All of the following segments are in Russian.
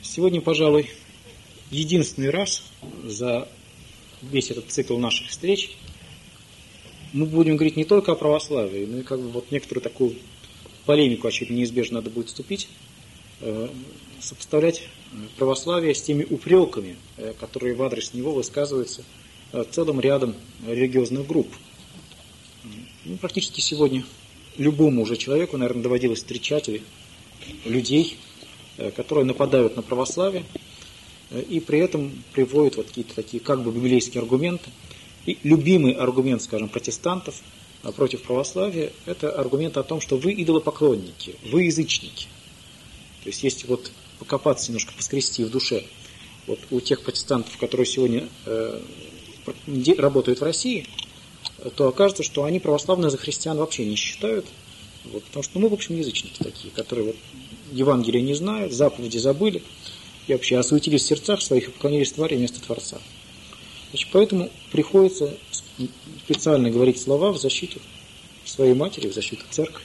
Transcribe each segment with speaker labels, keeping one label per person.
Speaker 1: Сегодня, пожалуй, единственный раз за весь этот цикл наших встреч мы будем говорить не только о православии, но и как бы вот некоторую такую полемику, очевидно, неизбежно надо будет вступить, сопоставлять православие с теми упреками, которые в адрес него высказываются целым рядом религиозных групп. Практически сегодня любому уже человеку, наверное, доводилось встречать людей, которые нападают на православие и при этом приводят вот какие-то такие как бы библейские аргументы. И любимый аргумент, скажем, протестантов против православия – это аргумент о том, что вы идолопоклонники, вы язычники. То есть, если вот покопаться немножко, поскрести в душе, вот у тех протестантов, которые сегодня работают в России, то окажется, что они православных за христиан вообще не считают, вот, потому что мы, в общем, язычники такие, которые вот Евангелия не знают, заповеди забыли, и вообще осуетились в сердцах своих и поклонились твари вместо Творца. Значит, поэтому приходится специально говорить слова в защиту своей матери, в защиту церкви.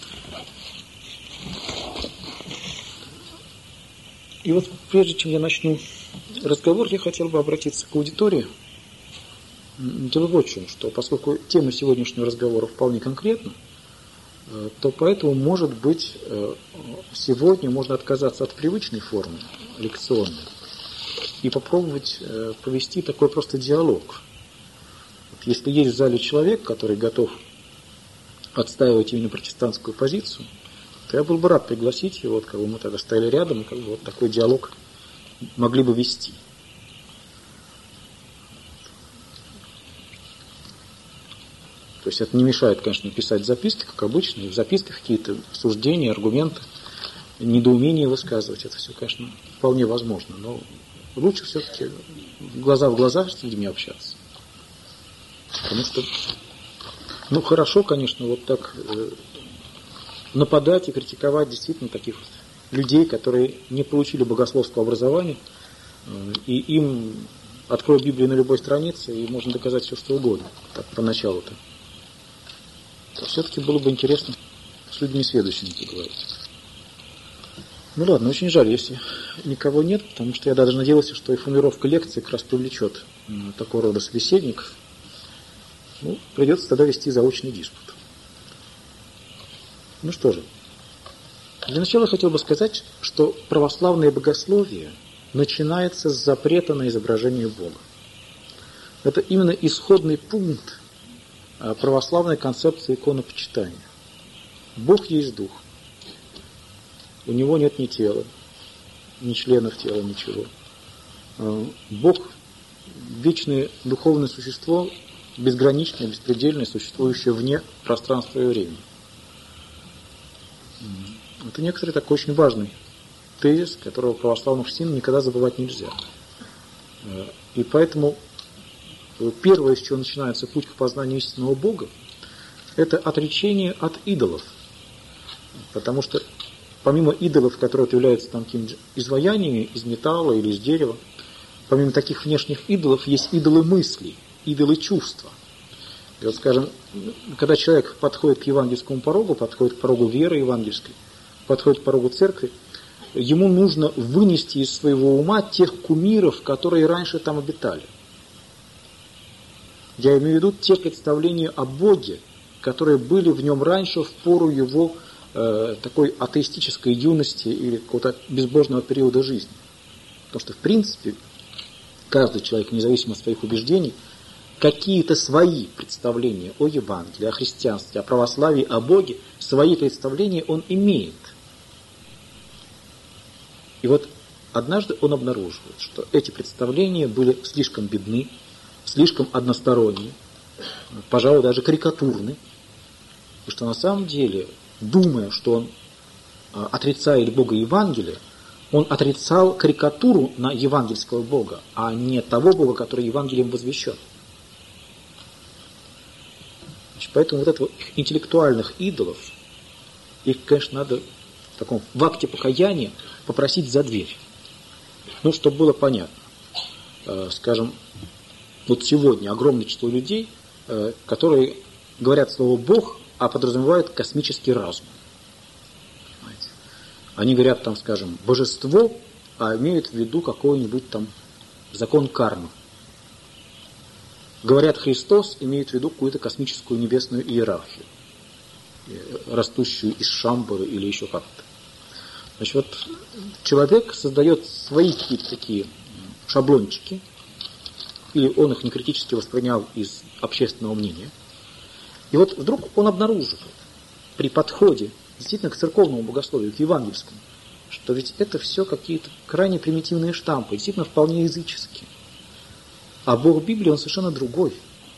Speaker 1: И вот прежде чем я начну разговор, я хотел бы обратиться к аудитории. Дело вот в чем, что поскольку тема сегодняшнего разговора вполне конкретна, то поэтому, может быть, сегодня можно отказаться от привычной формы лекционной и попробовать провести такой просто диалог. Если есть в зале человек, который готов отстаивать именно протестантскую позицию, то я был бы рад пригласить его, вот, как бы мы тогда стояли рядом, и как бы вот такой диалог могли бы вести. То есть это не мешает, конечно, писать записки, как обычно, и в записках какие-то суждения, аргументы, недоумения высказывать. Это все, конечно, вполне возможно, но лучше все-таки глаза в глаза с людьми общаться. Потому что, хорошо, конечно, вот так нападать и критиковать действительно таких людей, которые не получили богословского образования, и им открой Библию на любой странице, и можно доказать все, что угодно, так, поначалу-то. То все-таки было бы интересно с людьми сведущими поговорить. Ладно, очень жаль, если никого нет, потому что я даже надеялся, что и формулировка лекции как раз привлечет такого рода собеседников. Придется тогда вести заочный диспут. Что же. Для начала я хотел бы сказать, что православное богословие начинается с запрета на изображение Бога. Это именно исходный пункт православной концепции иконопочитания. Бог есть Дух. У Него нет ни тела, ни членов тела, ничего. Бог – вечное духовное существо, безграничное, беспредельное, существующее вне пространства и времени. Это некоторый такой очень важный тезис, которого православных христиан никогда забывать нельзя. И поэтому первое, с чего начинается путь к познанию истинного Бога, это отречение от идолов. Потому что помимо идолов, которые являются какими-то изваяниями из металла или из дерева, помимо таких внешних идолов есть идолы мыслей, идолы чувства. И вот, скажем, когда человек подходит к евангельскому порогу, подходит к порогу веры евангельской, подходит к порогу церкви, ему нужно вынести из своего ума тех кумиров, которые раньше там обитали. Я имею в виду те представления о Боге, которые были в нем раньше в пору его такой атеистической юности или какого-то безбожного периода жизни. Потому что, в принципе, каждый человек, независимо от своих убеждений, какие-то свои представления о Евангелии, о христианстве, о православии, о Боге, свои представления он имеет. И вот однажды он обнаруживает, что эти представления были слишком бедны, слишком односторонние, пожалуй, даже карикатурны, и что на самом деле, думая, что он отрицает Бога и Евангелие, он отрицал карикатуру на евангельского Бога, а не того Бога, который Евангелием возвещен. Поэтому вот это интеллектуальных идолов, их, конечно, надо в акте покаяния попросить за дверь. Чтобы было понятно. Скажем, вот сегодня огромное число людей, которые говорят слово «Бог», а подразумевают космический разум. Понимаете? Они говорят там, скажем, божество а имеют в виду какой-нибудь там закон кармы. Говорят Христос, имеют в виду какую-то космическую небесную иерархию, растущую из Шамбары или еще как-то. Значит, вот человек создает свои какие-то такие шаблончики, или он их некритически воспринял из общественного мнения. И вот вдруг он обнаруживает при подходе действительно к церковному богословию, к евангельскому, что ведь это все какие-то крайне примитивные штампы, действительно вполне языческие. А Бог Библии, он совершенно другой.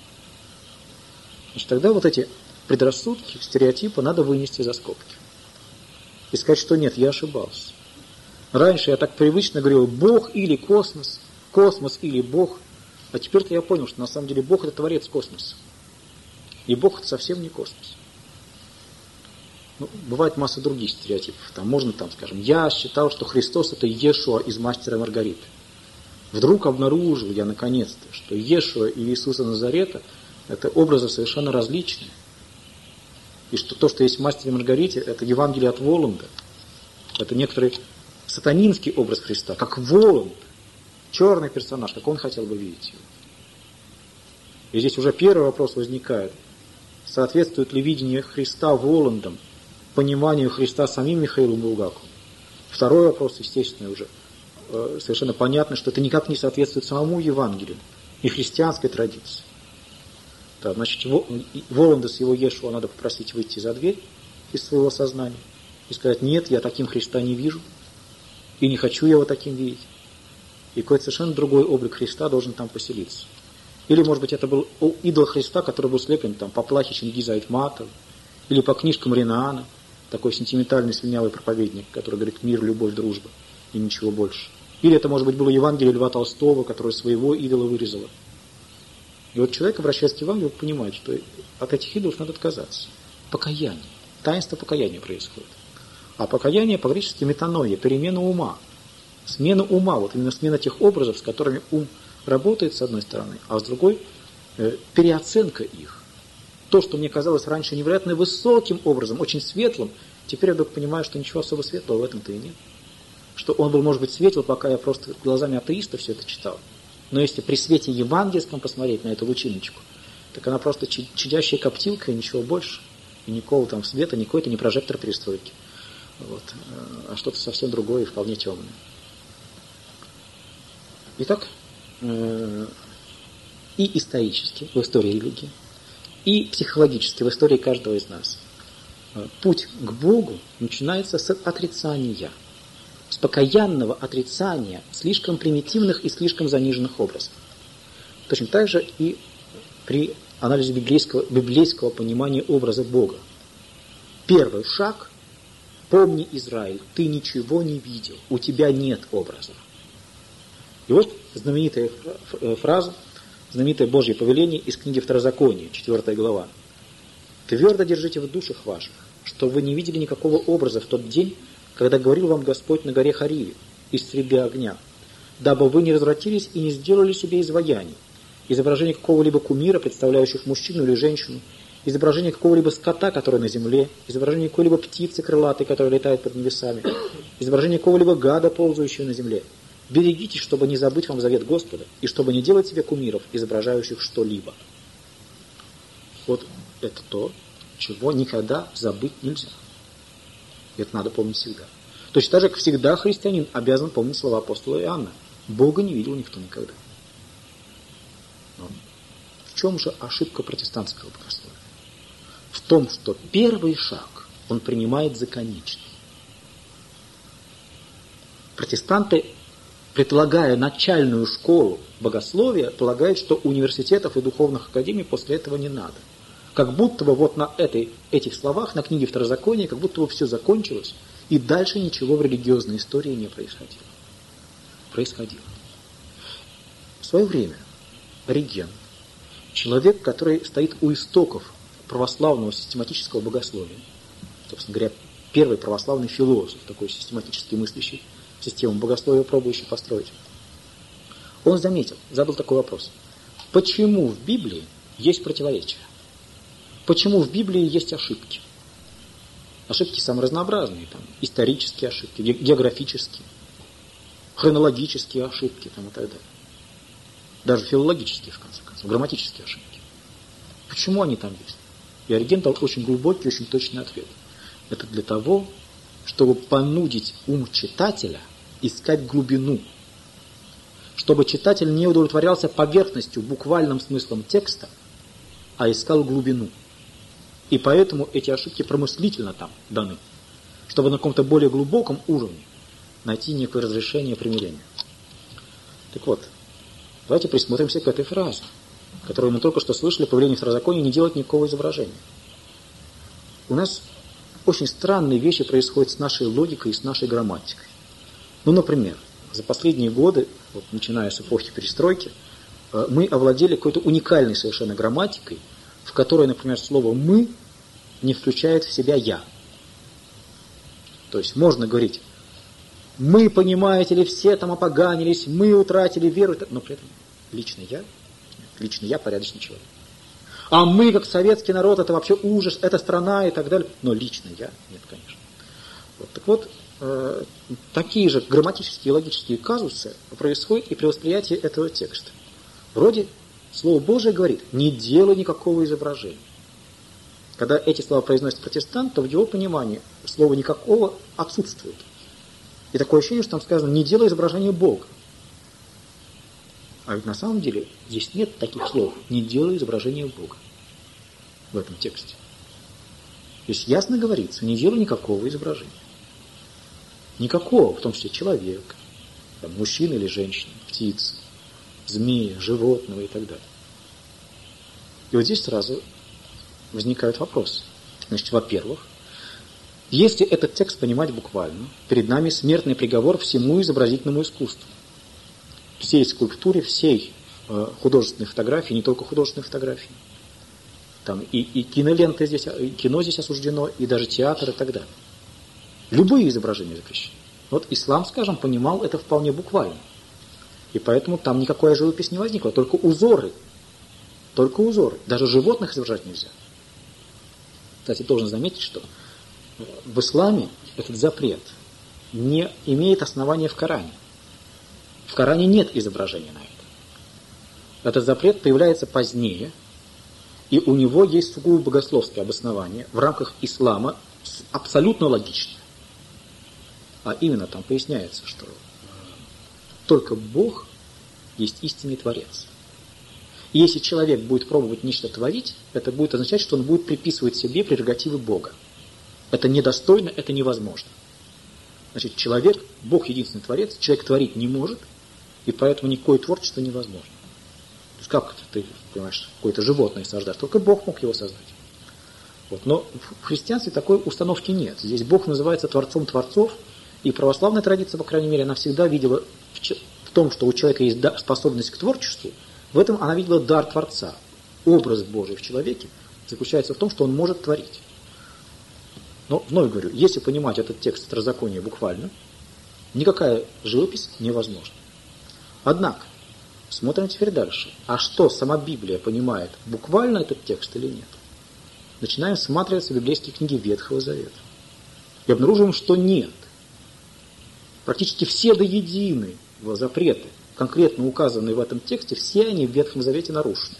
Speaker 1: Значит, тогда вот эти предрассудки, стереотипы надо вынести за скобки. И сказать, что нет, я ошибался. Раньше я так привычно говорил, Бог или космос, космос или Бог. А теперь-то я понял, что на самом деле Бог – это творец космоса. И Бог – это совсем не космос. Ну, бывает масса других стереотипов. Там можно, скажем, я считал, что Христос – это Иешуа из «Мастера и Маргариты». Вдруг обнаружил я наконец-то, что Иешуа и Иисуса Назарета – это образы совершенно различные. И что то, что есть в «Мастере и Маргарите», это Евангелие от Воланда. Это некоторый сатанинский образ Христа, как Воланд, черный персонаж, как он хотел бы видеть его. И здесь уже первый вопрос возникает. Соответствует ли видение Христа Воландам пониманию Христа самим Михаилом Булгаковым? Второй вопрос, естественно, уже совершенно понятно, что это никак не соответствует самому Евангелию и христианской традиции. Да, значит, Воланда с его Иешуа надо попросить выйти за дверь из своего сознания и сказать, нет, я таким Христа не вижу, и не хочу его таким видеть. И какой-то совершенно другой облик Христа должен там поселиться. Или, может быть, это был идол Христа, который был слеплен там, по плахе Чингиза Айтматова, или по книжкам Ренаана, такой сентиментальный слюнявый проповедник, который говорит мир, любовь, дружба и ничего больше. Или это, может быть, было Евангелие Льва Толстого, которое своего идола вырезало. И вот человек, обращаясь к Евангелию, понимает, что от этих идолов надо отказаться. Покаяние. Таинство покаяния происходит. А покаяние по-гречески метаноия, перемена ума. Смена ума, вот именно смена тех образов, с которыми ум работает с одной стороны, а с другой переоценка их. То, что мне казалось раньше невероятно высоким образом, очень светлым, теперь я вдруг понимаю, что ничего особо светлого в этом-то и нет. Что он был, может быть, светл, пока я просто глазами атеиста все это читал. Но если при свете евангельском посмотреть на эту лучиночку, так она просто чадящая коптилка и ничего больше. И никакого там света, никакой это не прожектор перестройки. Вот. А что-то совсем другое и вполне темное. Итак, и исторически в истории религии, и психологически в истории каждого из нас путь к Богу начинается с отрицания, с покаянного отрицания слишком примитивных и слишком заниженных образов. Точно так же и при анализе библейского понимания образа Бога. Первый шаг – помни, Израиль, ты ничего не видел, у тебя нет образа. И вот знаменитая фраза, знаменитое Божье повеление из книги Второзакония, 4 глава. «Твердо держите в душах ваших, что вы не видели никакого образа в тот день, когда говорил вам Господь на горе Хариве из среды огня, дабы вы не развратились и не сделали себе изваяний, изображение какого-либо кумира, представляющих мужчину или женщину, изображение какого-либо скота, который на земле, изображение какой-либо птицы крылатой, которая летает под небесами, изображение какого-либо гада, ползающего на земле. Берегитесь, чтобы не забыть вам завет Господа, и чтобы не делать себе кумиров, изображающих что-либо». Вот это то, чего никогда забыть нельзя. Это надо помнить всегда. Точно так же, как всегда, христианин обязан помнить слова апостола Иоанна. Бога не видел никто никогда. Но в чем же ошибка протестантского богословия? В том, что первый шаг он принимает за конечный. Протестанты, предполагая начальную школу богословия, полагают, что университетов и духовных академий после этого не надо. Как будто бы вот на этих словах, на книге Второзакония, как будто бы все закончилось, и дальше ничего в религиозной истории не происходило. Происходило. В свое время Ориген, человек, который стоит у истоков православного систематического богословия, собственно говоря, первый православный философ, такой систематически мыслящий, систему богословия пробующий построить, он задал такой вопрос. Почему в Библии есть противоречия? Почему в Библии есть ошибки? Ошибки самые разнообразные, там, исторические ошибки, географические. хронологические ошибки там, и так далее. Даже филологические, в конце концов, грамматические ошибки. Почему они там есть? И Ориген дал очень глубокий, очень точный ответ. Это для того, чтобы понудить ум читателя искать глубину. Чтобы читатель не удовлетворялся поверхностью, буквальным смыслом текста, а искал глубину. И поэтому эти ошибки промыслительно там даны. Чтобы на каком-то более глубоком уровне найти некое разрешение примирения. Так вот, давайте присмотримся к этой фразе, которую мы только что слышали: повеление второзакония не делать никакого изображения. У нас очень странные вещи происходят с нашей логикой и с нашей грамматикой. Ну, например, за последние годы, вот, начиная с эпохи перестройки, мы овладели какой-то уникальной совершенно грамматикой, в которой, например, слово «мы» не включает в себя «я». То есть можно говорить: мы, понимаете ли, все там опоганились, мы утратили веру, но при этом лично я порядочный человек. А мы, как советский народ, это вообще ужас, это страна и так далее. Но лично я, нет, конечно. Вот, так вот, такие же грамматические и логические казусы происходят и при восприятии этого текста. Вроде Слово Божие говорит: не делай никакого изображения. Когда эти слова произносит протестант, то в его понимании слова «никакого» отсутствует. И такое ощущение, что там сказано: не делай изображения Бога. А ведь на самом деле здесь нет таких слов: не делай изображения Бога в этом тексте. Здесь ясно говорится: не делай никакого изображения. Никакого, в том числе человек, там, мужчина или женщина, птица, змея, животного и так далее. И вот здесь сразу возникают вопросы. Значит, во-первых, если этот текст понимать буквально, перед нами смертный приговор всему изобразительному искусству. Всей скульптуре, всей художественной фотографии, не только художественной фотографии. Там и киноленты здесь, и кино здесь осуждено, и даже театр и так далее. Любые изображения запрещены. Вот ислам, скажем, понимал это вполне буквально. И поэтому там никакая живопись не возникла, только узоры. Только узоры. Даже животных изображать нельзя. Кстати, должен заметить, что в исламе этот запрет не имеет основания в Коране. В Коране нет изображения на это. Этот запрет появляется позднее, и у него есть сугубо богословское обоснование в рамках ислама, абсолютно логичное. А именно там поясняется, что только Бог есть истинный Творец. И если человек будет пробовать нечто творить, это будет означать, что он будет приписывать себе прерогативы Бога. Это недостойно, это невозможно. Значит, человек, Бог единственный Творец, человек творить не может, и поэтому никакое творчество невозможно. То есть как ты, понимаешь, какое-то животное создашь? Только Бог мог его создать. Вот. Но в христианстве такой установки нет. Здесь Бог называется Творцом Творцов, и православная традиция, по крайней мере, она всегда видела в том, что у человека есть способность к творчеству, в этом она видела дар Творца. Образ Божий в человеке заключается в том, что он может творить. Но, вновь говорю, если понимать этот текст второзакония буквально, никакая живопись невозможна. Однако, смотрим теперь дальше. А что сама Библия понимает, буквально этот текст или нет? Начинаем всматриваться в библейские книги Ветхого Завета. И обнаруживаем, что нет. Практически все до единой запреты, конкретно указанные в этом тексте, все они в Ветхом Завете нарушены.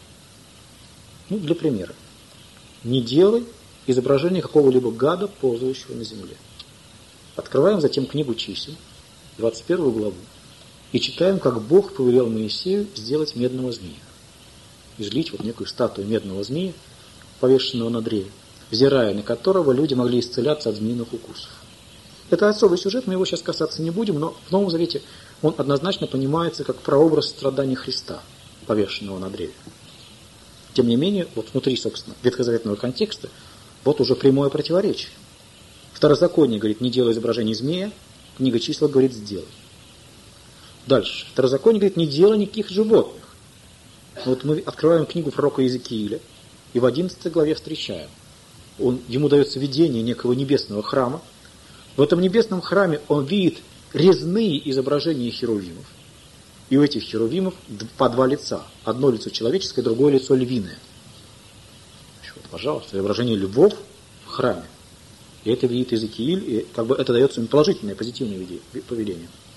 Speaker 1: Ну, для примера. Не делай изображение какого-либо гада, ползающего на земле. Открываем затем книгу Чисел, 21 главу, и читаем, как Бог повелел Моисею сделать медного змея. Излить вот некую статую медного змея, повешенного на древе, взирая на которого люди могли исцеляться от змеиных укусов. Это особый сюжет, мы его сейчас касаться не будем, но в Новом Завете он однозначно понимается как прообраз страданий Христа, повешенного на древе. Тем не менее, вот внутри, собственно, ветхозаветного контекста, вот уже прямое противоречие. Второзаконие говорит: не делай изображений змея, книга Числа говорит: сделай. Дальше. Второзаконие говорит: не делай никаких животных. Вот мы открываем книгу пророка Иезекииля, и в 11 главе встречаем. Ему дается видение некого небесного храма. В этом небесном храме он видит резные изображения херувимов. И у этих херувимов по два лица. Одно лицо человеческое, другое лицо львиное. Вот, пожалуйста, изображение львов в храме. И это видит Иезекииль, и как бы это дается ему положительное, позитивное поведение.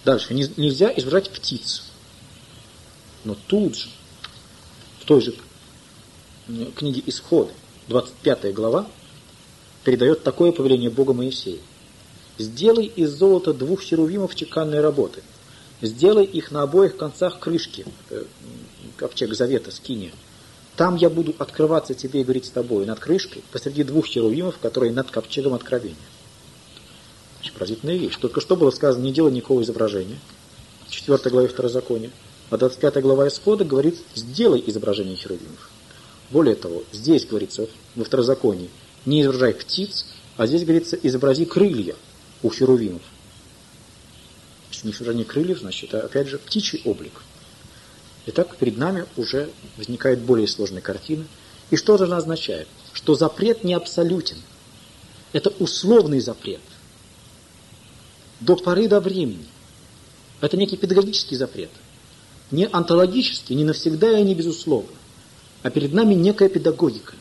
Speaker 1: Дальше. Нельзя изображать птицу. Но тут же, в той же книге Исход, 25 глава, передает такое повеление Бога Моисею. «Сделай из золота 2 херувимов чеканной работы. Сделай их на обоих концах крышки, ковчег завета, скиния. Там я буду открываться тебе и говорить с тобой над крышкой, посреди 2 херувимов, которые над ковчегом откровения». Очень поразительная вещь. Только что было сказано, не делай никакого изображения. 4 главе Второзакония. А 25 глава Исхода говорит, сделай изображение херувимов. Более того, здесь говорится, во Второзаконии, не изображай птиц, а здесь говорится, изобрази крылья у херувимов. Если не изображение крыльев, значит, это опять же птичий облик. Итак, перед нами уже возникает более сложная картина. И что же она означает? Что запрет не абсолютен. Это условный запрет. До поры до времени. Это некий педагогический запрет. Не онтологический, не навсегда и не безусловно. А перед нами некая педагогика.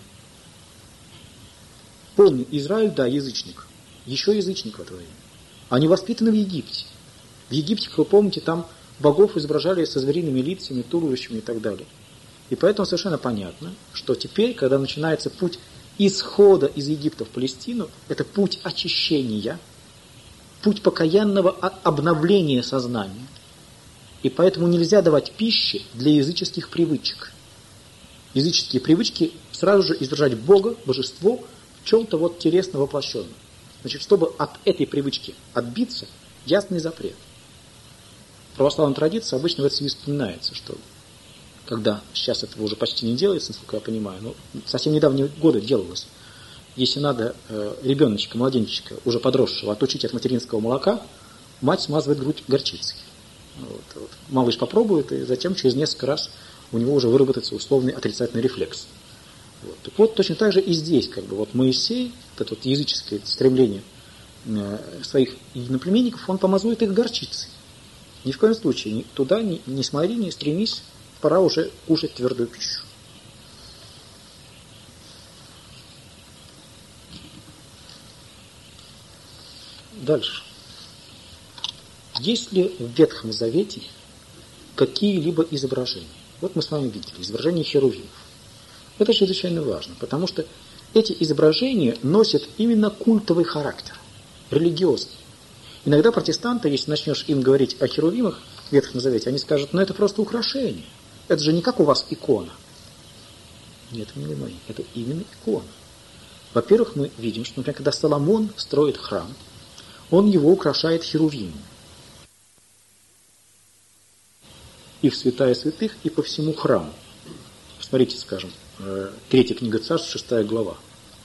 Speaker 1: Помню, Израиль, да, язычник. Еще язычник в это время. Они воспитаны в Египте. В Египте, как вы помните, там богов изображали со звериными лицами, туловищами и так далее. И поэтому совершенно понятно, что теперь, когда начинается путь исхода из Египта в Палестину, это путь очищения, путь покаянного обновления сознания. И поэтому нельзя давать пищи для языческих привычек. Языческие привычки сразу же изображать Бога, божество в чем-то вот телесно воплощенном. Значит, чтобы от этой привычки отбиться, ясный запрет. В православной традиции обычно в этом вспоминается, что когда сейчас этого уже почти не делается, насколько я понимаю, но совсем недавние годы делалось. Если надо ребеночка, младенчика, уже подросшего, отучить от материнского молока, мать смазывает грудь горчицей. Вот. Малыш попробует, и затем через несколько раз у него уже выработается условный отрицательный рефлекс. Вот. Так вот, точно так же и здесь, вот Моисей, это вот языческое стремление своих единоплеменников, он помазует их горчицей. Ни в коем случае туда не смотри, не стремись, пора уже кушать твердую пищу. Дальше. Есть ли в Ветхом Завете какие-либо изображения? Вот мы с вами видели изображение херувимов. Это чрезвычайно важно, потому что эти изображения носят именно культовый характер, религиозный. Иногда протестанты, если начнешь им говорить о херувимах в Ветхом Завете, они скажут, это просто украшение. Это же не как у вас икона. Нет, милые мои, это именно икона. Во-первых, мы видим, что, например, когда Соломон строит храм, он его украшает херувимами. И в святая святых, и по всему храму. Смотрите, скажем, 3 книга Царств, 6 глава.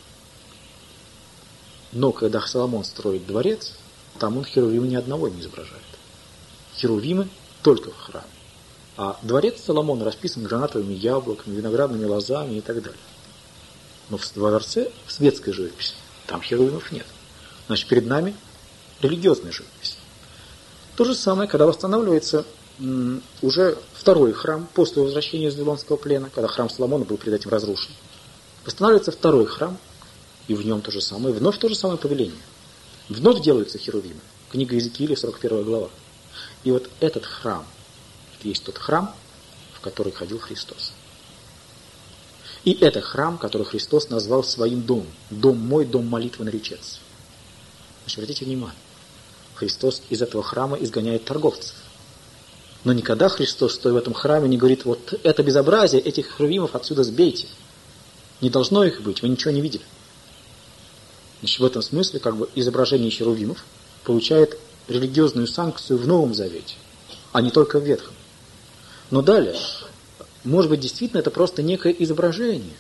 Speaker 1: Но когда Соломон строит дворец, там он херувима ни одного не изображает. Херувимы только в храме. А дворец Соломона расписан гранатовыми яблоками, виноградными лозами и так далее. Но в дворце, в светской живописи, там херувимов нет. Значит, перед нами религиозная живопись. То же самое, когда восстанавливается уже второй храм после возвращения из Вавилонского плена, когда храм Соломона был перед этим разрушен. Восстанавливается второй храм, и в нем то же самое, вновь то же самое повеление. Вновь делаются херувимы. Книга Иезекииля, 41 глава. И вот этот храм, это есть тот храм, в который ходил Христос. И это храм, который Христос назвал своим домом. Дом мой, дом молитвы наречется. Значит, обратите внимание, Христос из этого храма изгоняет торговцев. Но никогда Христос, стоя в этом храме, не говорит, вот это безобразие, этих херувимов отсюда сбейте. Не должно их быть, вы ничего не видели. Значит, в этом смысле изображение херувимов получает религиозную санкцию в Новом Завете, а не только в Ветхом. Но далее, может быть, действительно это просто некое изображение.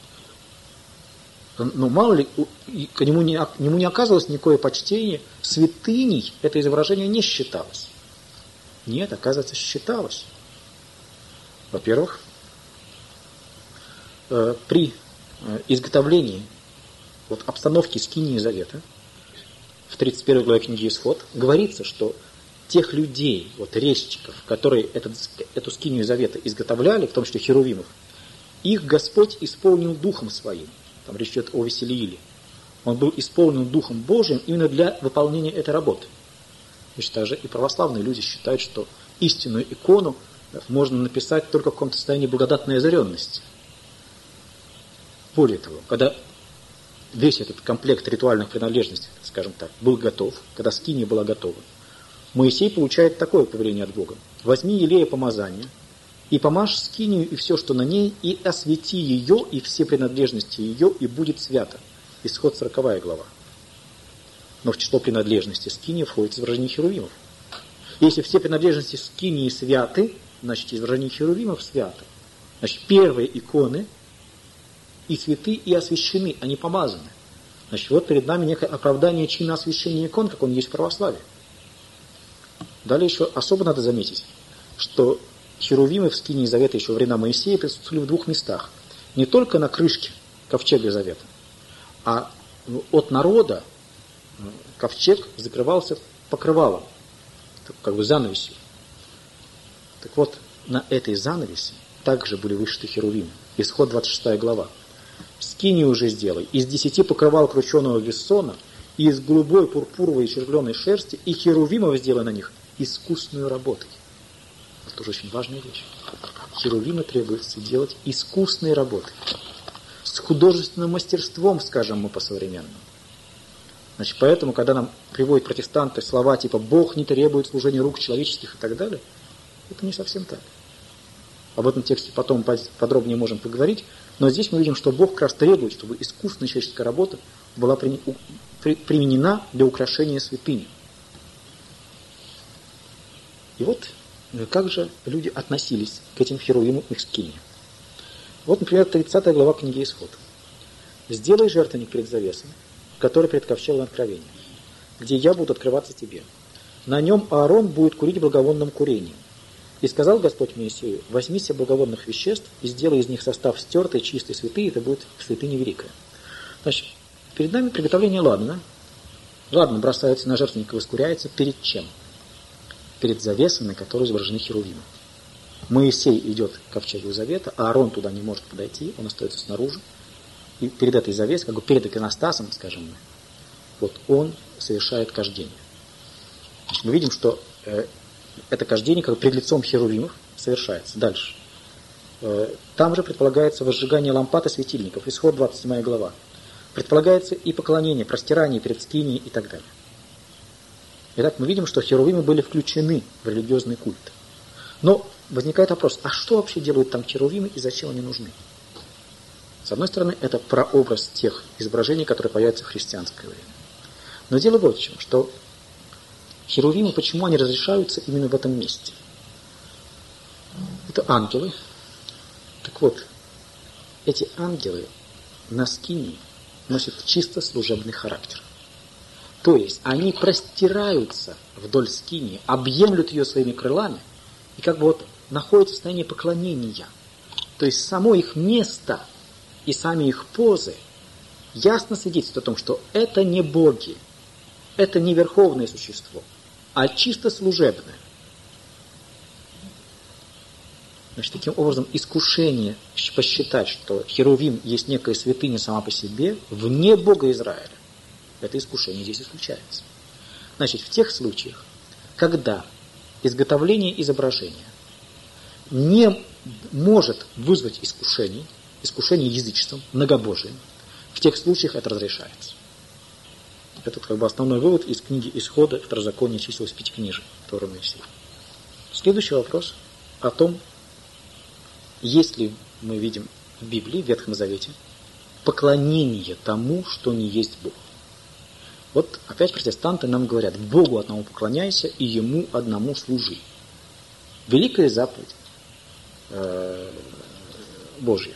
Speaker 1: Но мало ли, к нему не оказывалось никакое почтение, святыней это изображение не считалось. Нет, оказывается, считалось. Во-первых, при изготовлении обстановки скинии Завета в 31 главе книги Исход говорится, что тех людей, резчиков, которые эту скинию Завета изготовляли, в том числе херувимов, их Господь исполнил Духом Своим. Там речь идет о Веселииле. Он был исполнен Духом Божиим именно для выполнения этой работы. Точно так же и православные люди считают, что истинную икону можно написать только в каком-то состоянии благодатной озаренности. Более того, когда весь этот комплект ритуальных принадлежностей, скажем так, был готов, когда скиния была готова, Моисей получает такое повеление от Бога. «Возьми елея помазания, и помажь скинию и все, что на ней, и освети ее, и все принадлежности ее, и будет свято». Исход 40 глава. Но в число принадлежностей скинии входит изображение херувимов. Если все принадлежности скинии святы, значит изображение херувимов свято. Значит, первые иконы и святы, и освящены, они помазаны. Значит, вот перед нами некое оправдание чина освящения икон, как он есть в православии. Далее еще особо надо заметить, что херувимы в скинии завета еще во времена Моисея присутствовали в двух местах. Не только на крышке ковчега завета, а от народа ковчег закрывался покрывалом, как бы занавесью. Так вот, на этой занавеси также были вышиты херувимы. Исход 26 глава. «Скинию уже сделай из 10 покрывал крученого вессона, и из голубой, пурпуровой и червленой шерсти, и херувимов сделай на них искусную работой». Это тоже очень важная вещь. Херувимы требуется делать искусные работы. С художественным мастерством, скажем мы по-современному. Значит, поэтому, когда нам приводят протестанты слова типа «Бог не требует служения рук человеческих» и так далее, это не совсем так. Об этом тексте потом подробнее можем поговорить, но здесь мы видим, что Бог как раз требует, чтобы искусственная человеческая работа была применена для украшения святыни. И вот как же люди относились к этим херувимам и к скинии. Вот, например, 30 глава книги Исход. «Сделай жертвенник перед завесой, который пред ковчегом откровения, где я буду открываться тебе. На нем Аарон будет курить благовонным курением. И сказал Господь Моисею: возьми себе благовонных веществ и сделай из них состав стертый, чистый, святый, и это будет святыня великая». Значит, перед нами приготовление ладана. Ладан бросается на жертвенник и воскуряется перед чем? Перед завесой, на которой изображены херувимы. Моисей идет к ковчегу завета, а Аарон туда не может подойти, он остается снаружи. И перед этой завесой, как бы перед иконостасом, скажем мы, вот он совершает кождение. Значит, мы видим, что это кождение как бы перед лицом херувимов совершается. Дальше. Там же предполагается возжигание лампад и светильников. Исход 27 глава. Предполагается и поклонение, простирание перед скинией и так далее. Итак, мы видим, что херувимы были включены в религиозный культ. Но возникает вопрос, а что вообще делают там херувимы и зачем они нужны? С одной стороны, это прообраз тех изображений, которые появятся в христианское время. Но дело вот в чем, что херувимы, почему они разрешаются именно в этом месте? Это ангелы. Так вот, эти ангелы на скинии носят чисто служебный характер. То есть они простираются вдоль скинии, объемлют ее своими крылами и как бы вот находятся в состоянии поклонения. То есть само их место и сами их позы ясно свидетельствуют о том, что это не боги, это не верховное существо, а чисто служебное. Значит, таким образом, искушение посчитать, что херувим есть некая святыня сама по себе, вне Бога Израиля, это искушение здесь исключается. Значит, в тех случаях, когда изготовление изображения не может вызвать искушение язычеством, многобожием, в тех случаях это разрешается. Это как бы основной вывод из книги Исхода, Второзаконие, числилось Пятикнижие, Тора Моисея. Следующий вопрос о том, есть ли мы видим в Библии, в Ветхом Завете, поклонение тому, что не есть Бог. Вот опять протестанты нам говорят: Богу одному поклоняйся и Ему одному служи. Великая заповедь Божья.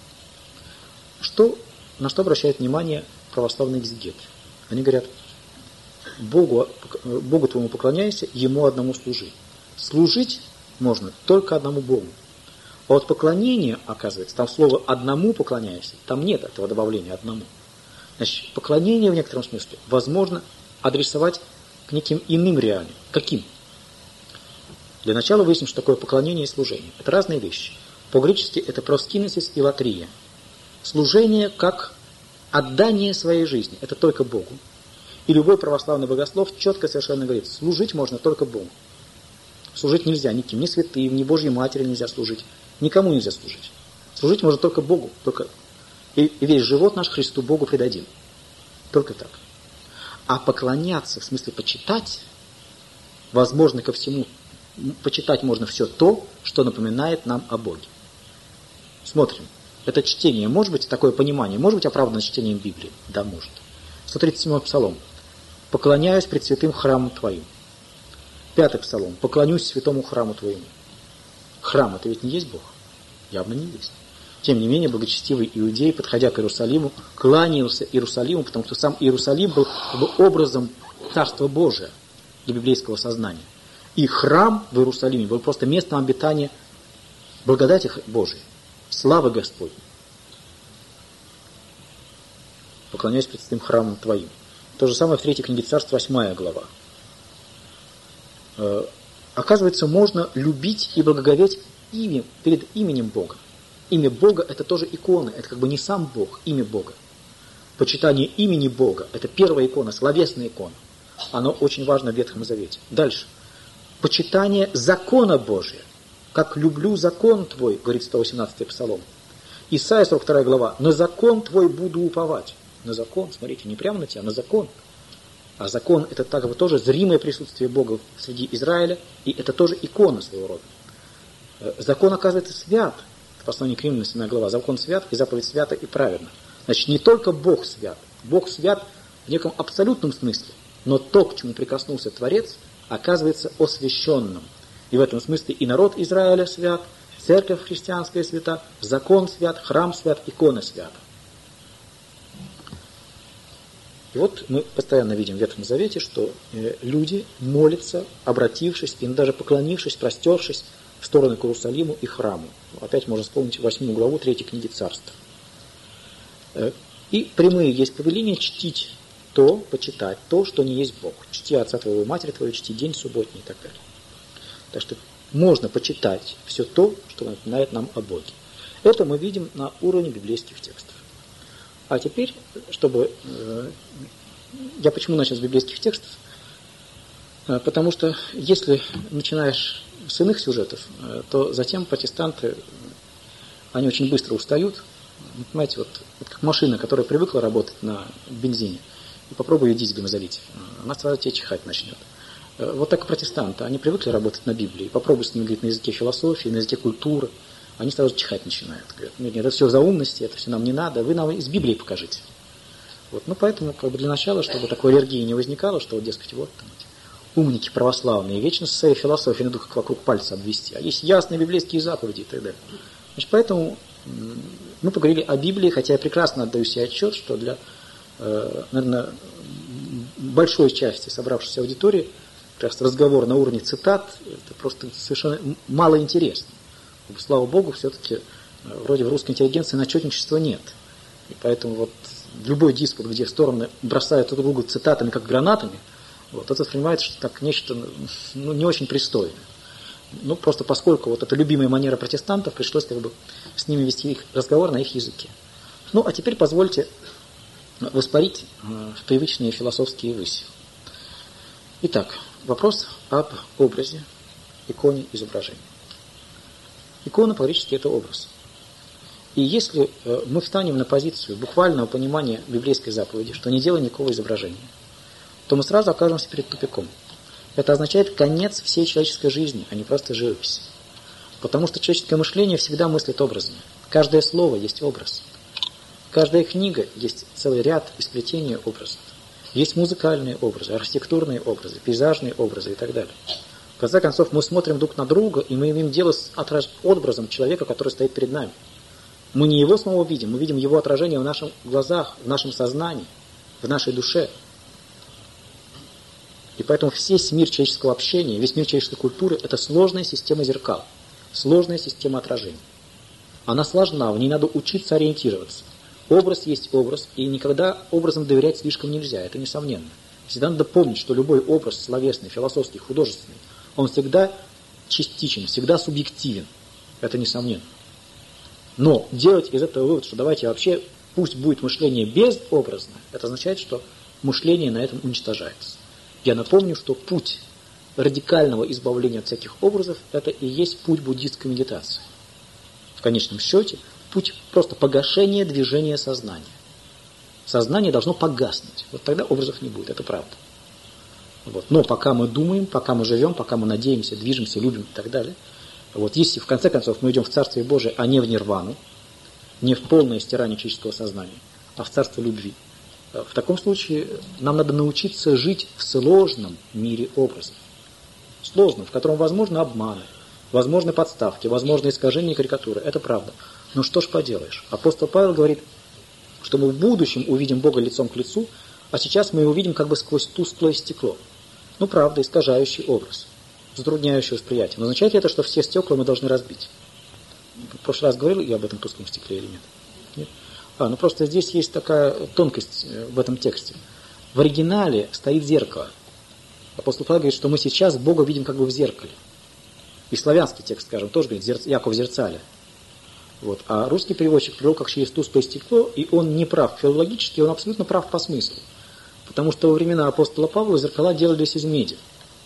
Speaker 1: На что обращает внимание православный экзегет? Они говорят: Богу твоему поклоняйся, Ему одному служи. Служить можно только одному Богу. А вот поклонение, оказывается, там слово «одному поклоняйся», там нет этого добавления «одному». Значит, поклонение в некотором смысле возможно адресовать к неким иным реалиям. Каким? Для начала выясним, что такое поклонение и служение. Это разные вещи. По-гречески это проскинесис и латрия. Служение как отдание своей жизни. Это только Богу. И любой православный богослов четко совершенно говорит, служить можно только Богу. Служить нельзя никем, ни святым, ни Божьей Матери нельзя служить. Никому нельзя служить. Служить можно только Богу. И весь живот наш Христу Богу предадим. Только так. А поклоняться, в смысле почитать, возможно ко всему, почитать можно все то, что напоминает нам о Боге. Смотрим. Это чтение, может быть, такое понимание, может быть оправдано чтением Библии? Да, может. 137-й Псалом. «Поклоняюсь пред святым храмом Твоим». 5-й Псалом. «Поклонюсь святому храму Твоему». Храм – это ведь не есть Бог? Явно не есть. Тем не менее, благочестивый иудей, подходя к Иерусалиму, кланялся Иерусалиму, потому что сам Иерусалим был образом Царства Божия для библейского сознания. И храм в Иерусалиме был просто местом обитания благодати Божией, славы Господней. «Поклоняюсь пред святым храмом Твоим». То же самое в 3 книге Царств, 8 глава. Оказывается, можно любить и благоговеть перед именем Бога. Имя Бога – это тоже икона, это как бы не сам Бог, имя Бога. Почитание имени Бога – это первая икона, словесная икона. Оно очень важно в Ветхом Завете. Дальше. Почитание закона Божия. «Как люблю закон Твой», говорит 118-й Псалом. Исайя, 42 глава. «На закон Твой буду уповать». На закон, смотрите, не прямо на тебя, на закон. А закон – это так вот тоже зримое присутствие Бога среди Израиля, и это тоже икона своего рода. Закон, оказывается, свят. В послании к Римлянам, 7 глава. Закон свят, и заповедь свята, и праведна. Значит, не только Бог свят. Бог свят в неком абсолютном смысле, но то, к чему прикоснулся Творец, оказывается освященным. И в этом смысле и народ Израиля свят, церковь христианская свята, закон свят, храм свят, икона свята. И вот мы постоянно видим в Ветхом Завете, что люди молятся, обратившись, и даже поклонившись, простершись в сторону к Иерусалиму и храму. Опять можно вспомнить 8 главу 3 книги Царств. И прямые есть повеления чтить то, почитать то, что не есть Бог. Чти отца твоего и матери твою, чти день субботний и так далее. Так что можно почитать все то, что напоминает нам о Боге. Это мы видим на уровне библейских текстов. А теперь, чтобы... Я почему начал с библейских текстов? Потому что если начинаешь с иных сюжетов, то затем протестанты, они очень быстро устают. Понимаете, вот как машина, которая привыкла работать на бензине, и попробуй ее дизелем залить, она сразу тебе чихать начнет. Вот так и протестанты, они привыкли работать на Библии, попробуй с ними говорить на языке философии, на языке культуры, они сразу чихать начинают. Говорят, нет, это все заумности, это все нам не надо, вы нам из Библии покажите. Вот, ну, поэтому, как бы для начала, чтобы такой аллергии не возникало, что, вот, дескать, вот, там, умники православные вечно со своей философией найдут, как вокруг пальца обвести, а есть ясные библейские заповеди и так далее. Значит, поэтому мы поговорили о Библии, хотя я прекрасно отдаю себе отчет, что для, наверное, большой части собравшейся аудитории как раз разговор на уровне цитат это просто совершенно мало интересно. Слава Богу, все-таки вроде в русской интеллигенции начетничества нет. И поэтому вот любой диспут, где стороны бросают друг другу цитатами, как гранатами, вот, это воспринимается что так нечто не очень пристойное. Ну, просто поскольку вот это любимая манера протестантов, пришлось как бы с ними вести их разговор на их языке. Ну, а теперь позвольте воспарить в привычные философские выси. Итак, вопрос об образе, иконе, изображении. Икона по-гречески это образ. И если мы встанем на позицию буквального понимания библейской заповеди, что не делай никакого изображения, то мы сразу окажемся перед тупиком. Это означает конец всей человеческой жизни, а не просто живопись. Потому что человеческое мышление всегда мыслит образами. Каждое слово есть образ. Каждая книга есть целый ряд и сплетения образов. Есть музыкальные образы, архитектурные образы, пейзажные образы и так далее. В конце концов, мы смотрим друг на друга, и мы имеем дело с образом человека, который стоит перед нами. Мы не его самого видим, мы видим его отражение в наших глазах, в нашем сознании, в нашей душе. И поэтому весь мир человеческого общения, весь мир человеческой культуры – это сложная система зеркал, сложная система отражений. Она сложна, в ней надо учиться ориентироваться. Образ есть образ, и никогда образом доверять слишком нельзя, это несомненно. Всегда надо помнить, что любой образ словесный, философский, художественный, он всегда частичен, всегда субъективен. Это несомненно. Но делать из этого вывод, что давайте вообще, пусть будет мышление безобразное, это означает, что мышление на этом уничтожается. Я напомню, что путь радикального избавления от всяких образов – это и есть путь буддистской медитации. В конечном счете, путь просто погашения движения сознания. Сознание должно погаснуть. Вот тогда образов не будет, это правда. Вот. Но пока мы думаем, пока мы живем, пока мы надеемся, движемся, любим и так далее, вот если в конце концов мы идем в Царствие Божие, а не в нирвану, не в полное стирание человеческого сознания, а в Царство любви, в таком случае нам надо научиться жить в сложном мире образов. Сложном, в котором возможны обманы, возможны подставки, возможны искажения и карикатуры. Это правда. Но что ж поделаешь? Апостол Павел говорит, что мы в будущем увидим Бога лицом к лицу, а сейчас мы его видим как бы сквозь тусклое стекло. Ну, правда, искажающий образ, затрудняющий восприятие. Но означает ли это, что все стекла мы должны разбить? В прошлый раз говорил я об этом тусклом стекле или нет? Нет? Ну просто здесь есть такая тонкость в этом тексте. В оригинале стоит зеркало. Апостол Павел говорит, что мы сейчас Бога видим как бы в зеркале. И славянский текст, скажем, тоже говорит, Яков в зерцале. Вот. А русский переводчик привел как через тусклое стекло, и он не прав филологически, он абсолютно прав по смыслу. Потому что во времена апостола Павла зеркала делались из меди.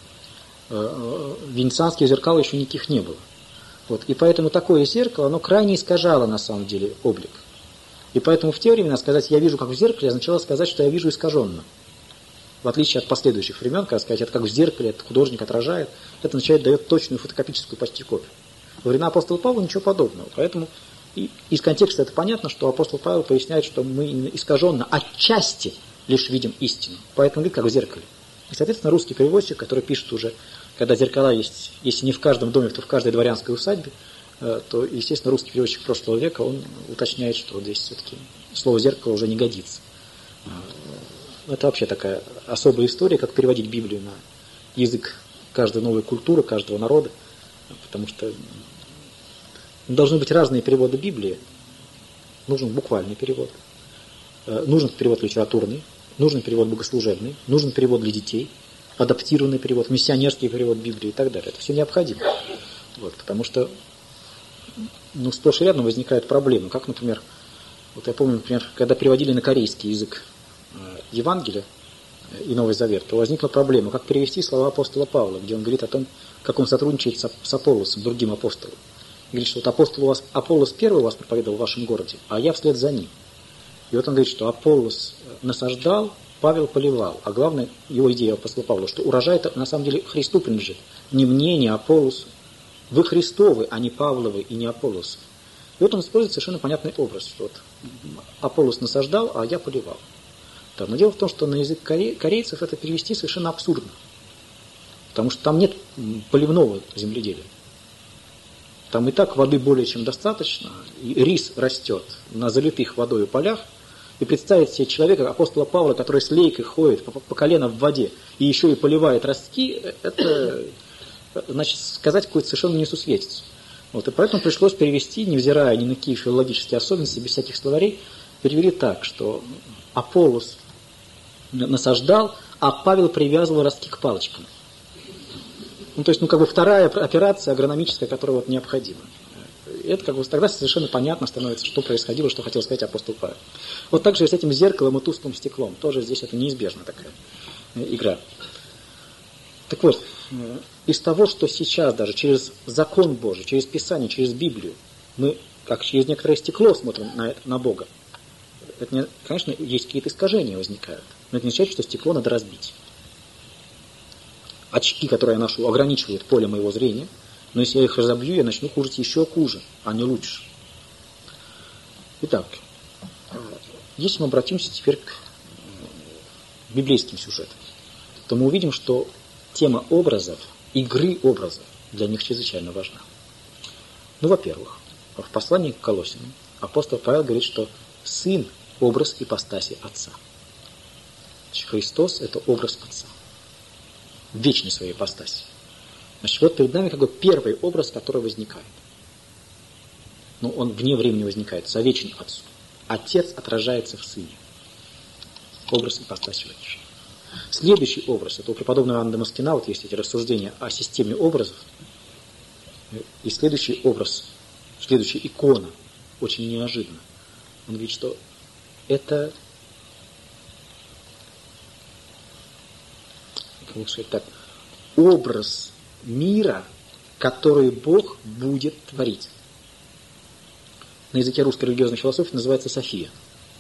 Speaker 1: Венецианских зеркал еще никаких не было. Вот. И поэтому такое зеркало, оно крайне искажало на самом деле облик. И поэтому в те времена сказать «я вижу как в зеркале» означало сказать, что я вижу искаженно. В отличие от последующих времен, когда сказать «это как в зеркале», «это художник отражает», это означает, дает точную фотокопическую почти копию. Во времена апостола Павла ничего подобного. Поэтому из контекста это понятно, что апостол Павел поясняет, что мы именно искаженно отчасти лишь видим истину. Поэтому говорит, как в зеркале. И, соответственно, русский переводчик, который пишет уже, когда зеркала есть, если не в каждом доме, то в каждой дворянской усадьбе, то, естественно, русский переводчик прошлого века, он уточняет, что вот здесь все-таки слово «зеркало» уже не годится. Это вообще такая особая история, как переводить Библию на язык каждой новой культуры, каждого народа, потому что должны быть разные переводы Библии. Нужен буквальный перевод, нужен перевод литературный, нужен перевод богослужебный, нужен перевод для детей, адаптированный перевод, миссионерский перевод Библии и так далее. Это все необходимо. Вот, потому что сплошь и рядом возникают проблемы. Как, например, вот я помню, например, когда переводили на корейский язык Евангелие и Новый Завет, то возникла проблема, как перевести слова апостола Павла, где он говорит о том, как он сотрудничает с Аполлосом, другим апостолом. Говорит, что вот Аполлос первый вас проповедовал в вашем городе, а я вслед за ним. И вот он говорит, что Аполлос насаждал, Павел поливал. А главное, его идея апостола Павла, что урожай-то на самом деле Христу принадлежит. Не мне, не Аполлосу. Вы Христовы, а не Павловы и не Аполлосу. И вот он использует совершенно понятный образ, что вот Аполлос насаждал, а я поливал. Да, но дело в том, что на язык корейцев это перевести совершенно абсурдно. Потому что там нет поливного земледелия. Там и так воды более чем достаточно, и рис растет на залитых водой полях. И представить себе человека, апостола Павла, который с лейкой ходит по колено в воде и еще и поливает ростки, это значит сказать какую-то совершенно несусветицу. Вот, и поэтому пришлось перевести, невзирая ни на какие филологические особенности, без всяких словарей, перевели так, что Аполлос насаждал, а Павел привязывал ростки к палочкам. То есть, как бы вторая операция агрономическая, которая вот необходима. Это как бы тогда совершенно понятно становится, что происходило, что хотел сказать апостол Павел. Вот так же и с этим зеркалом и тусклым стеклом. Тоже здесь это неизбежна такая игра. Так вот, из того, что сейчас даже через закон Божий, через Писание, через Библию, мы как через некоторое стекло смотрим на Бога, это, конечно, есть какие-то искажения возникают. Но это не означает, что стекло надо разбить. Очки, которые я ношу, ограничивают поле моего зрения, но если я их разобью, я начну кушать еще хуже, а не лучше. Итак, если мы обратимся теперь к библейским сюжетам, то мы увидим, что тема образов, игры образов для них чрезвычайно важна. Во-первых, в послании к Колоссянам апостол Павел говорит, что Сын – образ ипостаси Отца. Значит, Христос – это образ Отца. В вечной своей ипостаси. Значит, вот перед нами как бы первый образ, который возникает. Он вне времени возникает, совечен Отцу. Отец отражается в Сыне. Образ ипостаси вечной. Следующий образ, это у преподобного Иоанна Дамаскина, вот есть эти рассуждения о системе образов. И следующий образ, следующая икона, очень неожиданно. Он говорит, что это могу сказать так, образ мира, который Бог будет творить. На языке русской религиозной философии называется София.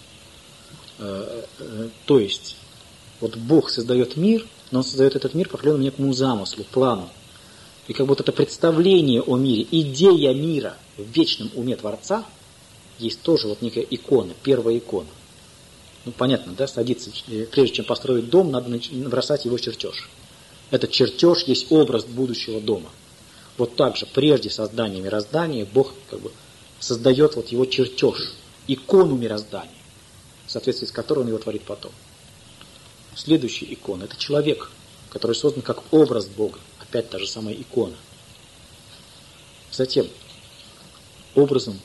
Speaker 1: То есть, вот Бог создает мир, но Он создает этот мир по определенному некому замыслу, плану. И как будто это представление о мире, идея мира в вечном уме Творца, есть тоже вот некая икона, первая икона. Ну, понятно, да, садиться, прежде чем построить дом, надо набросать его чертеж. Этот чертеж есть образ будущего дома. Вот так же, прежде создания мироздания, Бог как бы создает вот его чертеж, икону мироздания, в соответствии с которой Он его творит потом. Следующая икона – это человек, который создан как образ Бога. Опять та же самая икона. Затем образом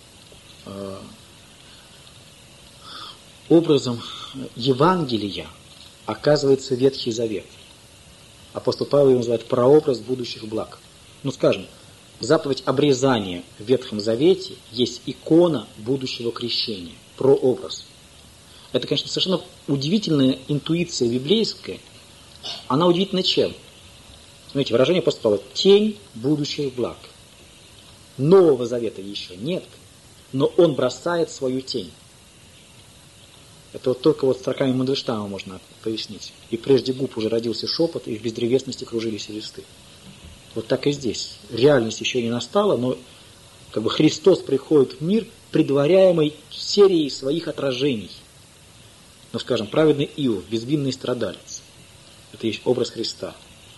Speaker 1: Евангелия оказывается Ветхий Завет. Апостол Павел его называет прообраз будущих благ. Ну, скажем, заповедь обрезания в Ветхом Завете есть икона будущего крещения, прообраз. Это, конечно, совершенно удивительная интуиция библейская. Она удивительна чем? Смотрите, выражение апостола Павла: тень будущих благ. Нового Завета еще нет, но он бросает свою тень. Это вот только вот строками Мандельштама можно пояснить. И прежде губ уже родился шепот, и в бездревесности кружились листы. Вот так и здесь. Реальность еще не настала, но как бы Христос приходит в мир, предваряемый серией своих отражений. Ну, скажем, праведный Иов, безвинный страдалец. Это есть образ Христа.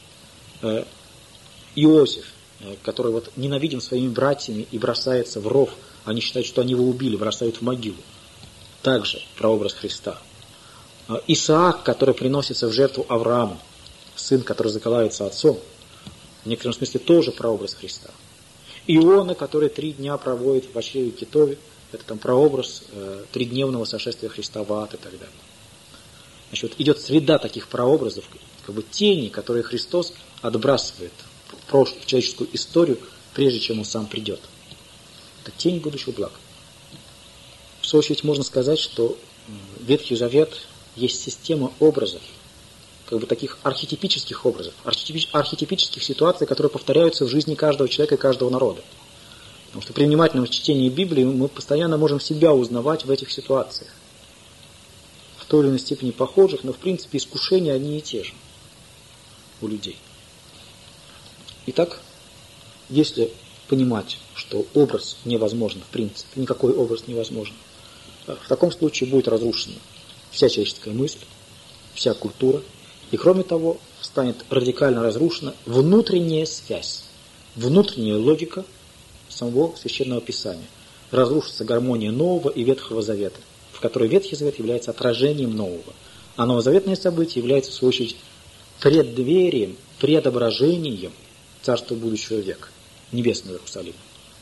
Speaker 1: Иосиф, который вот ненавидим своими братьями и бросается в ров, они считают, что они его убили, бросают в могилу. Также прообраз Христа. Исаак, который приносится в жертву Аврааму, сын, который заколается отцом, в некотором смысле тоже прообраз Христа. Иона, который 3 дня проводит в очреве китове, это там прообраз 3-дневного сошествия Христа в ад и так далее. Значит, вот идет среда таких прообразов, как бы тени, которые Христос отбрасывает в человеческую историю, прежде чем Он сам придет. Это тень будущего блага. В свою очередь можно сказать, что Ветхий Завет есть система образов, как бы таких архетипических образов, архетипических ситуаций, которые повторяются в жизни каждого человека и каждого народа. Потому что при внимательном чтении Библии мы постоянно можем себя узнавать в этих ситуациях. В той или иной степени похожих, но в принципе искушения одни и те же у людей. Итак, если понимать, что образ невозможен в принципе, никакой образ невозможен, в таком случае будет разрушена вся человеческая мысль, вся культура, и кроме того, станет радикально разрушена внутренняя связь, внутренняя логика самого Священного Писания. Разрушится гармония Нового и Ветхого Завета, в которой Ветхий Завет является отражением Нового, а новозаветные события являются, в свою очередь, преддверием, преображением Царства будущего века, Небесного Иерусалима.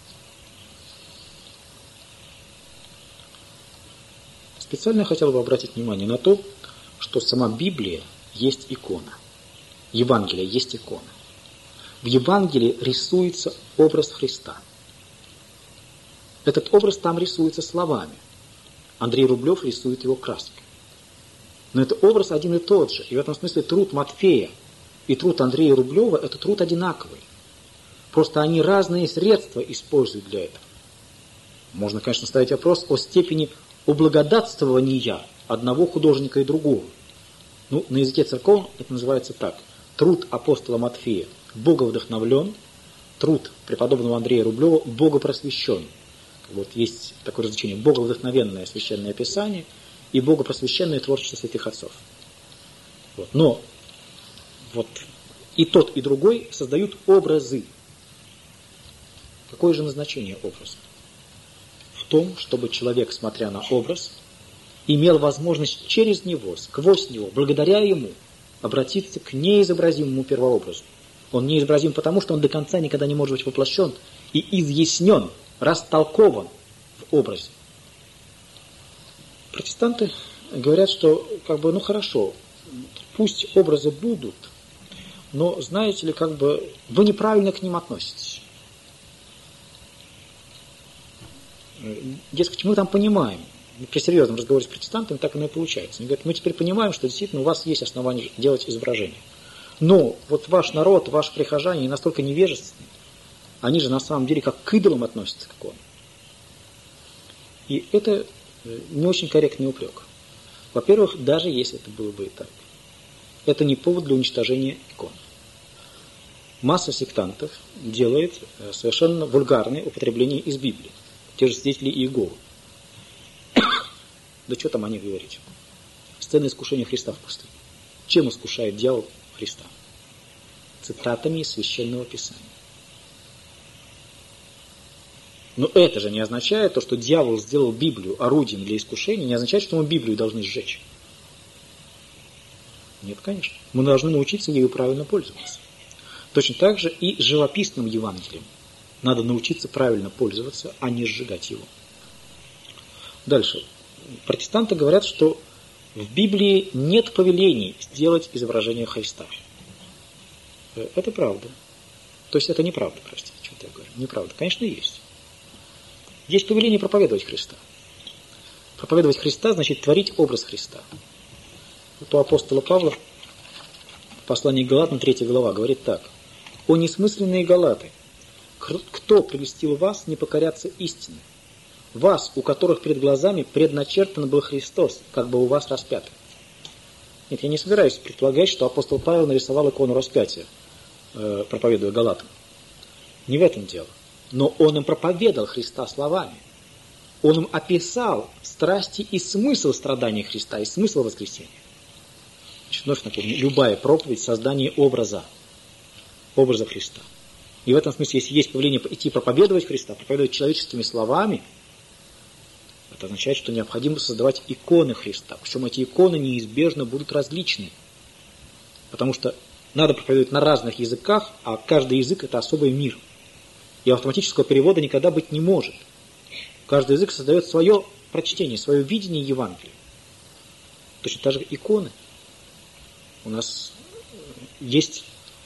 Speaker 1: Специально я хотел бы обратить внимание на то, что сама Библия есть икона. Евангелие есть икона. В Евангелии рисуется образ Христа. Этот образ там рисуется словами. Андрей Рублев рисует его краской. Но это образ один и тот же. И в этом смысле труд Матфея и труд Андрея Рублева – это труд одинаковый. Просто они разные средства используют для этого. Можно, конечно, ставить вопрос о степени облагодатствования одного художника и другого. Ну, на языке церковном это называется так. Труд апостола Матфея боговдохновлен, труд преподобного Андрея Рублева богопросвящен. Вот есть такое различие: боговдохновенное священное писание и богопросвященное творчество святых отцов. Вот. Но вот и тот, и другой создают образы. Какое же назначение образа? В том, чтобы человек, смотря на образ, имел возможность через него, сквозь него, благодаря ему, обратиться к неизобразимому первообразу. Он неизобразим потому, что он до конца никогда не может быть воплощен и изъяснен, растолкован в образе. Протестанты говорят, что ну хорошо, пусть образы будут, но, знаете ли, вы неправильно к ним относитесь. Дескать, мы там понимаем, при серьезном разговоре с протестантами так оно и получается. Они говорят, мы теперь понимаем, что действительно у вас есть основания делать изображения. Но вот ваш народ, ваши прихожане, они настолько невежественны, они же на самом деле как к идолам относятся к иконам. И это не очень корректный упрек. Во-первых, даже если это было бы и так, это не повод для уничтожения икон. Масса сектантов делает совершенно вульгарные употребления из Библии. Те же свидетели Иеговы. Да что там о них говорить? Сцена искушения Христа в пустыне. Чем искушает дьявол Христа? Цитатами из Священного Писания. Но это же не означает, то, что дьявол сделал Библию орудием для искушения, не означает, что мы Библию должны сжечь. Нет, конечно. Мы должны научиться ею правильно пользоваться. Точно так же и живописным Евангелием. Надо научиться правильно пользоваться, а не сжигать его. Дальше. Протестанты говорят, что в Библии нет повелений сделать изображение Христа. Это правда. То есть это неправда, простите, что-то я говорю. Неправда. Конечно, есть. Есть повеление проповедовать Христа. Проповедовать Христа значит творить образ Христа. Вот у апостола Павла в послании к Галатам 3 глава говорит так. «О несмысленные галаты! Кто прельстил вас не покоряться истине? Вас, у которых перед глазами предначертан был Христос, как бы у вас распятый». Нет, я не собираюсь предполагать, что апостол Павел нарисовал икону распятия, проповедуя Галатам. Не в этом дело. Но он им проповедовал Христа словами. Он им описал страсти и смысл страданий Христа, и смысл воскресения. Значит, вновь напомню, любая проповедь – создание образа Христа. И в этом смысле, если есть повеление идти проповедовать Христа, проповедовать человеческими словами, это означает, что необходимо создавать иконы Христа. Причем эти иконы неизбежно будут различны. Потому что надо проповедовать на разных языках, а каждый язык – это особый мир. И автоматического перевода никогда быть не может. Каждый язык создает свое прочтение, свое видение Евангелия. Точно так же иконы. У нас есть,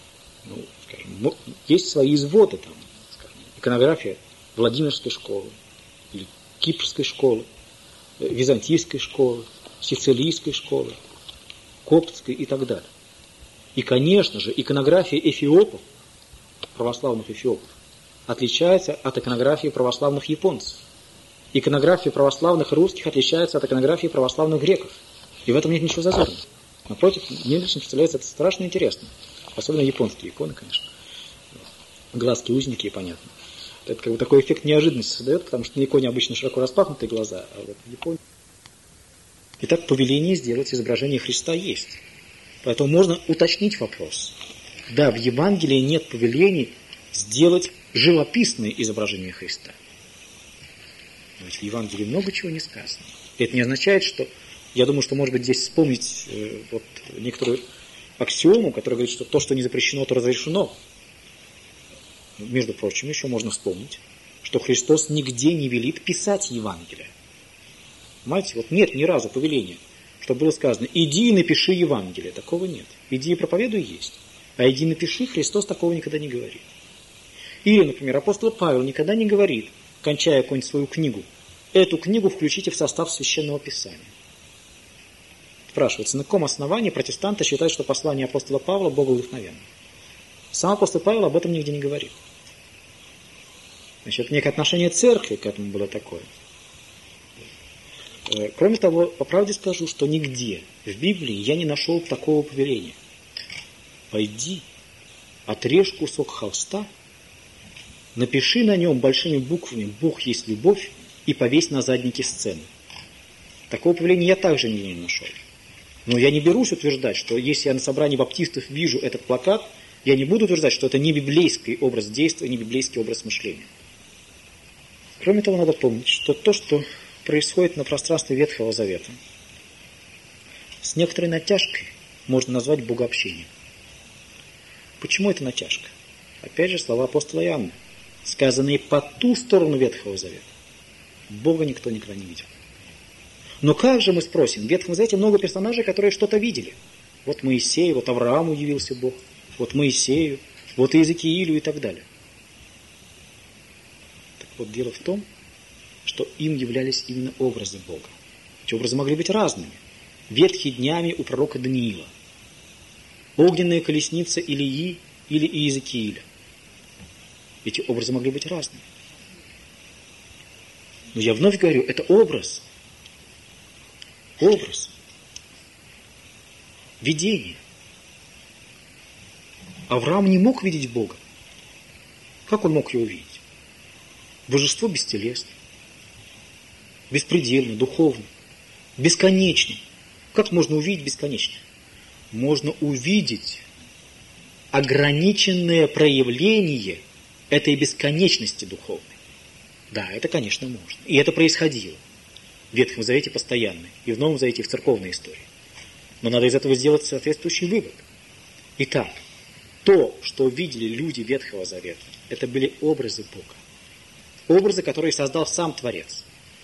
Speaker 1: есть свои изводы, там, скажем, иконография Владимирской школы, или Кипрской школы, Византийской школы, Сицилийской школы, Коптской и так далее. И, конечно же, иконография эфиопов, православных эфиопов, отличается от иконографии православных японцев. Иконография православных русских отличается от иконографии православных греков. И в этом нет ничего зазорного. Напротив, мне лично представляется это страшно интересно. Особенно японские иконы, конечно. Глазки узенькие, понятно. Это как бы такой эффект неожиданности создает, потому что на иконе обычно широко распахнутые глаза, а вот в Японии... Итак, повеление сделать изображение Христа есть. Поэтому можно уточнить вопрос. Да, в Евангелии нет повелений сделать живописное изображение Христа. Но ведь в Евангелии много чего не сказано. И это не означает, что... Я думаю, что, может быть, здесь вспомнить вот некоторую аксиому, которая говорит, что то, что не запрещено, то разрешено. Между прочим, еще можно вспомнить, что Христос нигде не велит писать Евангелие. Понимаете, вот нет ни разу повеления, что было сказано, иди и напиши Евангелие. Такого нет. Иди и проповедуй есть. А иди и напиши, Христос такого никогда не говорит. Или, например, апостол Павел никогда не говорит, кончая какую-нибудь свою книгу, эту книгу включите в состав Священного Писания. Спрашивается, на каком основании протестанты считают, что послание апостола Павла боговдохновенно? Сам апостол Павел об этом нигде не говорит. Значит, некое отношение церкви к этому было такое. Кроме того, по правде скажу, что нигде в Библии я не нашел такого повеления. Пойди, отрежь кусок холста, напиши на нем большими буквами «Бог есть любовь» и повесь на заднике сцены. Такого повеления я также нигде не нашел. Но я не берусь утверждать, что если я на собрании баптистов вижу этот плакат, я не буду утверждать, что это не библейский образ действия, не библейский образ мышления. Кроме того, надо помнить, что то, что происходит на пространстве Ветхого Завета, с некоторой натяжкой можно назвать богообщением. Почему это натяжка? Опять же, слова апостола Иоанна, сказанные по ту сторону Ветхого Завета. Бога никто никогда не видел. Но как же, мы спросим, в Ветхом Завете много персонажей, которые что-то видели. Вот Моисей, вот Аврааму явился Бог, вот Моисею, вот Иезекиилю и так далее. Так вот, дело в том, что им являлись именно образы Бога. Эти образы могли быть разными. Ветхие днями у пророка Даниила. огненная колесница Илии или Иезекииля. Эти образы могли быть разными. Но я вновь говорю, это образ. Образ. Видение. Авраам не мог видеть Бога. Как он мог его видеть? Божество бестелесное, беспредельно, духовно, бесконечно. Как можно увидеть бесконечно? Можно увидеть ограниченное проявление этой бесконечности духовной. Да, это, конечно, можно. И это происходило в Ветхом Завете постоянно, и в Новом Завете, и в церковной истории. Но надо из этого сделать соответствующий вывод. Итак, то, что видели люди Ветхого Завета, это были образы Бога. Образы, которые создал сам Творец.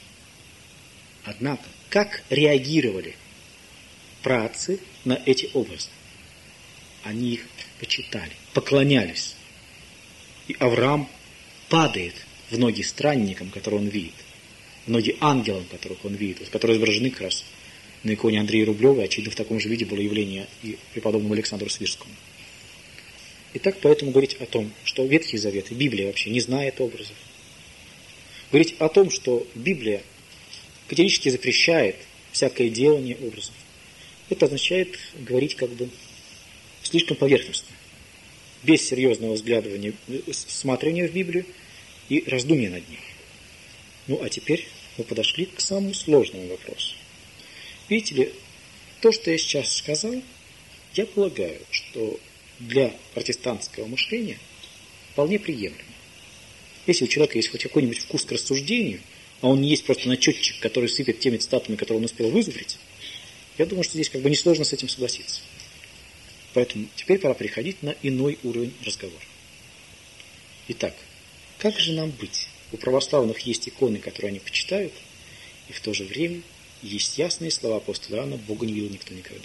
Speaker 1: Однако, как реагировали праотцы на эти образы? Они их почитали, поклонялись. И Авраам падает в ноги странникам, которые он видит, в ноги ангелам, которых он видит, которые изображены как раз на иконе Андрея Рублева. Очевидно, в таком же виде было явление и преподобному Александру Свирскому. Итак, поэтому говорить о том, что Ветхий Завет и Библия вообще не знает образов, говорить о том, что Библия категорически запрещает всякое делание образов, это означает говорить как бы слишком поверхностно, без серьезного взглядывания, смотрения в Библию и раздумья над ней. Ну, а теперь мы подошли к самому сложному вопросу. Видите ли, то, что я сейчас сказал, я полагаю, что для протестантского мышления вполне приемлемо. Если у человека есть хоть какой-нибудь вкус к рассуждению, а он не есть просто начетчик, который сыпет теми цитатами, которые он успел вызубрить, я думаю, что здесь как бы несложно с этим согласиться. Поэтому теперь пора переходить на иной уровень разговора. Итак, как же нам быть? У православных есть иконы, которые они почитают, и в то же время есть ясные слова апостола Иоанна: Бога не видел никто никогда.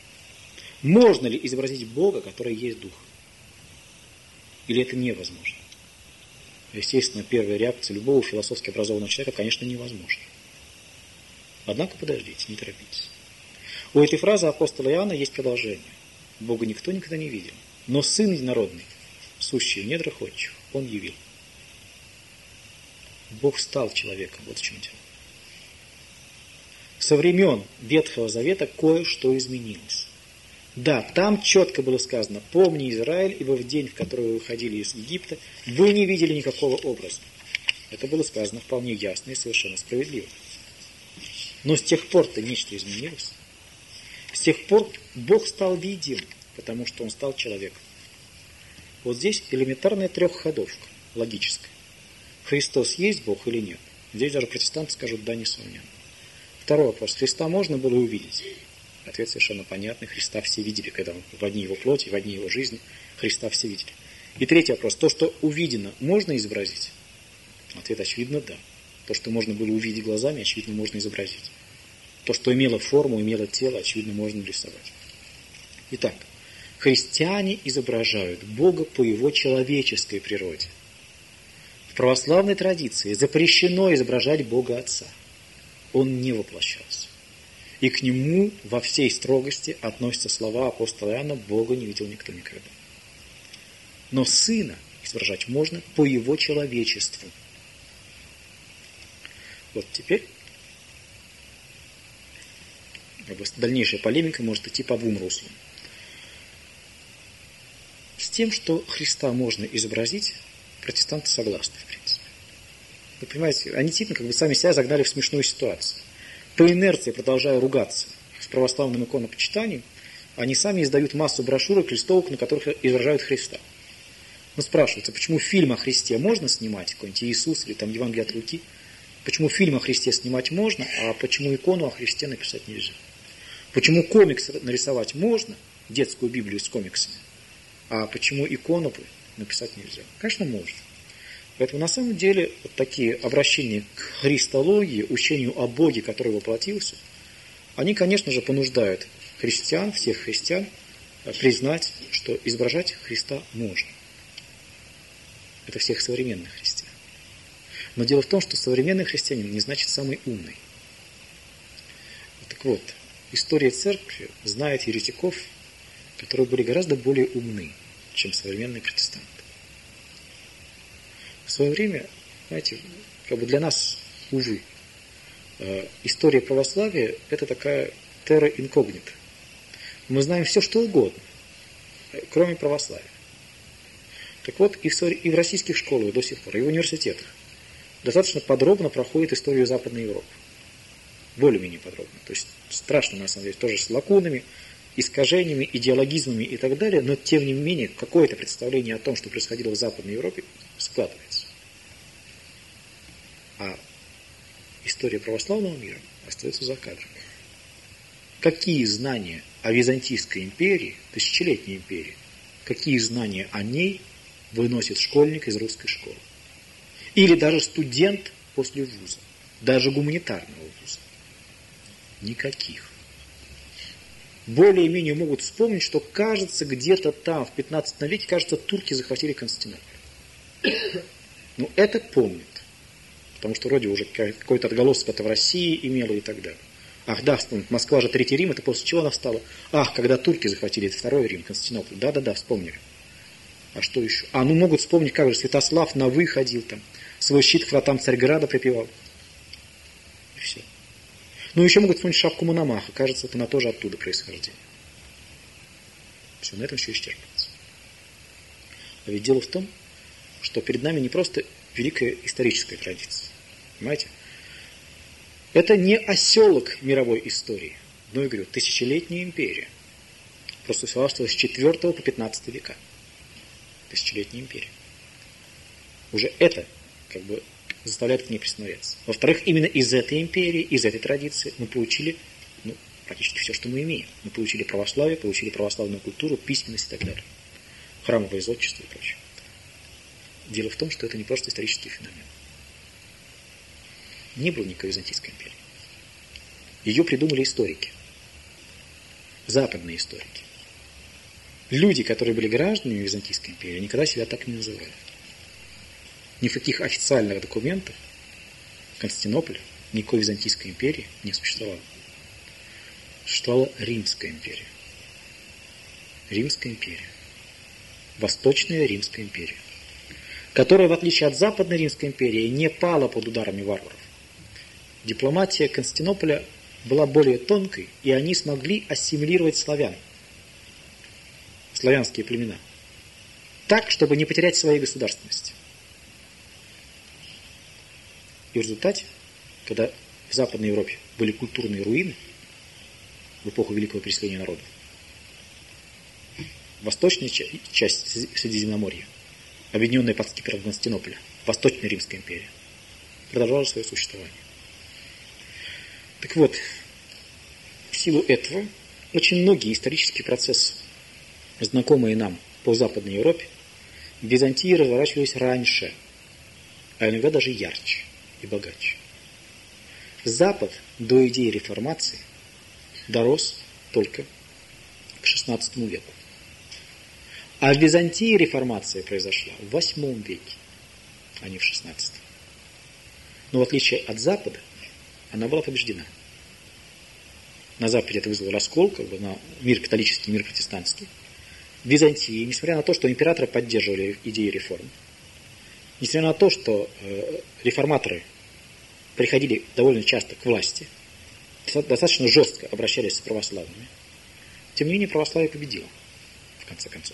Speaker 1: Можно ли изобразить Бога, который есть Дух? Или это невозможно? Естественно, первая реакция любого философски образованного человека, конечно, невозможно. Однако подождите, не торопитесь. У этой фразы апостола Иоанна есть продолжение. Бога никто никогда не видел, но Сын Единородный, сущий в недрах отчих, Он явил. Бог стал человеком, вот в чем дело. Со времен Ветхого Завета кое-что изменилось. Да, там четко было сказано: помни, Израиль, ибо в день, в который вы выходили из Египта, вы не видели никакого образа. Это было сказано вполне ясно и совершенно справедливо. Но с тех пор-то нечто изменилось. С тех пор Бог стал видим, потому что Он стал человеком. Вот здесь элементарная трехходовка, логическая. Христос есть Бог или нет? Здесь даже протестанты скажут: да, несомненно. Второй вопрос: Христа можно было увидеть? Ответ совершенно понятный: Христа все видели, когда он в одни его плоти, в одни его жизни, Христа все видели. И третий вопрос: то, что увидено, можно изобразить? Ответ очевидно: да. То, что можно было увидеть глазами, очевидно, можно изобразить. То, что имело форму, имело тело, очевидно, можно рисовать. Итак, христиане изображают Бога по Его человеческой природе. В православной традиции запрещено изображать Бога Отца. Он не воплощался. И к Нему во всей строгости относятся слова апостола Иоанна: Бога не видел никто никогда. Но Сына изображать можно по Его человечеству. Вот теперь дальнейшая полемика может идти по двум руслам. С тем, что Христа можно изобразить, протестанты согласны, в принципе. Вы понимаете, они типа как бы сами себя загнали в смешную ситуацию. По инерции, продолжая ругаться с православным иконопочитанием, они сами издают массу брошюрок, листовок, на которых изображают Христа. Но спрашивается, почему фильм о Христе можно снимать, какой-нибудь Иисус или там Евангелие от Луки, почему фильм о Христе снимать можно, а почему икону о Христе написать нельзя? Почему комикс нарисовать можно, детскую Библию с комиксами, а почему икону написать нельзя? Конечно, можно. Поэтому на самом деле вот такие обращения к христологии, учению о Боге, который воплотился, они, конечно же, понуждают христиан, всех христиан, признать, что изображать Христа можно. Это всех современных христиан. Но дело в том, что современный христианин не значит самый умный. Так вот, история церкви знает еретиков которые были гораздо более умны, чем современные протестанты. В свое время, знаете, как бы для нас, увы, история православия – это такая terra incognita. Мы знаем все, что угодно, кроме православия. Так вот, и в российских школах до сих пор, и в университетах достаточно подробно проходит историю Западной Европы. Более-менее подробно. То есть страшно, на самом деле, тоже с лакунами, искажениями, идеологизмами и так далее, но тем не менее какое-то представление о том, что происходило в Западной Европе, складывается. А история православного мира остается за кадром. Какие знания о Византийской империи, тысячелетней империи, какие знания о ней выносит школьник из русской школы? Или даже студент после вуза, даже гуманитарного вуза? Никаких. Более-менее могут вспомнить, что, кажется, где-то там, в 15 веке, кажется, турки захватили Константинополь. Но это помнят. Потому что вроде уже какой-то отголосок это в России имело и так далее. Ах, да, вспомнить, Москва же Третий Рим, это после чего она встала? Ах, когда турки захватили Второй Рим, Константинополь. Да-да-да, вспомнили. А что еще? Ну могут вспомнить, как же Святослав на «вы» ходил там, свой щит к вратам Царьграда припевал. И все. Ну, еще могут вспомнить шапку Мономаха. Кажется, это она тоже оттуда происхождение. Все, на этом все исчерпывается. А ведь дело в том, что перед нами не просто великая историческая традиция. Понимаете? Это не оселок мировой истории. Но, я говорю, тысячелетняя империя. Просто существовала с 4 по 15 века. Тысячелетняя империя. Уже это как бы заставляет к ней присмотреться. Во-вторых, именно из этой империи, из этой традиции мы получили практически все, что мы имеем. Мы получили православие, получили православную культуру, письменность и так далее. Храмовое зодчество и прочее. Дело в том, что это не просто исторический феномен. Не было никакой Византийской империи. Ее придумали историки. Западные историки. Люди, которые были гражданами Византийской империи, никогда себя так не называли. Ни в каких официальных документах Константинополя, никакой Византийской империи не существовало. Существовала Римская империя. Римская империя. Восточная Римская империя. Которая, в отличие от Западной Римской империи, не пала под ударами варваров. Дипломатия Константинополя была более тонкой, и они смогли ассимилировать славян. Славянские племена. Так, чтобы не потерять своей государственности. И в результате, когда в Западной Европе были культурные руины в эпоху Великого переселения народов, восточная часть Средиземноморья, объединенная под скипетром Константинополя, Восточная Римская империя, продолжала свое существование. Так вот, в силу этого очень многие исторические процессы, знакомые нам по Западной Европе, в Византии разворачивались раньше, а иногда даже ярче и богаче. Запад до идеи реформации дорос только к XVI веку. А в Византии реформация произошла в VIII веке, а не в XVI. Но в отличие от Запада, она была побеждена. На Западе это вызвало раскол, на мир католический, мир протестантский. В Византии, несмотря на то, что императоры поддерживали идеи реформ, несмотря на то, что реформаторы приходили довольно часто к власти, достаточно жестко обращались с православными, тем не менее православие победило, в конце концов.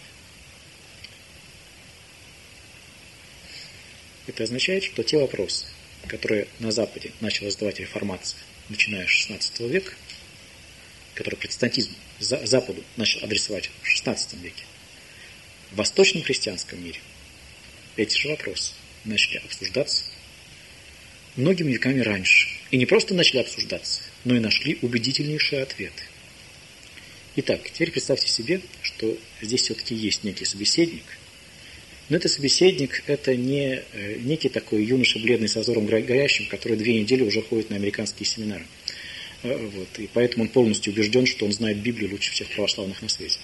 Speaker 1: Это означает, что те вопросы, которые на Западе начала задавать реформация, начиная с XVI века, которые протестантизм Западу начал адресовать в XVI веке, в восточном христианском мире эти же вопросы начали обсуждаться многими веками раньше. И не просто начали обсуждаться, но и нашли убедительнейшие ответы. Итак, теперь представьте себе, что здесь все-таки есть некий собеседник. Но этот собеседник – это не некий такой юноша бледный с взором горящим, который 2 недели уже ходит на американские семинары. И поэтому он полностью убежден, что он знает Библию лучше всех православных на свете.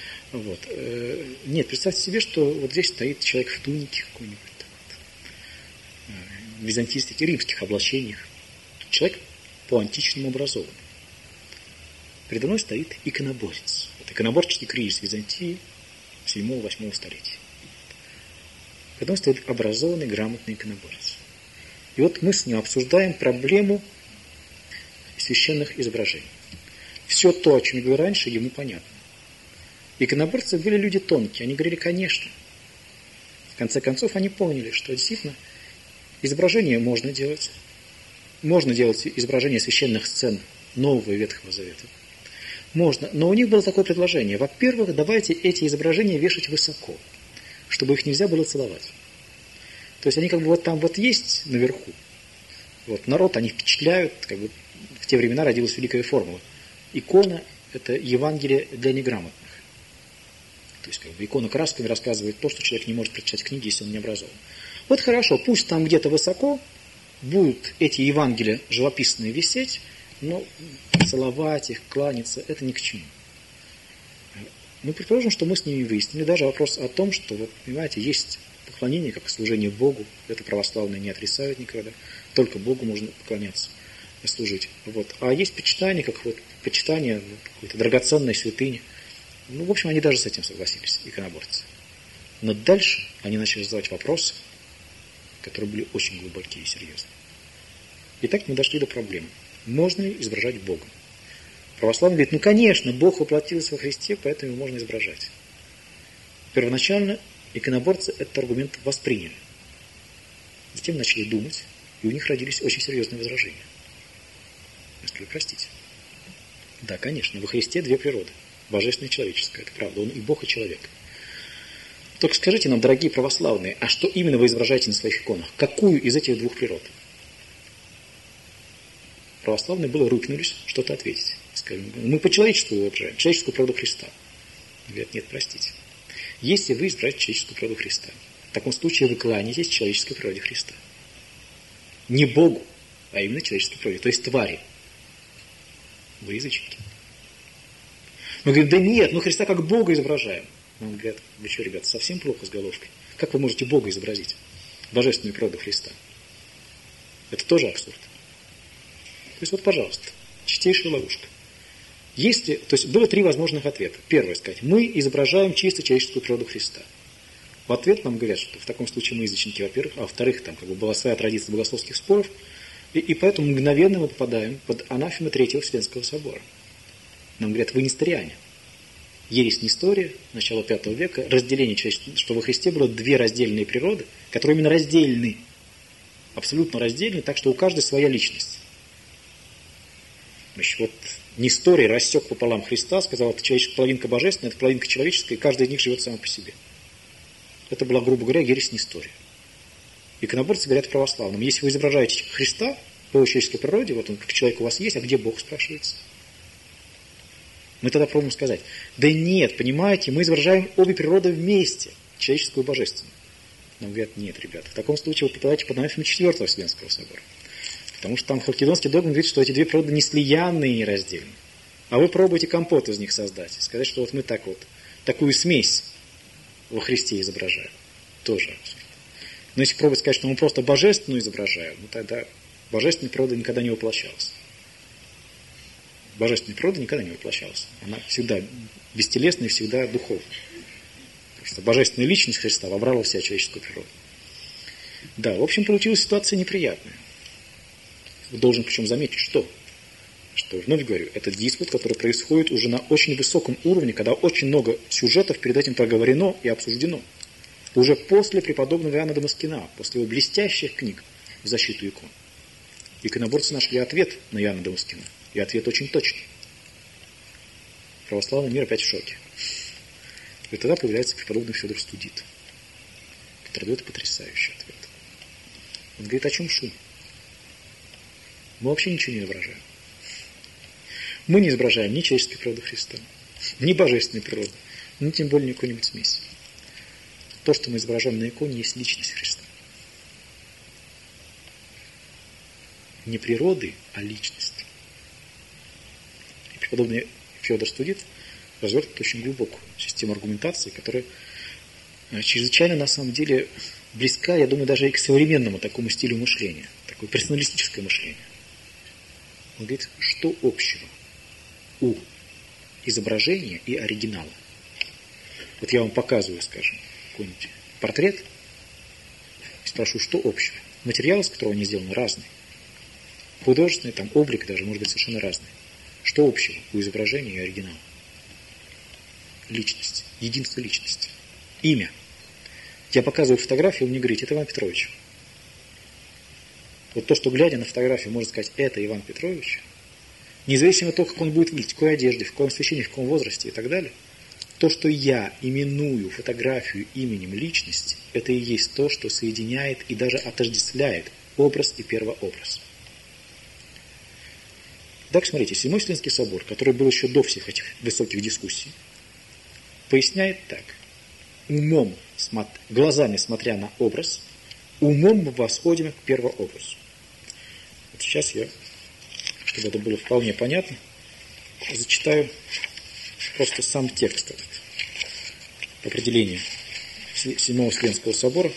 Speaker 1: Нет, представьте себе, что вот здесь стоит человек в тунике какой-нибудь, в византийских и римских облачениях. Человек по-античному образованный. Передо мной стоит иконоборец. иконоборческий кризис Византии 7-8 столетия. Потом стоит образованный, грамотный иконоборец. И вот мы с ним обсуждаем проблему священных изображений. Все то, о чем я говорил раньше, ему понятно. Иконоборцы были люди тонкие. Они говорили, конечно. В конце концов, они поняли, что действительно изображение можно делать. Можно делать изображение священных сцен Нового и Ветхого Завета. Можно. Но у них было такое предложение. Во-первых, давайте эти изображения вешать высоко, чтобы их нельзя было целовать. То есть они как бы вот там вот есть наверху. Вот народ они впечатляют, как бы в те времена родилась великая формула. Икона – это Евангелие для неграмотных. То есть как бы икона красками рассказывает то, что человек не может прочитать книги, если он не образован. Вот хорошо, пусть там где-то высоко будут эти Евангелия живописные висеть, но целовать их, кланяться – это ни к чему. Мы предположим, что мы с ними выяснили даже вопрос о том, что, вот, понимаете, есть поклонение как служение Богу, это православные не отрицают никогда, только Богу можно поклоняться и служить. Вот. А есть почитание, как вот почитание какой-то драгоценной святыни. Ну, в общем, они даже с этим согласились, иконоборцы. Но дальше они начали задавать вопросы, которые были очень глубокие и серьезные. Итак, мы дошли до проблемы. Можно ли изображать Бога? Православный говорит, ну, конечно, Бог воплотился во Христе, поэтому его можно изображать. Первоначально иконоборцы этот аргумент восприняли. Затем начали думать, и у них родились очень серьезные возражения. Я сказал, простите. Да, конечно, во Христе две природы. Божественная и человеческая, это правда. Он и Бог, и человек. Только скажите нам, дорогие православные, а что именно вы изображаете на своих иконах? Какую из этих двух природ? Православные было рыкнулись что-то ответить. Скажем, мы по человечеству изображаем, человеческую природу Христа. Говорят, нет, простите. Если вы изображаете человеческую природу Христа, в таком случае вы кланяетесь человеческой природе Христа. Не Богу, а именно человеческой природе, то есть твари. Вы язычники. Мы говорим, да нет, мы Христа как Бога изображаем. Он говорит, вы что, ребята, совсем плохо с головкой? Как вы можете Бога изобразить? Божественную природу Христа. Это тоже абсурд. То есть вот, пожалуйста, чистейшая ловушка. Если, то есть было три возможных ответа. Первое, сказать, мы изображаем чисто человеческую природу Христа. В ответ нам говорят, что в таком случае мы язычники, во-первых, а во-вторых, там как бы была своя традиция богословских споров, и поэтому мгновенно мы попадаем под анафему Третьего Вселенского собора. Нам говорят, вы несториане. Ересь Нестория, начало V века, разделение человечества, что во Христе было две раздельные природы, которые именно раздельны, абсолютно раздельны, так что у каждой своя личность. Значит, вот Несторий рассек пополам Христа, сказал, это человеческая половинка божественная, это половинка человеческая, и каждый из них живет сам по себе. Это была, грубо говоря, ересь Нестория. Иконоборцы говорят православным, если вы изображаете Христа по его человеческой природе, вот он как человек у вас есть, а где Бог, спрашивается? Мы тогда пробуем сказать, да нет, понимаете, мы изображаем обе природы вместе, человеческую и божественную. Нам говорят, нет, ребята, в таком случае вы попадаете под анафему Четвертого Вселенского собора. Потому что там халкидонский догм говорит, что эти две природы не слиянные и нераздельны. А вы пробуете компот из них создать. Сказать, что вот мы так вот, такую смесь во Христе изображаем. Тоже абсурд. Но если пробовать сказать, что мы просто божественную изображаем, ну тогда божественная природа никогда не воплощалась. Божественная природа никогда не воплощалась. Она всегда бестелесная и всегда духовная. Потому что божественная личность Христа вобрала в себя человеческую природу. Да, в общем, получилась ситуация неприятная. Должен причем заметить, что вновь говорю, это диспут, который происходит уже на очень высоком уровне, когда очень много сюжетов перед этим проговорено и обсуждено. Уже после преподобного Иоанна Дамаскина, после его блестящих книг в защиту икон. Иконоборцы нашли ответ на Иоанна Дамаскина. И ответ очень точный. Православный мир опять в шоке. И тогда появляется преподобный Федор Студит, который дает потрясающий ответ. Он говорит, о чем шум? Мы вообще ничего не изображаем. Мы не изображаем ни человеческой природы Христа, ни божественной природы, ни тем более ни какой-нибудь смеси. То, что мы изображаем на иконе, есть личность Христа. Не природы, а личность. И преподобный Федор Студит развертывает очень глубокую систему аргументации, которая чрезвычайно на самом деле близка, я думаю, даже и к современному такому стилю мышления, такое персоналистическое мышление. Он говорит, что общего у изображения и оригинала. Вот я вам показываю, скажем, какой-нибудь портрет и спрошу, что общего. Материал, из которого они сделаны, разный. Художественный, там, облик даже может быть совершенно разный. Что общего у изображения и оригинала? Личность. Единство личности. Имя. Я показываю фотографию, вы мне говорите, это Иван Петрович. Вот то, что глядя на фотографию, можно сказать, это Иван Петрович, независимо от того, как он будет выглядеть, в какой одежде, в каком освещении, в каком возрасте и так далее, то, что я именую фотографию именем личности, это и есть то, что соединяет и даже отождествляет образ и первообраз. Так, смотрите, Седьмой Вселенский собор, который был еще до всех этих высоких дискуссий, поясняет так. Умом, глазами смотря на образ, умом мы восходим к первообразу. Вот сейчас я, чтобы это было вполне понятно, зачитаю просто сам текст этот. Определение Седьмого Вселенского собора.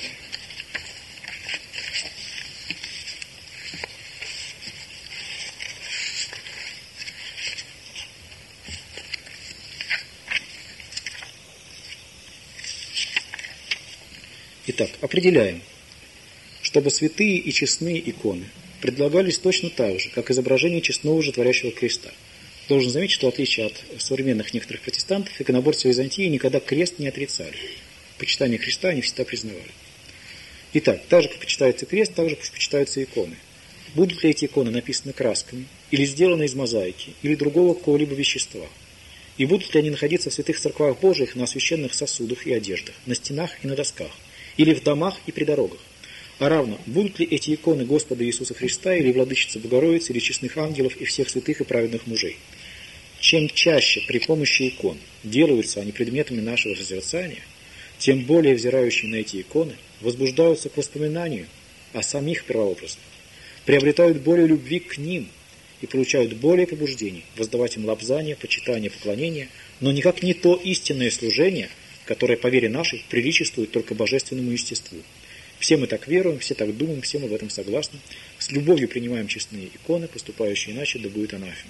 Speaker 1: Итак, определяем, чтобы святые и честные иконы предлагались точно так же, как изображение честного животворящего креста. Должен заметить, что в отличие от современных некоторых протестантов, иконоборцы Византии никогда крест не отрицали. Почитание креста они всегда признавали. Итак, так же, как почитается крест, так же почитаются иконы. Будут ли эти иконы написаны красками, или сделаны из мозаики, или другого какого-либо вещества? И будут ли они находиться в святых церквах Божиих на освященных сосудах и одеждах, на стенах и на досках, или в домах и при дорогах? А равно, будут ли эти иконы Господа Иисуса Христа, или Владычицы Богородицы, или честных ангелов и всех святых и праведных мужей? Чем чаще при помощи икон делаются они предметами нашего созерцания, тем более взирающие на эти иконы возбуждаются к воспоминанию о самих первообразах, приобретают более любви к ним и получают более побуждений воздавать им лобзание, почитание, поклонение, но никак не то истинное служение, которое по вере нашей приличествует только божественному естеству. Все мы так веруем, все так думаем, все мы в этом согласны. С любовью принимаем честные иконы, поступающие иначе, да будет анафема.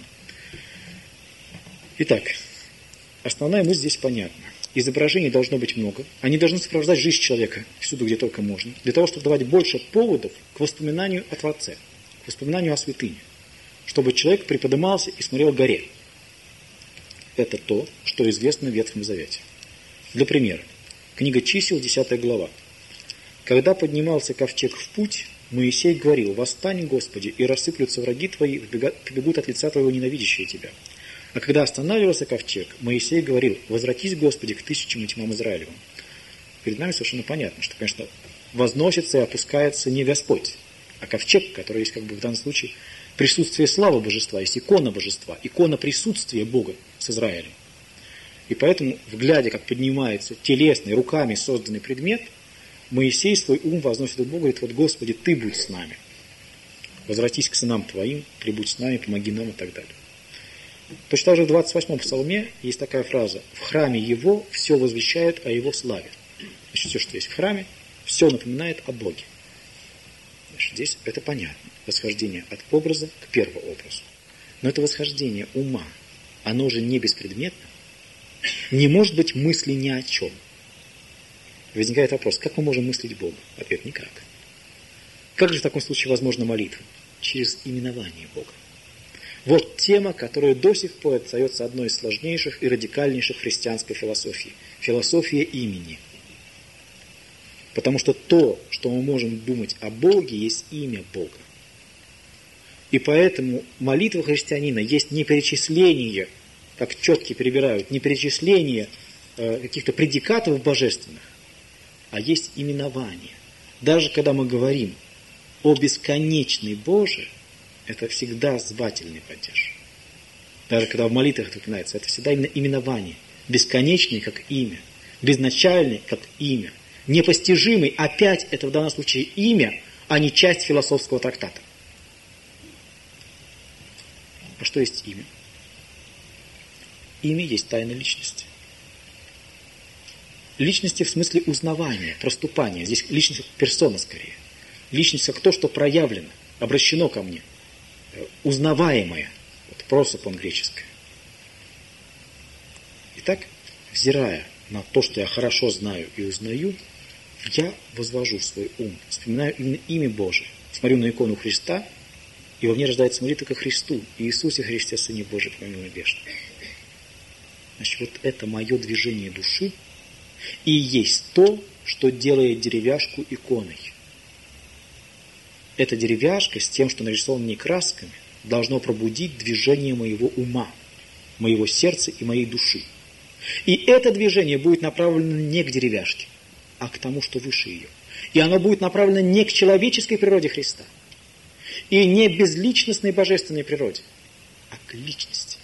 Speaker 1: Итак, основная мысль здесь понятна. Изображений должно быть много. Они должны сопровождать жизнь человека всюду, где только можно, для того, чтобы давать больше поводов к воспоминанию о Творце, к воспоминанию о святыне, чтобы человек приподнимался и смотрел к горе. Это то, что известно в Ветхом Завете. Для примера, книга Чисел, 10 глава. Когда поднимался ковчег в путь, Моисей говорил: «Восстань, Господи, и рассыплются враги твои, побегут от лица твоего ненавидящие тебя». А когда останавливался ковчег, Моисей говорил: «Возвратись, Господи, к тысячам и тьмам Израилевым». Перед нами совершенно понятно, что, конечно, возносится и опускается не Господь, а ковчег, который есть, как бы в данном случае, присутствие славы божества, есть икона божества, икона присутствия Бога с Израилем. И поэтому, глядя, как поднимается телесный, руками созданный предмет, Моисей свой ум возносит к Богу и говорит: «Вот, Господи, Ты будь с нами. Возвратись к сынам Твоим, прибудь с нами, помоги нам» и так далее. Точно так же в 28-м псалме есть такая фраза: «В храме Его все возвещает о Его славе». Значит, все, что есть в храме, все напоминает о Боге. Значит, здесь это понятно. Восхождение от образа к первообразу. Но это восхождение ума, оно же не беспредметно. Не может быть мысли ни о чем. Возникает вопрос: как мы можем мыслить Бога? Ответ: никак. Как же в таком случае возможна молитва? Через именование Бога. Вот тема, которая до сих пор остается одной из сложнейших и радикальнейших христианской философии. Философия имени. Потому что то, что мы можем думать о Боге, есть имя Бога. И поэтому молитва христианина есть не перечисление, как четки перебирают, не перечисление каких-то предикатов божественных, а есть именование. Даже когда мы говорим о бесконечной Боже, это всегда звательный падеж. Даже когда в молитвах это упоминается, это всегда именно именование. Бесконечный как имя, безначальный как имя, непостижимый опять это в данном случае имя, а не часть философского трактата. А что есть имя? Имя есть тайна личности. Личности в смысле узнавания, проступания. Здесь личность как персона скорее. Личность как то, что проявлено, обращено ко мне. Узнаваемое. Вот просопон греческое. Итак, взирая на то, что я хорошо знаю и узнаю, я возвожу в свой ум, вспоминаю именно имя Божие, смотрю на икону Христа, и во мне рождается молитва ко Христу, Иисусе Христе, Сыне Божий, помилуй грешных. Значит, вот это мое движение души и есть то, что делает деревяшку иконой. Эта деревяшка с тем, что нарисована не красками, должно пробудить движение моего ума, моего сердца и моей души. И это движение будет направлено не к деревяшке, а к тому, что выше ее. И оно будет направлено не к человеческой природе Христа, и не безличностной божественной природе, а к личности.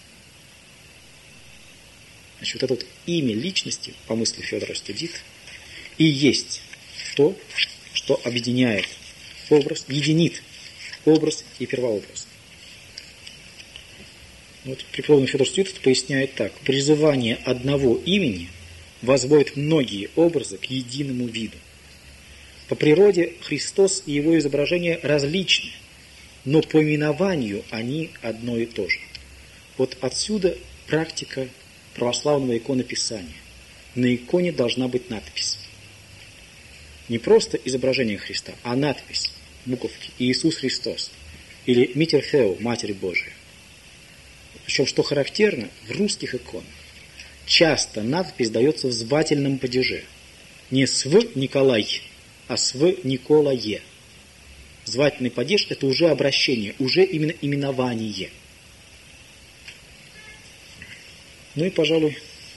Speaker 1: Значит, вот это вот имя личности, по мысли Федора Студита, и есть то, что объединяет образ, единит образ и первообраз. Вот преподобный Федор Студит поясняет так. Призывание одного имени возводит многие образы к единому виду. По природе Христос и его изображения различны, но по именованию они одно и то же. Вот отсюда практика православного иконописания. На иконе должна быть надпись. Не просто изображение Христа, а надпись, буковки «Иисус Христос» или «Митер Θεού», Матерь Божия. Причем, что характерно, в русских иконах часто надпись дается в звательном падеже. Не «Св Николай», а «Св Николае». Звательный падеж – это уже обращение, уже именно именование. Ну и, пожалуй,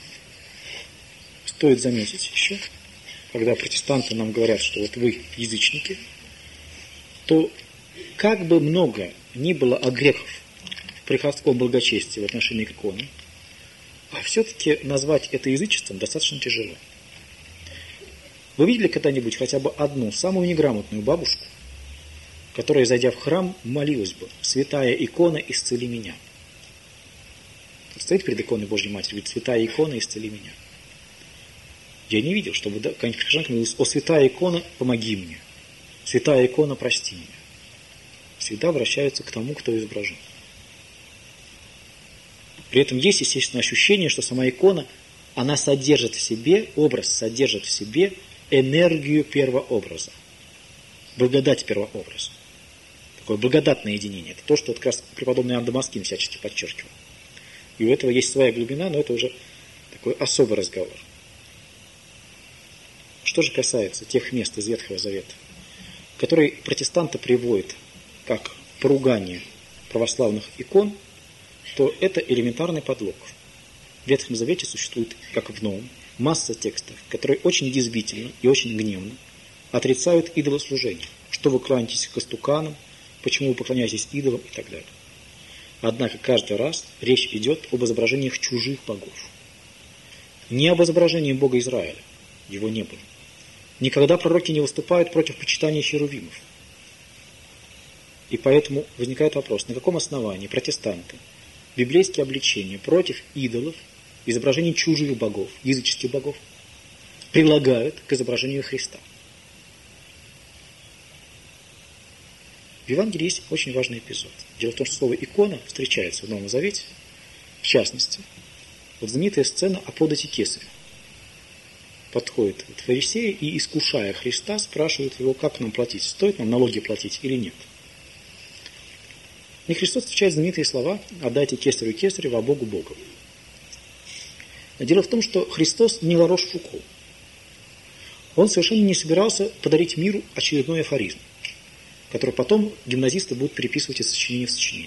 Speaker 1: стоит заметить еще, когда протестанты нам говорят, что вот вы язычники, то как бы много ни было огрехов в приходском благочестии в отношении к иконе, а все-таки назвать это язычеством достаточно тяжело. Вы видели когда-нибудь хотя бы одну, самую неграмотную бабушку, которая, зайдя в храм, молилась бы: «Святая икона, исцели меня». Стоит перед иконой Божьей Матери, говорит: «Святая икона, исцели меня». Я не видел, чтобы какая-нибудь прихожанка молилась: «О, святая икона, помоги мне». «Святая икона, прости меня». Всегда обращаются к тому, кто изображен. При этом есть, естественно, ощущение, что сама икона, она содержит в себе, образ содержит в себе энергию первообраза, благодать первообраза. Такое благодатное единение. Это то, что вот как раз преподобный Иоанн Дамаскин всячески подчеркивал. И у этого есть своя глубина, но это уже такой особый разговор. Что же касается тех мест из Ветхого Завета, которые протестанты приводят как поругание православных икон, то это элементарный подлог. В Ветхом Завете существует, как и в Новом, масса текстов, которые очень язвительно и очень гневно отрицают идолослужение. Что вы кланяетесь к истуканам, почему вы поклоняетесь идолам и так далее. Однако каждый раз речь идет об изображениях чужих богов. Не об изображении Бога Израиля. Его не было. Никогда пророки не выступают против почитания херувимов. И поэтому возникает вопрос, на каком основании протестанты библейские обличения против идолов, изображений чужих богов, языческих богов, прилагают к изображению Христа. В Евангелии есть очень важный эпизод. Дело в том, что слово «икона» встречается в Новом Завете. В частности, вот знаменитая сцена о подати кесарю. Подходит фарисеи и, искушая Христа, спрашивают его, как нам платить, стоит нам налоги платить или нет. И Христос отвечает знаменитые слова: «Отдайте кесарю кесарю, а Богу Богу». Дело в том, что Христос не Ларош-Фуко. Он совершенно не собирался подарить миру очередной афоризм, который потом гимназисты будут переписывать из сочинения в сочинение.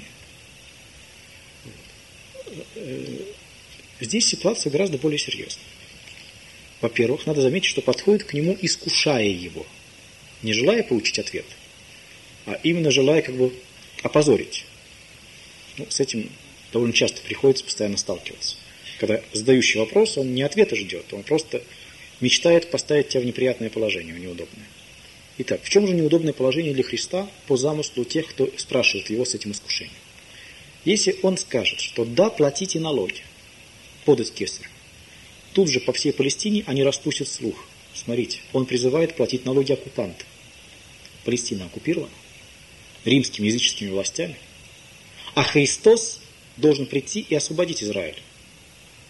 Speaker 1: Здесь ситуация гораздо более серьезная. Во-первых, надо заметить, что подходит к нему, искушая его, не желая получить ответ, а именно желая как бы опозорить. С этим довольно часто приходится постоянно сталкиваться. Когда задающий вопрос, он не ответа ждет, он просто мечтает поставить тебя в неприятное положение, в неудобное. Итак, в чем же неудобное положение для Христа по замыслу тех, кто спрашивает его с этим искушением? Если он скажет, что да, платите налоги, подать кесарю, тут же по всей Палестине они распустят слух. Смотрите, он призывает платить налоги оккупантам. Палестина оккупирована римскими языческими властями, а Христос должен прийти и освободить Израиль.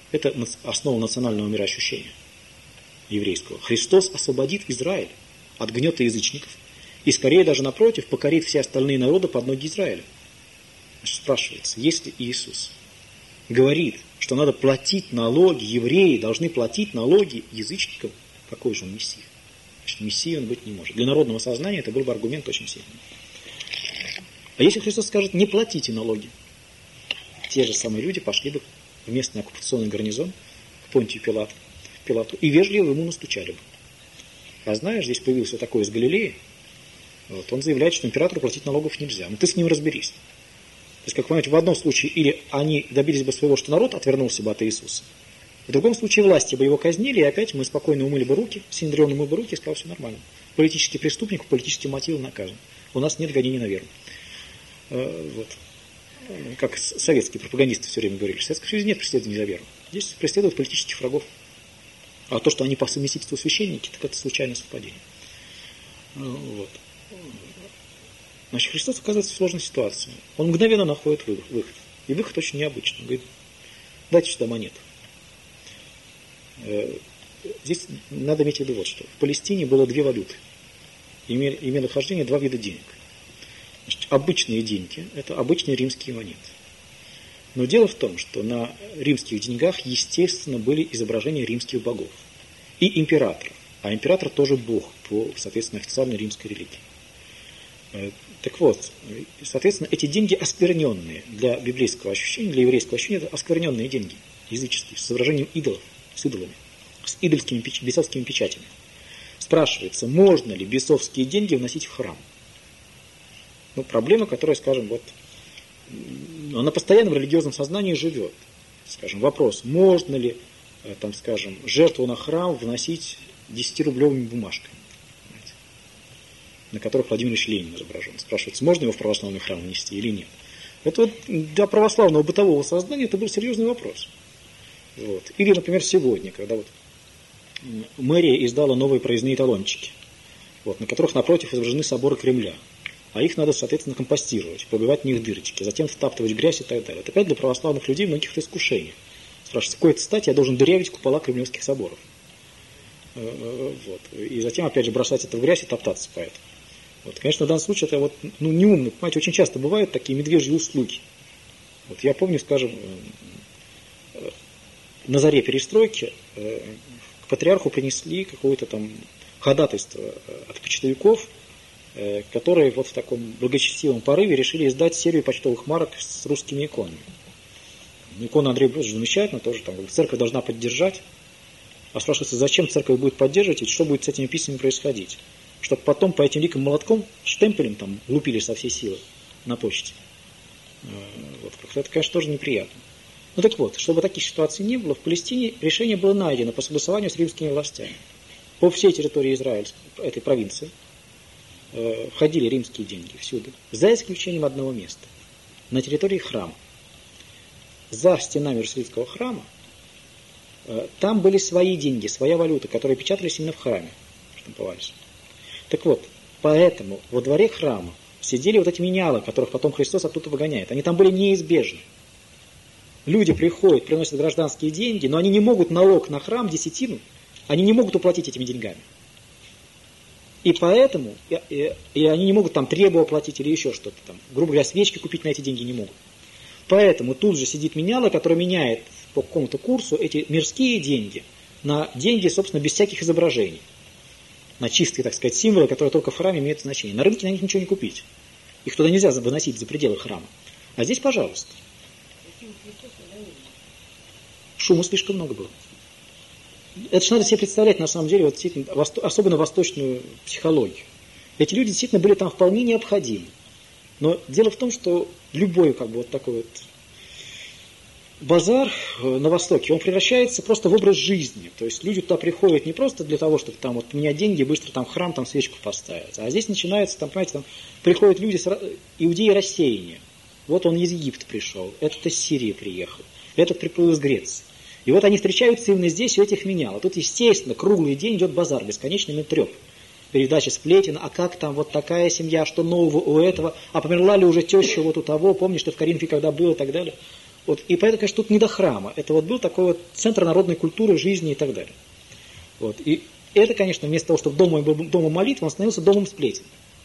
Speaker 1: Это основа национального мироощущения еврейского. Христос освободит Израиль от гнета язычников и скорее даже напротив покорит все остальные народы под ноги Израиля. Значит, спрашивается, если Иисус говорит, что надо платить налоги, евреи должны платить налоги язычникам, какой же он Мессия? Значит, Мессией он быть не может. Для народного сознания это был бы аргумент очень сильный. А если Христос скажет, не платите налоги, те же самые люди пошли бы в местный оккупационный гарнизон к Понтию Пилату и вежливо ему настучали бы. А знаешь, здесь появился такой из Галилеи, вот, он заявляет, что императору платить налогов нельзя. Но ты с ним разберись. То есть, как вы понимаете, в одном случае или они добились бы своего, что народ отвернулся бы от Иисуса, в другом случае власти бы его казнили, и опять мы спокойно умыли бы руки, Синедрион умыл бы руки и сказал, все нормально. Политический преступник, по политическим мотивам наказан. У нас нет гонений на веру. Вот. Как советские пропагандисты все время говорили, в Советском Союзе нет преследований за веру. Здесь преследуют политических врагов. А то, что они по совместительству священники, так это случайное совпадение. Вот. Значит, Христос оказывается в сложной ситуации. Он мгновенно находит выход. И выход очень необычный. Он говорит, дайте сюда монету. Здесь надо иметь в виду вот что. В Палестине было две валюты. Имели хождение два вида денег. Значит, обычные деньги – это обычные римские монеты. Но дело в том, что на римских деньгах, естественно, были изображения римских богов и императоров. А император тоже бог по, соответственно, официальной римской религии. Так вот, соответственно, эти деньги оскверненные для библейского ощущения, для еврейского ощущения, это оскверненные деньги, языческие, с изображением идолов, с идолами, с идольскими, бесовскими печатями. Спрашивается, можно ли бесовские деньги вносить в храм? Ну, проблема, которая, скажем, вот, она постоянно в религиозном сознании живет. Скажем, вопрос, можно ли, там, скажем, жертву на храм вносить 10-рублевыми бумажками, на которых Владимир Ильич Ленин изображен. Спрашивается, можно его в православный храм внести или нет? Это вот для православного бытового сознания это был серьезный вопрос. Вот. Или, например, сегодня, когда вот мэрия издала новые проездные талончики, вот, на которых напротив изображены соборы Кремля. А их надо, соответственно, компостировать, пробивать в них дырочки, затем втаптывать грязь и так далее. Это опять для православных людей многих искушений. Спрашивается, с какой стати я должен дырявить купола кремлевских соборов? Вот. И затем, опять же, бросать это в грязь и топтаться по этому. Вот. Конечно, в данном случае это вот, ну, неумно. Понимаете, очень часто бывают такие медвежьи услуги. Вот я помню, скажем, на заре перестройки к патриарху принесли какое-то там ходатайство от почтовиков, которые вот в таком благочестивом порыве решили издать серию почтовых марок с русскими иконами. Икона Андрея Божьего замечательно, тоже там церковь должна поддержать. А спрашивается, зачем церковь будет поддерживать и что будет с этими письмами происходить? Чтобы потом по этим ликам молотком, штемпелем там лупили со всей силы на почте. Вот. Это, конечно, тоже неприятно. Ну так вот, чтобы таких ситуаций не было, в Палестине решение было найдено по согласованию с римскими властями. По всей территории израильской, этой провинции, входили римские деньги всюду, за исключением одного места, на территории храма. За стенами Иерусалимского храма там были свои деньги, своя валюта, которые печатались именно в храме, штамповались. Так вот, поэтому во дворе храма сидели вот эти менялы, которых потом Христос оттуда выгоняет. Они там были неизбежны. Люди приходят, приносят гражданские деньги, но они не могут налог на храм, десятину, они не могут уплатить этими деньгами. И поэтому, и они не могут там требу оплатить или еще что-то там. Грубо говоря, свечки купить на эти деньги не могут. Поэтому тут же сидит меняла, который меняет по какому-то курсу эти мирские деньги на деньги, собственно, без всяких изображений. На чистые, так сказать, символы, которые только в храме имеют значение. На рынке на них ничего не купить. Их туда нельзя выносить за пределы храма. А здесь, пожалуйста. Шума слишком много было. Это же надо себе представлять, на самом деле, вот, особенно восточную психологию. Эти люди действительно были там вполне необходимы. Но дело в том, что любой как бы вот такой вот базар на Востоке, он превращается просто в образ жизни. То есть люди туда приходят не просто для того, чтобы там вот поменять деньги, быстро там в храм там свечку поставить. А здесь начинается, там, понимаете, там приходят люди, иудеи рассеяния. Вот он из Египта пришел, этот из Сирии приехал, этот приплыл из Греции. И вот они встречаются именно здесь, у этих менял. А тут, естественно, круглый день идет базар, бесконечный треп. Передача сплетен, а как там вот такая семья, что нового у этого, а померла ли уже теща вот у того, помнишь, что в Коринфе когда было и так далее. Вот, и поэтому, конечно, тут не до храма. Это вот был такой вот центр народной культуры, жизни и так далее. Вот. И это, конечно, вместо того, чтобы домом был домом молитвы, он становился домом сплетен.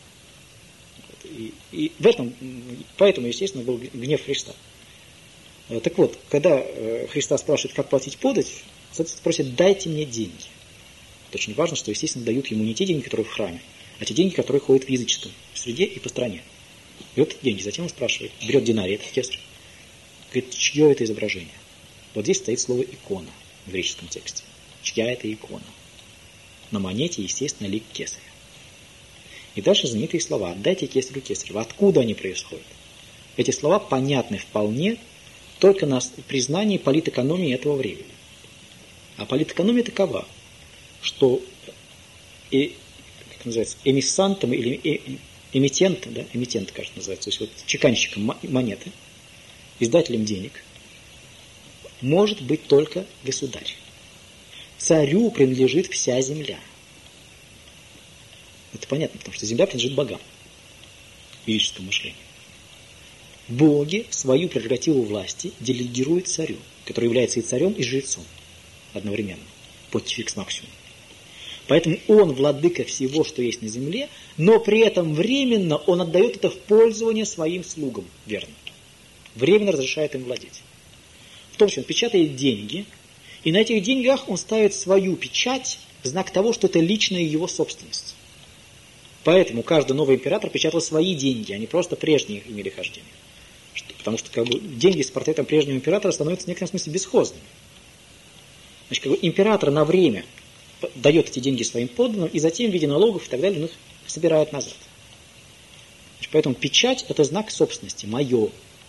Speaker 1: И в этом, поэтому, естественно, был гнев Христа. Так вот, когда Христа спрашивает, как платить подать, соответственно, просит, дайте мне деньги. Это очень важно, что, естественно, дают ему не те деньги, которые в храме, а те деньги, которые ходят в языческом среде и по стране. И вот деньги. Затем он спрашивает, берет динарий, это кесарь. Говорит, чье это изображение? Вот здесь стоит слово икона в греческом тексте. Чья это икона? На монете, естественно, лик кесаря. И дальше знаменитые слова. Отдайте кесарю кесарева. Откуда они происходят? Эти слова понятны вполне только на признании политэкономии этого времени. А политэкономия такова, что как называется, эмиссантом или эмитентом, да, эмитент, кажется, называется, то есть вот чеканщиком монеты, издателем денег, может быть только государь. Царю принадлежит вся земля. Это понятно, потому что земля принадлежит богам в юридическом мышлении. Боги свою прерогативу власти делегируют царю, который является и царем, и жрецом одновременно. Понтификс максимум. Поэтому он владыка всего, что есть на земле, но при этом временно он отдает это в пользование своим слугам, верно. Временно разрешает им владеть. В том числе он печатает деньги, и на этих деньгах он ставит свою печать в знак того, что это личная его собственность. Поэтому каждый новый император печатал свои деньги, а не просто прежние имели хождение. Потому что как бы, деньги с портретом прежнего императора становятся в некотором смысле бесхозными. Значит, как бы, император на время дает эти деньги своим подданным, и затем в виде налогов и так далее он их собирает назад. Значит, поэтому печать – это знак собственности, мое.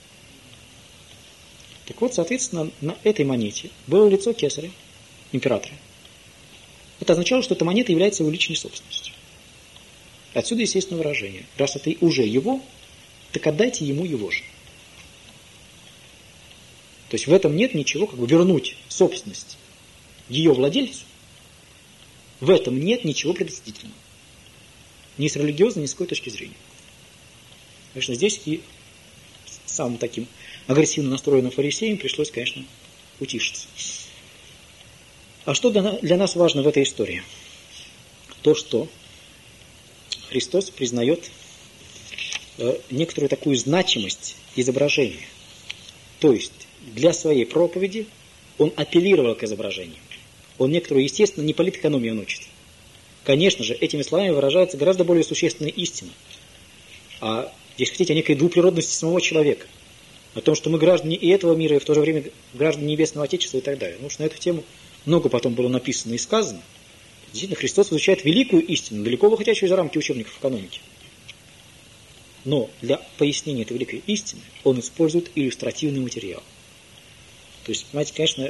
Speaker 1: Так вот, соответственно, на этой монете было лицо кесаря, императора. Это означало, что эта монета является его личной собственностью. Отсюда, естественно, выражение. Раз это уже его, так отдайте ему его же. То есть в этом нет ничего, как бы вернуть собственность ее владельцу. В этом нет ничего предосудительного. Ни с религиозной, ни с какой точки зрения. Конечно, здесь и самым таким агрессивно настроенным фарисеям пришлось, конечно, утишиться. А что для нас важно в этой истории? То, что Христос признает некоторую такую значимость изображения. То есть для своей проповеди он апеллировал к изображению. Он некоторую, естественно, не политэкономию он учит. Конечно же, этими словами выражается гораздо более существенная истина. А здесь хотите о некой двуприродности самого человека. О том, что мы граждане и этого мира, и в то же время граждане Небесного Отечества и так далее. Потому что на эту тему много потом было написано и сказано. Действительно, Христос изучает великую истину, далеко выходящую за рамки учебников экономики. Но для пояснения этой великой истины он использует иллюстративный материал. То есть, понимаете, конечно,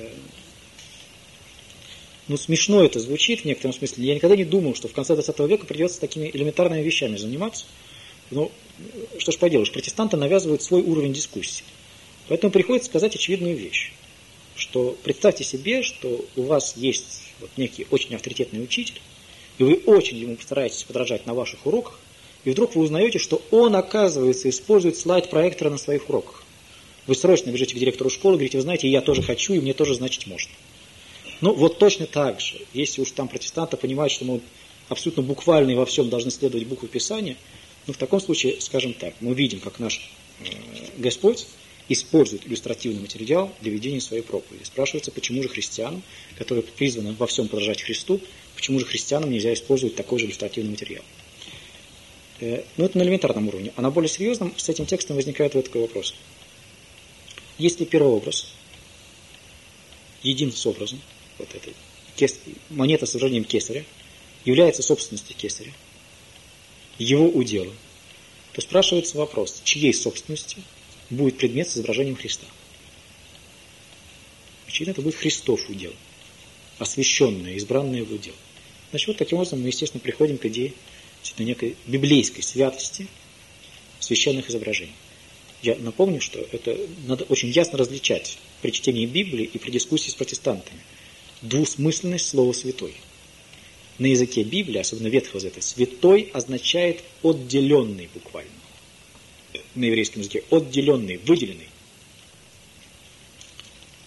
Speaker 1: смешно это звучит в некотором смысле. Я никогда не думал, что в конце 20 века придется такими элементарными вещами заниматься. Но что ж поделаешь, протестанты навязывают свой уровень дискуссии. Поэтому приходится сказать очевидную вещь. Что представьте себе, что у вас есть вот некий очень авторитетный учитель, и вы очень ему постараетесь подражать на ваших уроках, и вдруг вы узнаете, что он, оказывается, использует слайд проектора на своих уроках. Вы срочно бежите к директору школы, говорите, вы знаете, я тоже хочу, и мне тоже, значит, можно. Ну, вот точно так же, если уж там протестанты понимают, что мы абсолютно буквально и во всем должны следовать букве Писания, в таком случае, скажем так, мы видим, как наш Господь использует иллюстративный материал для ведения своей проповеди. Спрашивается, почему же христианам, которые призваны во всем подражать Христу, почему же христианам нельзя использовать такой же иллюстративный материал? Это на элементарном уровне. А на более серьезном с этим текстом возникает вот такой вопрос. Если первый образ един с образом, вот этой монета с изображением кесаря, является собственностью кесаря, его уделом, то спрашивается вопрос, чьей собственностью будет предмет с изображением Христа. Очевидно, это будет Христов удел, освященное, избранное в удел. Значит, вот таким образом мы, естественно, приходим к идее некой библейской святости священных изображений. Я напомню, что это надо очень ясно различать при чтении Библии и при дискуссии с протестантами. Двусмысленность слова «святой». На языке Библии, особенно Ветхого Завета, «святой» означает «отделенный» буквально. На еврейском языке «отделенный», «выделенный».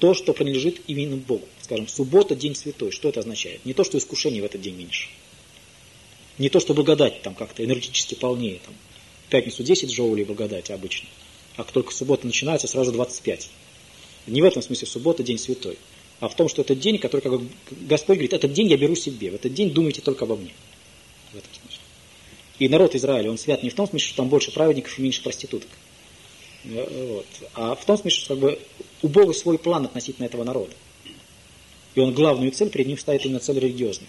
Speaker 1: то, что принадлежит именно Богу. Скажем, суббота – день святой. Что это означает? Не то, что искушение в этот день меньше. Не то, что благодать там как-то энергетически полнее. Там, в пятницу 10 джоулей благодати обычно. А как только суббота начинается, сразу 25. Не в этом смысле суббота – день святой. А в том, что этот день, который, как Господь говорит, этот день я беру себе. В этот день думайте только обо мне. В этом смысле. И народ Израиля, он свят не в том смысле, что там больше праведников и меньше проституток. Вот. А в том смысле, что как бы у Бога свой план относительно этого народа. И он главную цель, перед ним ставит именно цель религиозную.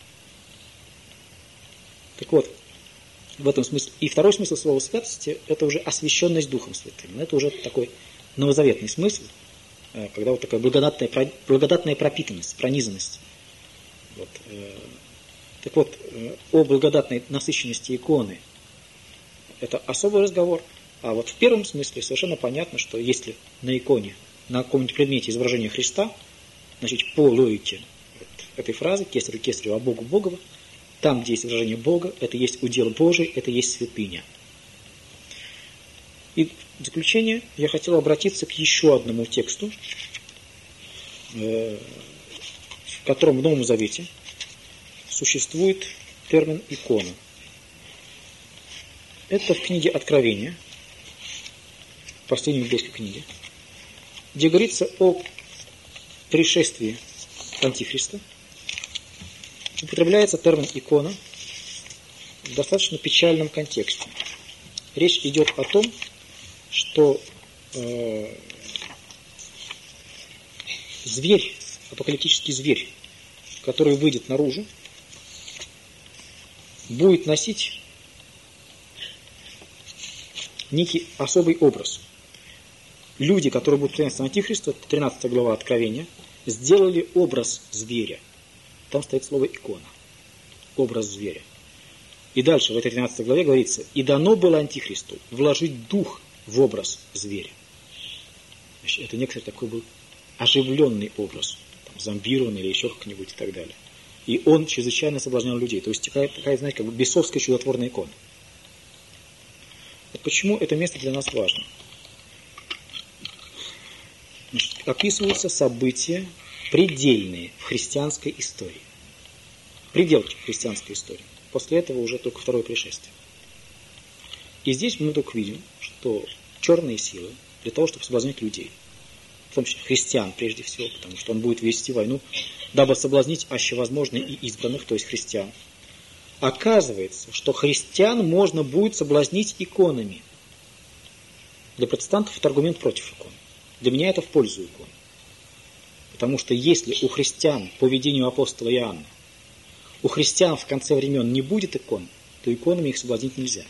Speaker 1: Так вот, в этом смысле. И второй смысл слова святости – это уже освященность Духом Святым. Это уже такой новозаветный смысл, когда вот такая благодатная пропитанность, пронизанность. Вот. Так вот, о благодатной насыщенности иконы – это особый разговор. А вот в первом смысле совершенно понятно, что если на иконе, на каком-нибудь предмете изображения Христа, значит, по логике этой фразы «кесарю кесарю, а Богу Богово», там, где есть изображение Бога, это есть удел Божий, это есть святыня. И в заключение я хотел обратиться к еще одному тексту, в котором в Новом Завете существует термин «икона». Это в книге Откровения, последней библейской книге, где говорится о пришествии Антихриста. Употребляется термин «икона» в достаточно печальном контексте. Речь идет о том, что зверь, апокалиптический зверь, который выйдет наружу, будет носить некий особый образ. Люди, которые будут приниматься Антихриста, 13 глава Откровения, сделали образ зверя. Там стоит слово «икона». Образ зверя. И дальше в этой 13 главе говорится: «И дано было Антихристу вложить дух в образ зверя». Значит, это некоторый такой был оживленный образ, там, зомбированный или еще как-нибудь и так далее. И он чрезвычайно соблазнял людей. То есть такая, знаете, как бы бесовская чудотворная икона. Вот почему это место для нас важно. Значит, описываются события предельные в христианской истории. Предел христианской истории. После этого уже только второе пришествие. И здесь мы только видим, что черные силы для того, чтобы соблазнить людей, в том числе христиан прежде всего, потому что он будет вести войну, дабы соблазнить аще возможно и избранных, то есть христиан. Оказывается, что христиан можно будет соблазнить иконами. Для протестантов это аргумент против икон. Для меня это в пользу икон. Потому что если у христиан, по видению апостола Иоанна, у христиан в конце времен не будет икон, то иконами их соблазнить нельзя.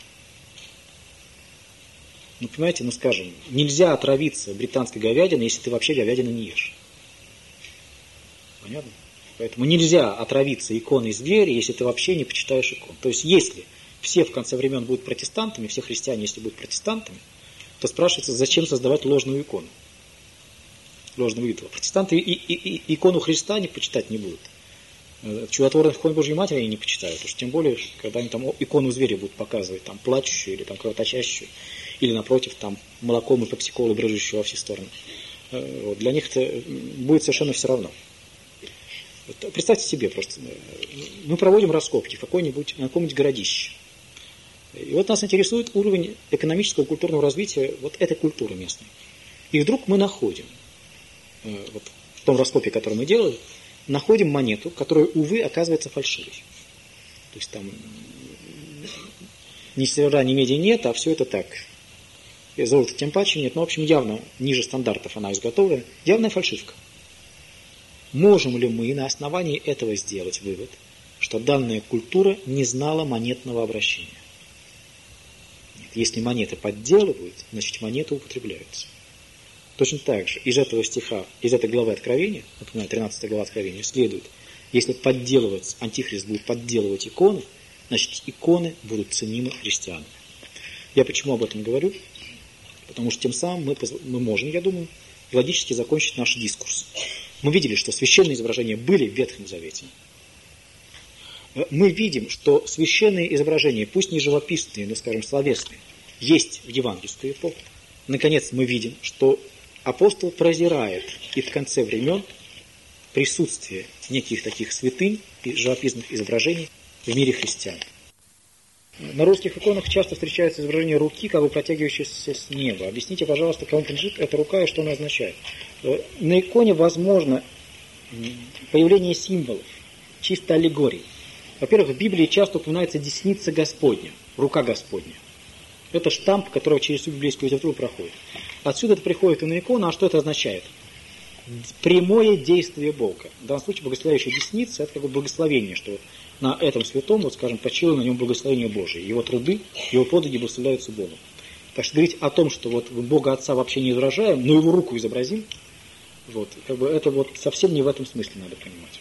Speaker 1: Ну, понимаете, скажем, нельзя отравиться британской говядиной, если ты вообще говядину не ешь. Понятно? Поэтому нельзя отравиться иконой зверя, если ты вообще не почитаешь икон. То есть, если все в конце времен будут протестантами, все христиане, если будут протестантами, то спрашивается, зачем создавать ложную икону? Ложного идола. Протестанты и икону Христа не почитать не будут. Чудотворных икон Божьей Матери они не почитают. Уж тем более, когда они там икону зверя будут показывать, там плачущую или там кровоточащую, или напротив, там молоком и пепси-колой брыжущую во все стороны. Вот, для них это будет совершенно все равно. Вот, представьте себе просто, мы проводим раскопки в каком-нибудь городище. И вот нас интересует уровень экономического и культурного развития вот этой культуры местной. И вдруг мы находим, вот в том раскопе, который мы делали, находим монету, которая, увы, оказывается фальшивой. То есть там ни серебра, ни меди нет, а все это так. И золота тем паче нет, но, в общем, явно ниже стандартов она изготовлена. Явная фальшивка. Можем ли мы на основании этого сделать вывод, что данная культура не знала монетного обращения? Нет, если монеты подделывают, значит монеты употребляются. Точно так же из этого стиха, из этой главы Откровения, например, 13 глава Откровения, следует, если подделывать, Антихрист будет подделывать иконы, значит иконы будут ценимы христианами. Я почему об этом говорю? Потому что тем самым мы можем, я думаю, логически закончить наш дискурс. Мы видели, что священные изображения были в Ветхом Завете. Мы видим, что священные изображения, пусть не живописные, но, скажем, словесные, есть в евангельскую эпоху. Наконец, мы видим, что апостол прозирает и в конце времен присутствие неких таких святынь и живописных изображений в мире христиан. На русских иконах часто встречается изображение руки, как бы протягивающейся с неба. Объясните, пожалуйста, кому принадлежит эта рука и что она означает. На иконе возможно появление символов, чисто аллегорий. Во-первых, в Библии часто упоминается десница Господня, рука Господня. Это штамп, который через всю библейскую литературу проходит. Отсюда это приходит и на икону, а что это означает? Прямое действие Бога. В данном случае благословляющая десница – это как бы благословение, что на этом святом, вот скажем, почило на нем благословение Божие. Его труды, его подвиги благословляются Богом. Так что говорить о том, что вот Бога Отца вообще не изображаем, но его руку изобразим, вот, как бы это вот совсем не в этом смысле надо понимать.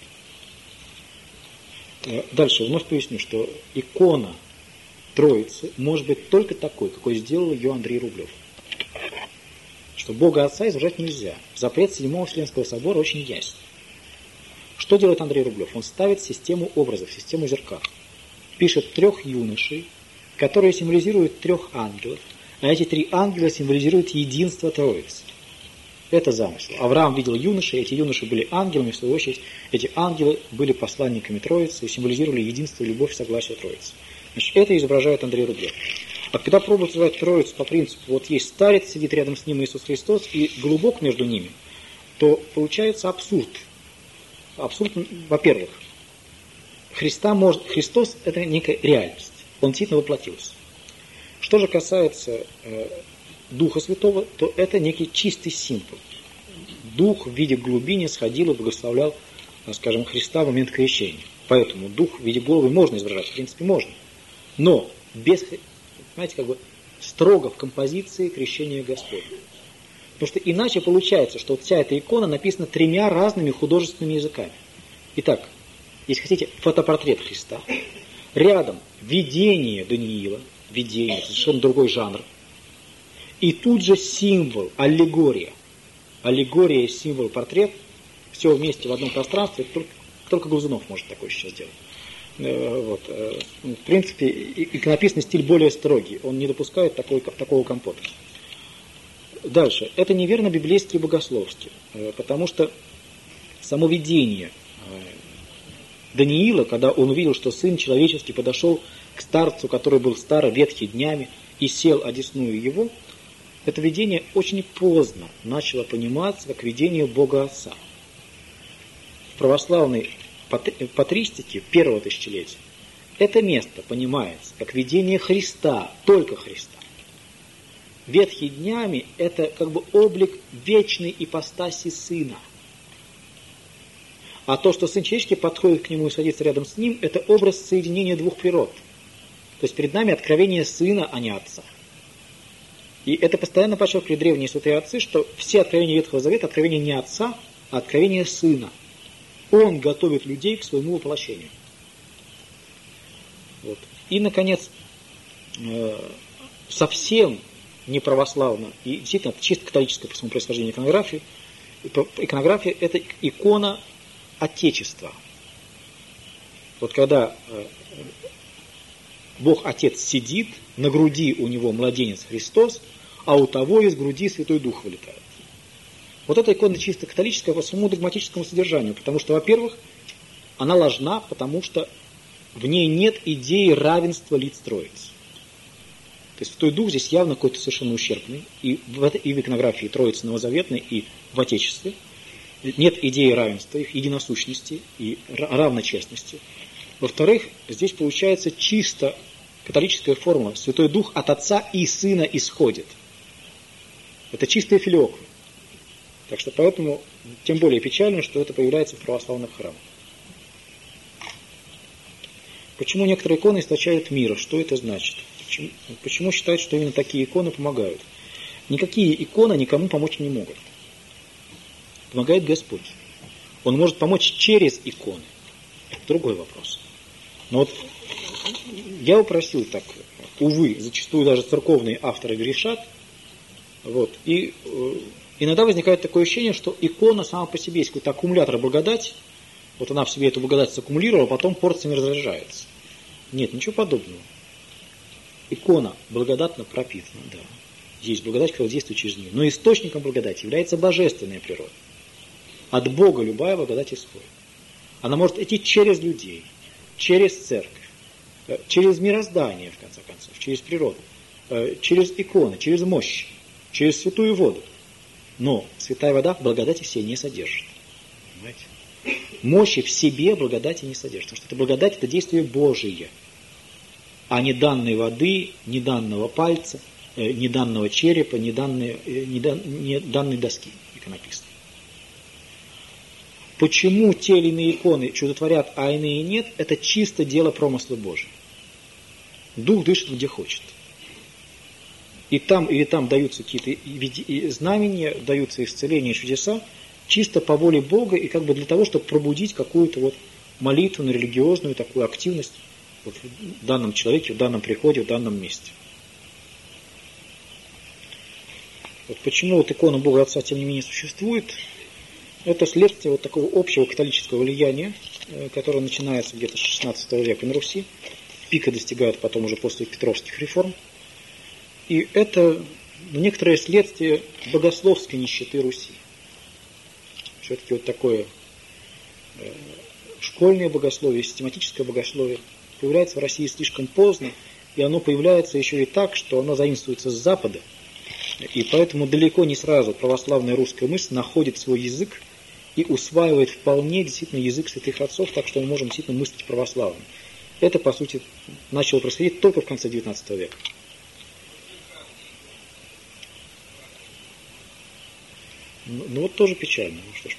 Speaker 1: Дальше вновь поясню, что икона Троицы может быть только такой, какой сделал ее Андрей Рублев. Что Бога Отца изображать нельзя. Запрет Седьмого Вселенского собора очень ясен. Что делает Андрей Рублев? Он ставит систему образов, систему зеркал. Пишет 3 юношей, которые символизируют 3 ангелов, а эти 3 ангела символизируют единство Троицы. Это замысел. Авраам видел юношей, эти юноши были ангелами, в свою очередь, эти ангелы были посланниками Троицы и символизировали единство, любовь, согласие Троицы. Значит, это изображает Андрей Рублев. А когда пробуют называть Троицу по принципу, вот есть старец, сидит рядом с ним Иисус Христос, и голубок между ними, то получается абсурд. Абсурд, во-первых, Христос – это некая реальность. Он действительно воплотился. Что же касается Духа Святого, то это некий чистый символ. Дух в виде голубини сходил и благословлял, скажем, Христа в момент крещения. Поэтому Дух в виде голуби можно изображать, в принципе, можно. Но без, понимаете, как бы строго в композиции крещения Господня. Потому что иначе получается, что вот вся эта икона написана 3 разными художественными языками. Итак, если хотите, фотопортрет Христа. Рядом видение Даниила, видение, совершенно другой жанр. И тут же символ, аллегория. Аллегория, символ, портрет. Все вместе в одном пространстве. Только Глазунов может такое сейчас делать. Вот. В принципе, иконописный стиль более строгий. Он не допускает такого компота. Дальше. Это неверно библейски и богословски. Потому что само видение Даниила, когда он увидел, что Сын Человеческий подошел к старцу, который был стар, ветхий днями, и сел одесную его, это видение очень поздно начало пониматься как видение Бога Отца. В православной патристике первого тысячелетия это место понимается как видение Христа, только Христа. Ветхий днями – это как бы облик вечной ипостаси Сына. А то, что Сын Человеческий подходит к Нему и садится рядом с Ним, это образ соединения 2 природ. То есть перед нами откровение Сына, а не Отца. И это постоянно подчеркивали древние святые отцы, что все откровения Ветхого Завета – откровения не Отца, а откровения Сына. Он готовит людей к своему воплощению. Вот. И, наконец, совсем неправославно и действительно чисто католическое по своему происхождению иконография – это икона Отечества. Вот когда Бог Отец сидит, на груди у него младенец Христос, а у того из груди Святой Дух вылетает. Вот эта икона чисто католическая по своему догматическому содержанию, потому что, во-первых, она ложна, потому что в ней нет идеи равенства лиц Троицы. То есть Святой Дух здесь явно какой-то совершенно ущербный, и в иконографии Троицы Новозаветной, и в Отечестве. Нет идеи равенства, их единосущности и равной честности. Во-вторых, здесь получается чисто католическая формула. Святой Дух от Отца и Сына исходит. Это чистая филиоквия. Так что поэтому тем более печально, что это появляется в православных храмах. Почему некоторые иконы источают мира? Что это значит? Почему считают, что именно такие иконы помогают? Никакие иконы никому помочь не могут. Помогает Господь. Он может помочь через иконы. Это другой вопрос. Но вот я упросил так, увы, зачастую даже церковные авторы грешат. Вот, и иногда возникает такое ощущение, что икона сама по себе есть какой-то аккумулятор благодати. Вот она в себе эту благодать саккумулировала, а потом порциями разряжается. Нет, ничего подобного. Икона благодатно пропитана, да. есть благодать, которая действует через нее. Но источником благодати является божественная природа. От Бога любая благодать исходит. Она может идти через людей, через церковь, через мироздание, в конце концов, через природу, через иконы, через мощь, через святую воду. Но святая вода благодати всей не содержит. Понимаете? Мощи в себе благодати не содержит. Потому что это благодать, это действие Божие, а не данной воды, не данного пальца, не данного черепа, не данной доски иконописной. Почему те или иные иконы чудотворят, а иные нет, это чисто дело промысла Божия. Дух дышит где хочет. И там даются какие-то знамения, даются исцеления, чудеса, чисто по воле Бога и как бы для того, чтобы пробудить какую-то вот молитвенную, религиозную такую активность вот в данном человеке, в данном приходе, в данном месте. Вот почему вот икона Бога Отца тем не менее существует? Это следствие вот такого общего католического влияния, которое начинается где-то с XVI века на Руси, пика достигает потом уже после Петровских реформ. И это некоторое следствие богословской нищеты Руси. Все-таки вот такое школьное богословие, систематическое богословие появляется в России слишком поздно, и оно появляется еще и так, что оно заимствуется с Запада, и поэтому далеко не сразу православная русская мысль находит свой язык и усваивает вполне действительно язык святых отцов, так что мы можем действительно мыслить православно. Это, по сути, начало происходить только в конце XIX века. Ну вот тоже печально. Ну что ж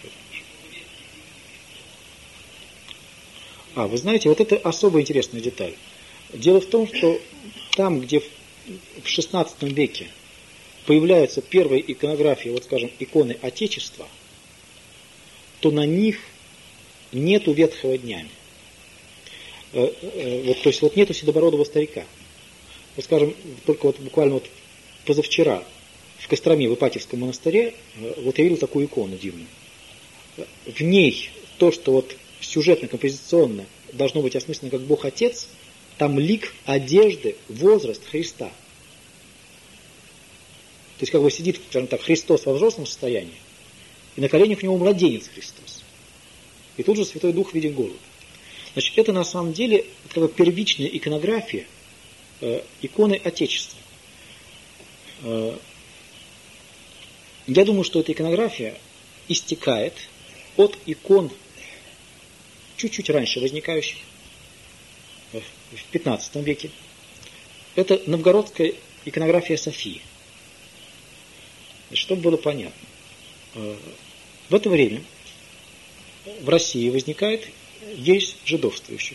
Speaker 1: поделаешь. Вы знаете, вот это особо интересная деталь. Дело в том, что там, где в XVI веке появляются первые иконографии, вот скажем, иконы Отечества, то на них нету ветхого дня. То есть вот нету седобородого старика. Вот скажем, только вот буквально вот позавчера в Костроме, в Ипатьевском монастыре, вот я видел такую икону дивную. В ней то, что вот сюжетно-композиционно должно быть осмысленно как Бог Отец, там лик, одежды, возраст Христа. То есть как бы сидит, скажем так, Христос во взрослом состоянии, и на коленях у него младенец Христос. И тут же Святой Дух в виде голубя. Значит, это на самом деле как бы первичная иконография иконы Отечества. Я думаю, что эта иконография истекает от икон чуть-чуть раньше возникающих, в 15 веке. Это новгородская иконография Софии. Чтобы было понятно. В это время в России возникает ересь жидовствующих.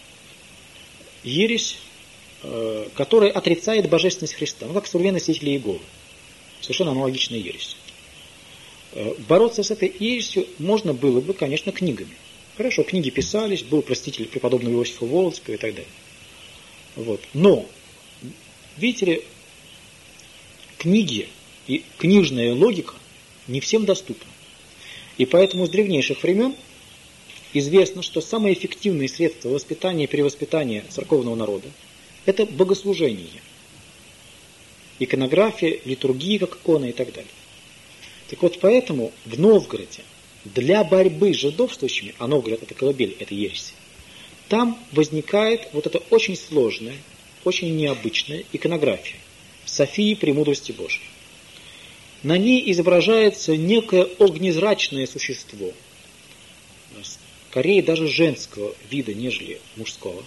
Speaker 1: Ересь, которая отрицает божественность Христа. Ну, как современные свидетели Иеговы. Совершенно аналогичная ересь. Бороться с этой ересью можно было бы, конечно, книгами. Хорошо, книги писались, был просветитель преподобного Иосифа Волоцкого и так далее. Вот. Но, видите ли, книги и книжная логика не всем доступна. И поэтому с древнейших времен известно, что самое эффективное средство воспитания и перевоспитания церковного народа – это богослужение. Иконография, литургия, как икона и так далее. Так вот, поэтому в Новгороде для борьбы с жидовствующими, а Новгород – это колыбель, это ересь, там возникает вот эта очень сложная, очень необычная иконография Софии Премудрости Божией. На ней изображается некое огнезрачное существо, скорее даже женского вида, нежели мужского.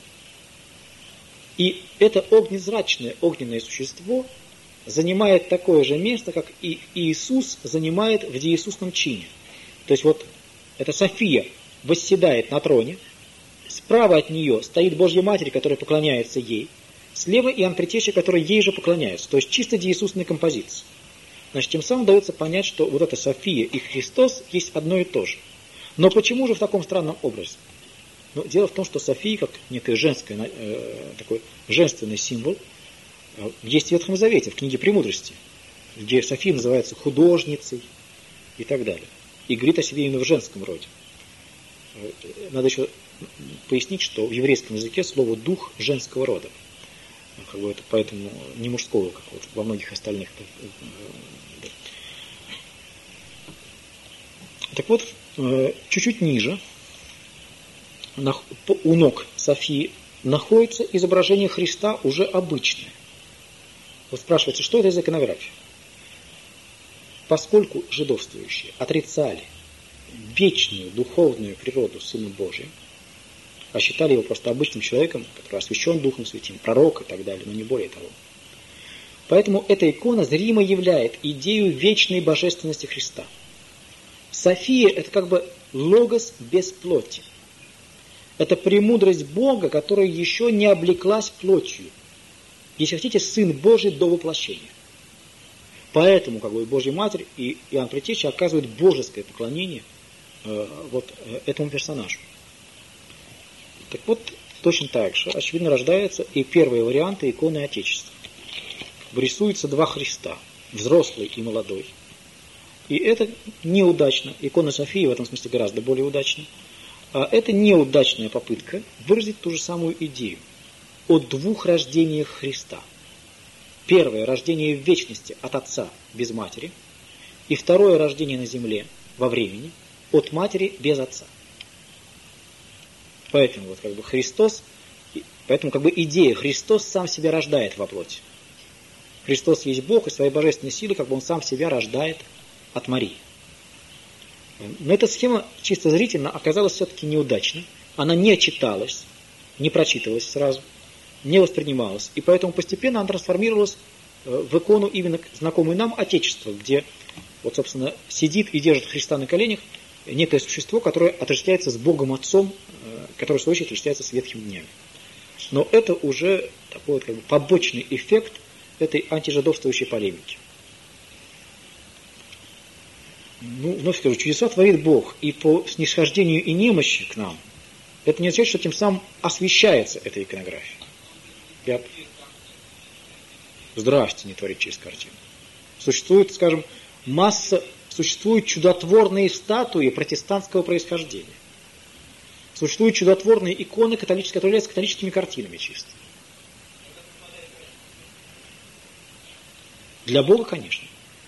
Speaker 1: И это огнезрачное огненное существо занимает такое же место, как и Иисус занимает в деисусном чине. То есть вот эта София восседает на троне, справа от нее стоит Божья Матерь, которая поклоняется ей, слева Иоанн Предтеча, который ей же поклоняется. То есть чисто деисусная композиция. Значит, тем самым дается понять, что вот эта София и Христос есть одно и то же. Но почему же в таком странном образе? Ну, дело в том, что София, как некий такой женственный символ, есть в Ветхом Завете, в книге «Премудрости», где София называется художницей и так далее. И говорит о себе именно в женском роде. Надо еще пояснить, что в еврейском языке слово «дух» женского рода. Как бы это поэтому не мужского, как вот во многих остальных. Так вот, чуть-чуть ниже, у ног Софии, находится изображение Христа уже обычное. Вы спрашиваете, что это за иконография? Поскольку жидовствующие отрицали вечную духовную природу Сына Божия, а считали его просто обычным человеком, который освящен Духом Святым, пророк и так далее, но не более того. Поэтому эта икона зримо являет идею вечной божественности Христа. София – это как бы логос без плоти. Это премудрость Бога, которая еще не облеклась плотью. Если хотите, Сын Божий до воплощения. Поэтому как бы Божья Матерь и Иоанн Предтеча оказывают божеское поклонение этому персонажу. Так вот, точно так же, очевидно, рождаются и первые варианты иконы Отечества. Рисуются два Христа, взрослый и молодой. И это неудачно. Икона Софии в этом смысле гораздо более удачна. А это неудачная попытка выразить ту же самую идею о двух рождениях Христа. Первое – рождение в вечности от Отца без матери. И второе – рождение на земле во времени от матери без Отца. Поэтому вот как бы идея Христос сам себя рождает во плоти. Христос есть Бог, и своей божественной силой как бы Он сам себя рождает от Марии. Но эта схема чисто зрительно оказалась все-таки неудачной. Она не читалась, не прочитывалась сразу, не воспринималась. И поэтому постепенно она трансформировалась в икону именно знакомую нам Отечества, где вот, собственно, сидит и держит Христа на коленях некое существо, которое отождествляется с Богом Отцом, которое, в свою очередь, отождествляется с ветхими днями. Но это уже такой вот, как бы, побочный эффект этой антижидовствующей полемики. Вновь скажу, чудеса творит Бог, и по снисхождению и немощи к нам, это не означает, что тем самым освещается эта иконография. Здрасте, не творит через картину. Существует, скажем, существуют чудотворные статуи протестантского происхождения. Существуют чудотворные иконы, которые являются католическими картинами чисто. Для Бога, конечно.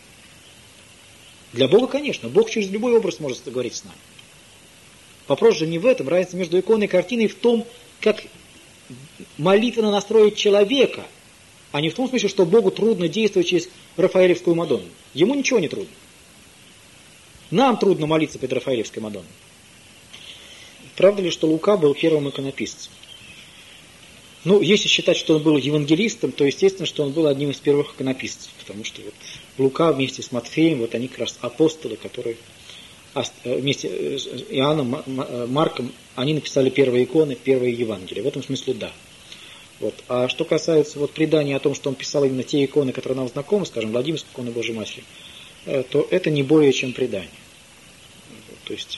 Speaker 1: Для Бога, конечно. Бог через любой образ может говорить с нами. Вопрос же не в этом. Разница между иконой и картиной в том, как молитвенно настроить человека, а не в том смысле, что Богу трудно действовать через Рафаэлевскую Мадонну. Ему ничего не трудно. Нам трудно молиться перед Рафаэлевской Мадонной. Правда ли, что Лука был первым иконописцем? Если считать, что он был евангелистом, то естественно, что он был одним из первых иконописцев, потому что вот Лука вместе с Матфеем, вот они как раз апостолы, которые вместе с Иоанном, Марком, они написали первые иконы, первые Евангелия. В этом смысле да. Вот. А что касается вот предания о том, что он писал именно те иконы, которые нам знакомы, скажем, Владимирская икона Божьей Матери, то это не более чем предание. То есть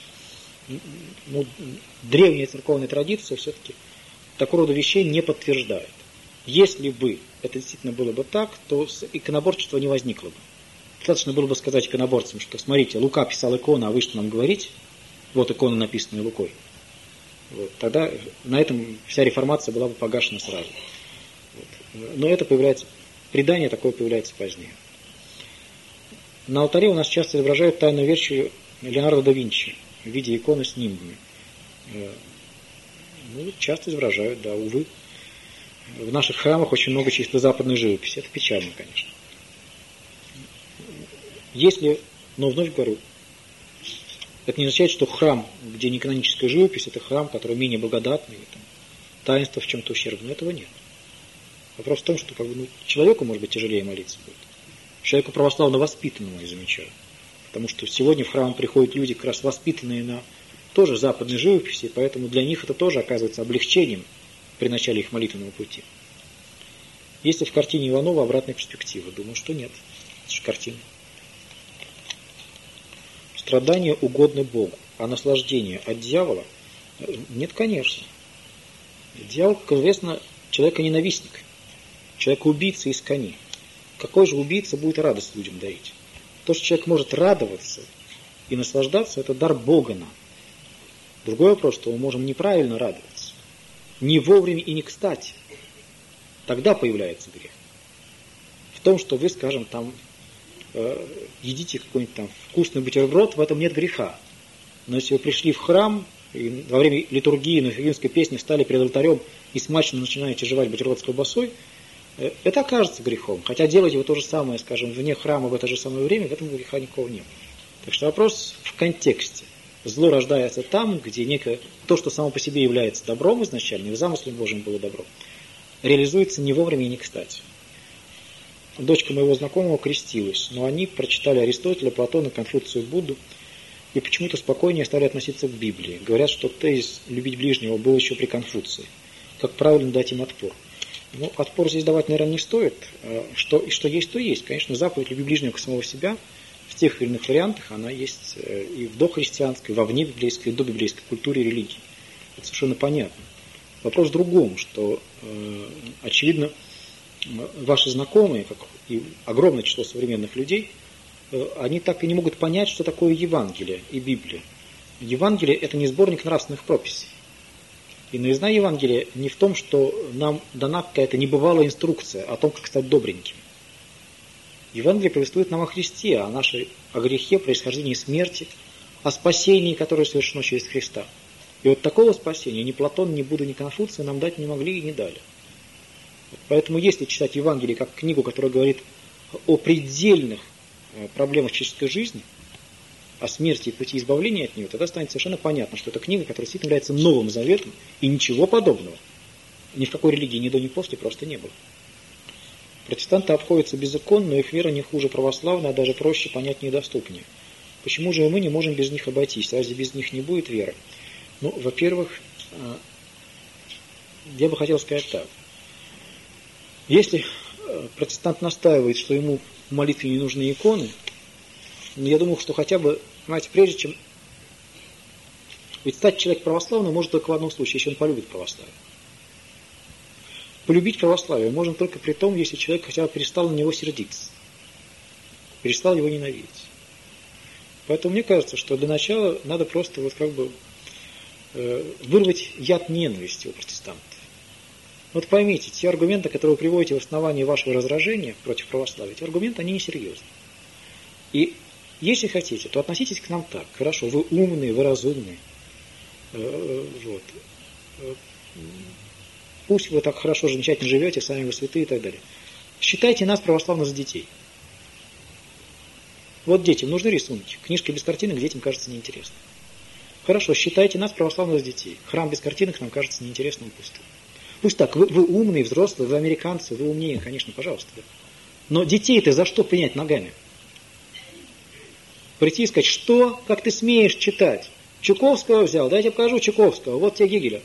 Speaker 1: древняя церковная традиция все-таки такого рода вещей не подтверждает. Если бы это действительно было бы так, то иконоборчества не возникло бы. Достаточно было бы сказать иконоборцам, что смотрите, Лука писал икону, а вы что нам говорите? Вот икона, написанная Лукой. Вот. Тогда на этом вся реформация была бы погашена сразу. Вот. Но это появляется, предание такое появляется позднее. На алтаре у нас часто изображают тайную версию Леонардо да Винчи в виде иконы с нимбами. Часто изображают, да, увы. В наших храмах очень много чисто западной живописи. Это печально, конечно. Но вновь говорю, это не означает, что храм, где не каноническая живопись, это храм, который менее благодатный, там, таинство в чем-то ущербное. Этого нет. Вопрос в том, что человеку, может быть, тяжелее молиться будет. Человеку православно воспитанному, я замечаю. Потому что сегодня в храм приходят люди, как раз воспитанные на тоже западной живописи, поэтому для них это тоже оказывается облегчением при начале их молитвенного пути. Есть ли в картине Иванова обратная перспектива? Думаю, что нет. Это же картина. Страдания угодны Богу, а наслаждение от дьявола? Нет, конечно. Дьявол, как известно, человека-ненавистник, человека-убийца из кони. Какой же убийца будет радость людям дарить? То, что человек может радоваться и наслаждаться, это дар Бога нам. Другой вопрос, что мы можем неправильно радоваться, не вовремя и не кстати. тогда появляется грех. В том, что вы, скажем, там едите какой-нибудь там вкусный бутерброд, в этом нет греха. Но если вы пришли в храм, и во время литургии на филимской песне встали перед алтарем и смачно начинаете жевать бутерброд с колбасой, это окажется грехом. Хотя делаете вы то же самое, скажем, вне храма в это же самое время, в этом греха никакого нет. Так что вопрос в контексте. Зло рождается там, где некое, то, что само по себе является добром изначально, и в замысле Божьем было добро, реализуется не вовремя и не кстати. Дочка моего знакомого крестилась, но они прочитали Аристотеля, Платона, Конфуцию, Будду, и почему-то спокойнее стали относиться к Библии. Говорят, что тезис «любить ближнего» был еще при Конфуции. Как правильно дать им отпор? Ну, отпор здесь давать, наверное, не стоит. Что есть, то есть. Конечно, заповедь «люби ближнего как самого себя» в тех или иных вариантах, она есть и в дохристианской, во вне библейской, и до библейской культуре и религии. Это совершенно понятно. Вопрос в другом, что, очевидно, ваши знакомые, как и огромное число современных людей, они так и не могут понять, что такое Евангелие и Библия. Евангелие – это не сборник нравственных прописей. И новизна Евангелия не в том, что нам дана какая-то небывалая инструкция о том, как стать добренькими. Евангелие повествует нам о Христе, о грехе, происхождении смерти, о спасении, которое совершено через Христа. И вот такого спасения ни Платон, ни Будда, ни Конфуция нам дать не могли и не дали. Поэтому если читать Евангелие как книгу, которая говорит о предельных проблемах человеческой жизни, о смерти и пути избавления от нее, тогда станет совершенно понятно, что это книга, которая действительно является Новым Заветом, и ничего подобного ни в какой религии ни до, ни после просто не было. Протестанты обходятся без икон, но их вера не хуже православной, а даже проще, понятнее и доступнее. Почему же мы не можем без них обойтись? Разве без них не будет веры? Ну, во-первых, я бы хотел сказать так. Если протестант настаивает, что ему в молитве не нужны иконы, я думаю, что хотя бы, понимаете, прежде чем... Ведь стать человек православным может только в одном случае, если он полюбит православие. Полюбить православие можно только при том, если человек хотя бы перестал на него сердиться, перестал его ненавидеть. Поэтому мне кажется, что для начала надо просто вот как бы вырвать яд ненависти у протестантов. Вот поймите, те аргументы, которые вы приводите в основании вашего раздражения против православия, эти аргументы, они несерьезны. И если хотите, то относитесь к нам так. Хорошо, вы умные, вы разумные. Вот. Пусть вы так хорошо, замечательно живете, сами вы святые и так далее. Считайте нас православных за детей. Вот детям нужны рисунки. Книжки без картинок детям кажется неинтересным. Хорошо, считайте нас православных за детей. Храм без картинок нам кажется неинтересным и пустым. Пусть так, вы умные, взрослые, вы американцы, вы умнее, конечно, пожалуйста. Да. Но детей-то за что принять ногами? Прийти и сказать, что, как ты смеешь читать? Чуковского взял, да я тебе покажу Чуковского, вот тебе Гегеля.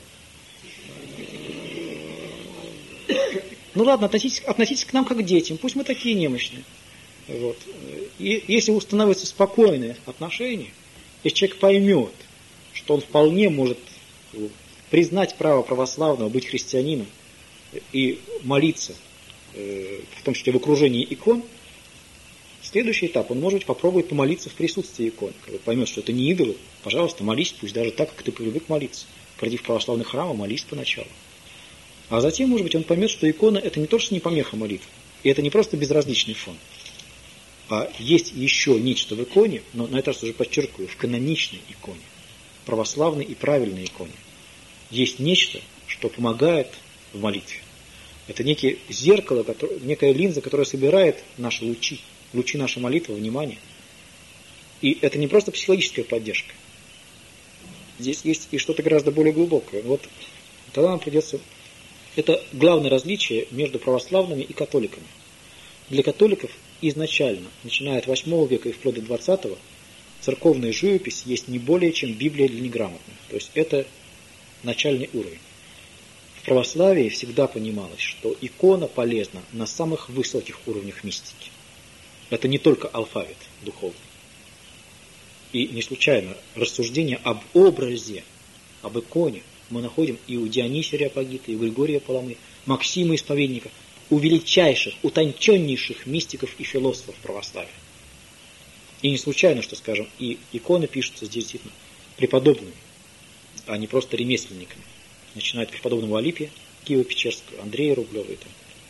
Speaker 1: Ну ладно, относитесь к нам как к детям, пусть мы такие немощные. Вот. И если установятся спокойные отношения, если человек поймет, что он вполне может признать право православного быть христианином и молиться, в том числе в окружении икон, следующий этап, он, может быть, попробует помолиться в присутствии икон. Когда поймет, что это не идолы, пожалуйста, молись, пусть даже так, как ты привык молиться. Приди в православный храм, а молись поначалу. А затем, может быть, он поймет, что икона – это не то, что не помеха молитвы, и это не просто безразличный фон, а есть еще нечто в иконе, но на этот раз уже подчеркиваю, в каноничной иконе, православной и правильной иконе. Есть нечто, что помогает в молитве. Это некое зеркало, некая линза, которая собирает наши лучи нашей молитвы, внимания. И это не просто психологическая поддержка. Здесь есть и что-то гораздо более глубокое. Вот тогда нам придется... Это главное различие между православными и католиками. Для католиков изначально, начиная от 8 века и вплоть до 20-го, церковная живопись есть не более чем Библия для неграмотных. То есть это начальный уровень. В православии всегда понималось, что икона полезна на самых высоких уровнях мистики. Это не только алфавит духовный. И не случайно рассуждение об образе, об иконе мы находим и у Дионисия Ареопагита, и у Григория Паламы, Максима Исповедника, у величайших, утонченнейших мистиков и философов православия. И не случайно, что, скажем, и иконы пишутся здесь действительно преподобными, а не просто ремесленниками. Начиная от преподобного Алипия, Киева-Печерского, Андрея Рублева и так далее.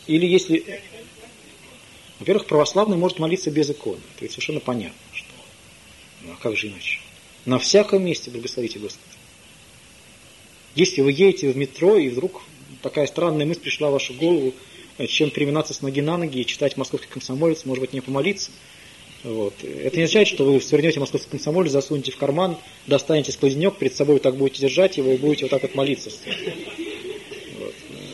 Speaker 1: Или если... Во-первых, православный может молиться без иконы. Это ведь совершенно понятно. Что... Ну, а как же иначе? На всяком месте благословите Господа. Если вы едете в метро, и вдруг такая странная мысль пришла в вашу голову, чем переминаться с ноги на ноги и читать «Московский комсомолец», может быть, не помолиться. Вот. Это не означает, что вы свернете «Московский комсомолец», засунете в карман, достанете сквознячок, перед собой так будете держать его и будете вот так вот молиться. Вот.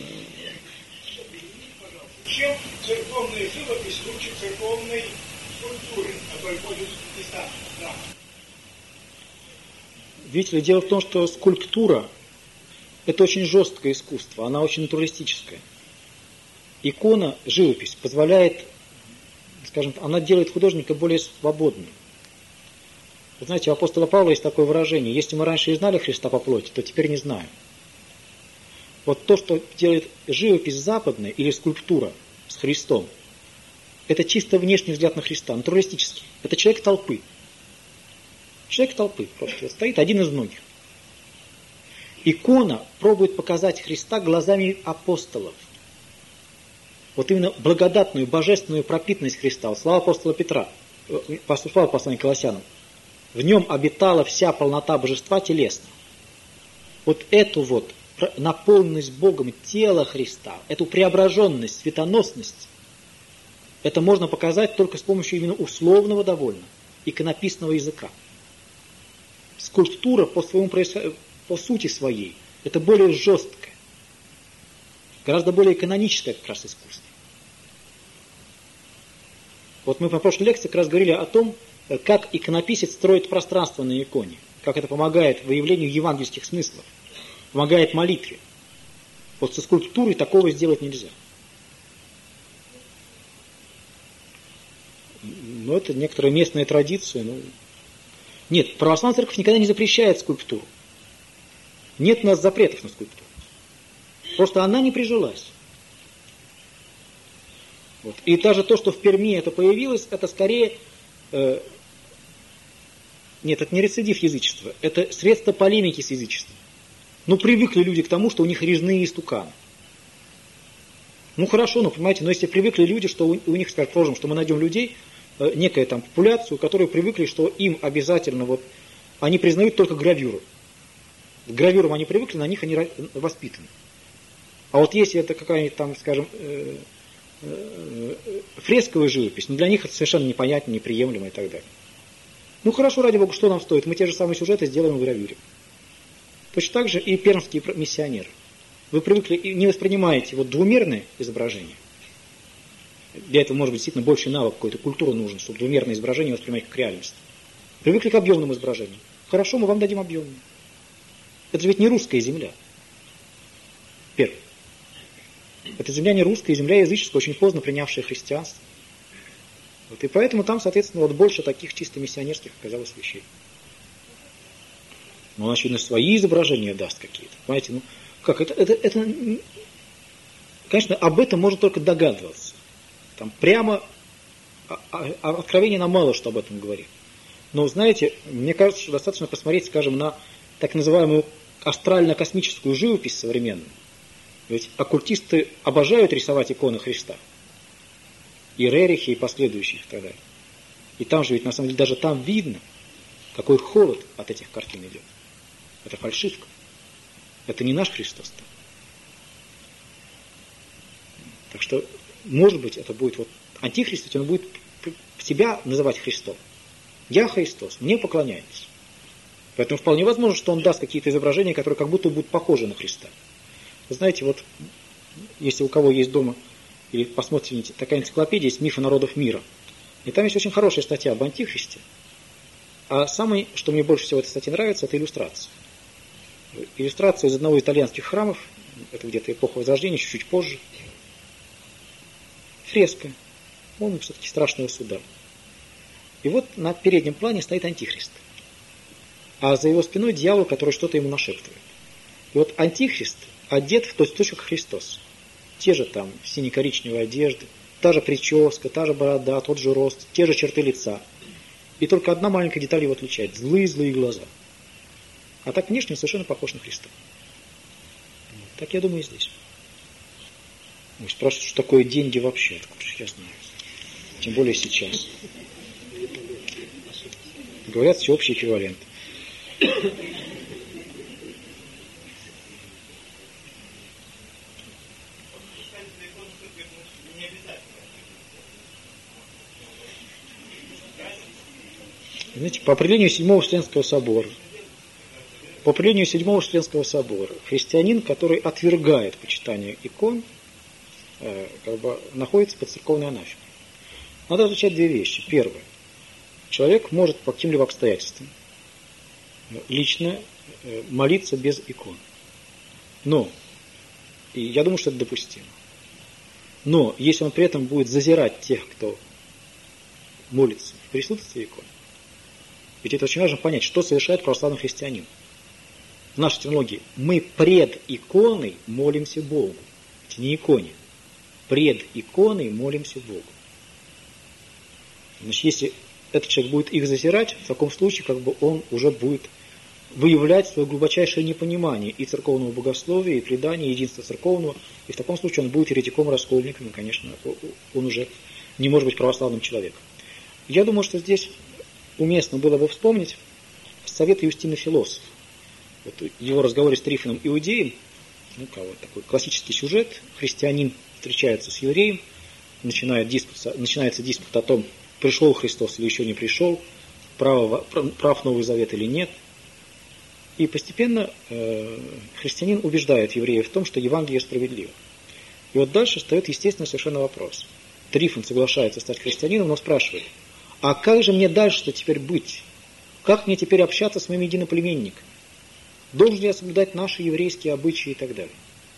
Speaker 2: Чем церковная живопись лучше церковной скульптуры, которая пользуется Христа? Да.
Speaker 1: Видите ли, дело в том, что скульптура – это очень жесткое искусство, она очень натуралистическая. Икона, живопись, позволяет, скажем, она делает художника более свободным. Вы знаете, у апостола Павла есть такое выражение: если мы раньше и знали Христа по плоти, то теперь не знаем. Вот то, что делает живопись западная или скульптура с Христом, это чисто внешний взгляд на Христа, натуралистический. Это человек толпы. Человек толпы просто стоит, один из многих. Икона пробует показать Христа глазами апостолов. Вот именно благодатную, божественную пропитанность Христа. Вот слава апостола Петра, слава послания Колоссянам. В нем обитала вся полнота божества телесно. Вот эту вот наполненность Богом тела Христа, эту преображенность, светоносность, это можно показать только с помощью именно условного довольно, иконописного языка. Скульптура по сути своей, это более жесткое, гораздо более каноническое как раз искусство. Вот мы на прошлой лекции как раз говорили о том, как иконописец строит пространство на иконе, как это помогает выявлению евангельских смыслов, помогает молитве. Вот со скульптурой такого сделать нельзя. Но это некоторая местная традиция. Нет, православная церковь никогда не запрещает скульптуру. Нет у нас запретов на скульптуру. Просто она не прижилась. Вот. И даже то, что в Перми это появилось, это скорее... Нет, это не рецидив язычества, это средство полемики с язычеством. Привыкли люди к тому, что у них резные истуканы. Хорошо, понимаете, но если привыкли люди, что у них, скажем, положим, что мы найдем людей, некую там популяцию, которые привыкли, что им обязательно, они признают только гравюру. К гравюрам они привыкли, на них они воспитаны. А вот если это какая-нибудь там, скажем, фресковая живопись, для них это совершенно непонятно, неприемлемо и так далее. Хорошо, ради Бога, что нам стоит? Мы те же самые сюжеты сделаем в гравюре. Точно так же и пермские миссионеры. Вы привыкли и не воспринимаете двумерное изображение. Для этого, может быть, действительно больший навык, какой-то культуры нужен, чтобы двумерное изображение воспринимать как реальность. Привыкли к объемным изображениям. Хорошо, мы вам дадим объемное. Это же ведь не русская земля. Первое. Это земля не русская, земля языческая, очень поздно принявшая христианство. И поэтому там, соответственно, больше таких чисто миссионерских оказалось вещей. Он, очевидно, свои изображения даст какие-то. Понимаете, как? Это, конечно, об этом можно только догадываться. Там прямо откровение нам мало что об этом говорит. Но, знаете, мне кажется, что достаточно посмотреть, скажем, на так называемую астрально-космическую живопись современную. Ведь оккультисты обожают рисовать иконы Христа. И Рерихи, и последующих, и так далее. И там же ведь, на самом деле, даже там видно, какой холод от этих картин идет. Это фальшивка. Это не наш Христос. Так что, может быть, это будет антихрист, он будет себя называть Христом. Я Христос, мне поклоняйтесь. Поэтому вполне возможно, что он даст какие-то изображения, которые как будто будут похожи на Христа. Вы знаете, если у кого есть дома, или посмотрите, такая энциклопедия есть «Мифы народов мира». И там есть очень хорошая статья об антихристе. А самое, что мне больше всего в этой статье нравится, это иллюстрация. Иллюстрация из одного из итальянских храмов, это где-то эпоха Возрождения, чуть-чуть позже. Фреска. Он все-таки страшного суда. И на переднем плане стоит антихрист. А за его спиной дьявол, который что-то ему нашептывает. И антихрист одет в точку как Христос. Те же там сине-коричневые одежды, та же прическа, та же борода, тот же рост, те же черты лица. И только одна маленькая деталь его отличает. Злые глаза. А так внешне совершенно похож на Христа. Так я думаю и здесь. Вы спрашиваете, что такое деньги вообще? Откуда же я знаю? Тем более сейчас. Говорят, всеобщий эквивалент. Знаете, по определению Седьмого Вселенского собора, христианин, который отвергает почитание икон, находится под церковной анафемой. Надо различать две вещи. Первое. Человек может по каким-либо обстоятельствам лично молиться без икон. Но, и я думаю, что это допустимо. Но, если он при этом будет зазирать тех, кто молится в присутствии икон, ведь это очень важно понять, что совершает православный христианин. В нашей терминологии мы пред иконой молимся Богу. Это не иконе. Пред иконой молимся Богу. Значит, если этот человек будет их зазирать, в таком случае он уже будет выявлять свое глубочайшее непонимание и церковного богословия, и предания, и единства церковного. И в таком случае он будет еретиком, раскольником, и, конечно, он уже не может быть православным человеком. Я думаю, что здесь уместно было бы вспомнить совет Юстина Философа. Вот в его разговоре с Трифоном Иудеем, такой классический сюжет, христианин встречается с евреем, начинается диспут о том, пришел Христос или еще не пришел, прав Новый Завет или нет. И постепенно христианин убеждает евреев в том, что Евангелие справедливо. И вот дальше встает естественный совершенно вопрос. Трифон соглашается стать христианином, но спрашивает, а как же мне дальше-то теперь быть? Как мне теперь общаться с моими единоплеменниками? Должен ли я соблюдать наши еврейские обычаи и так далее?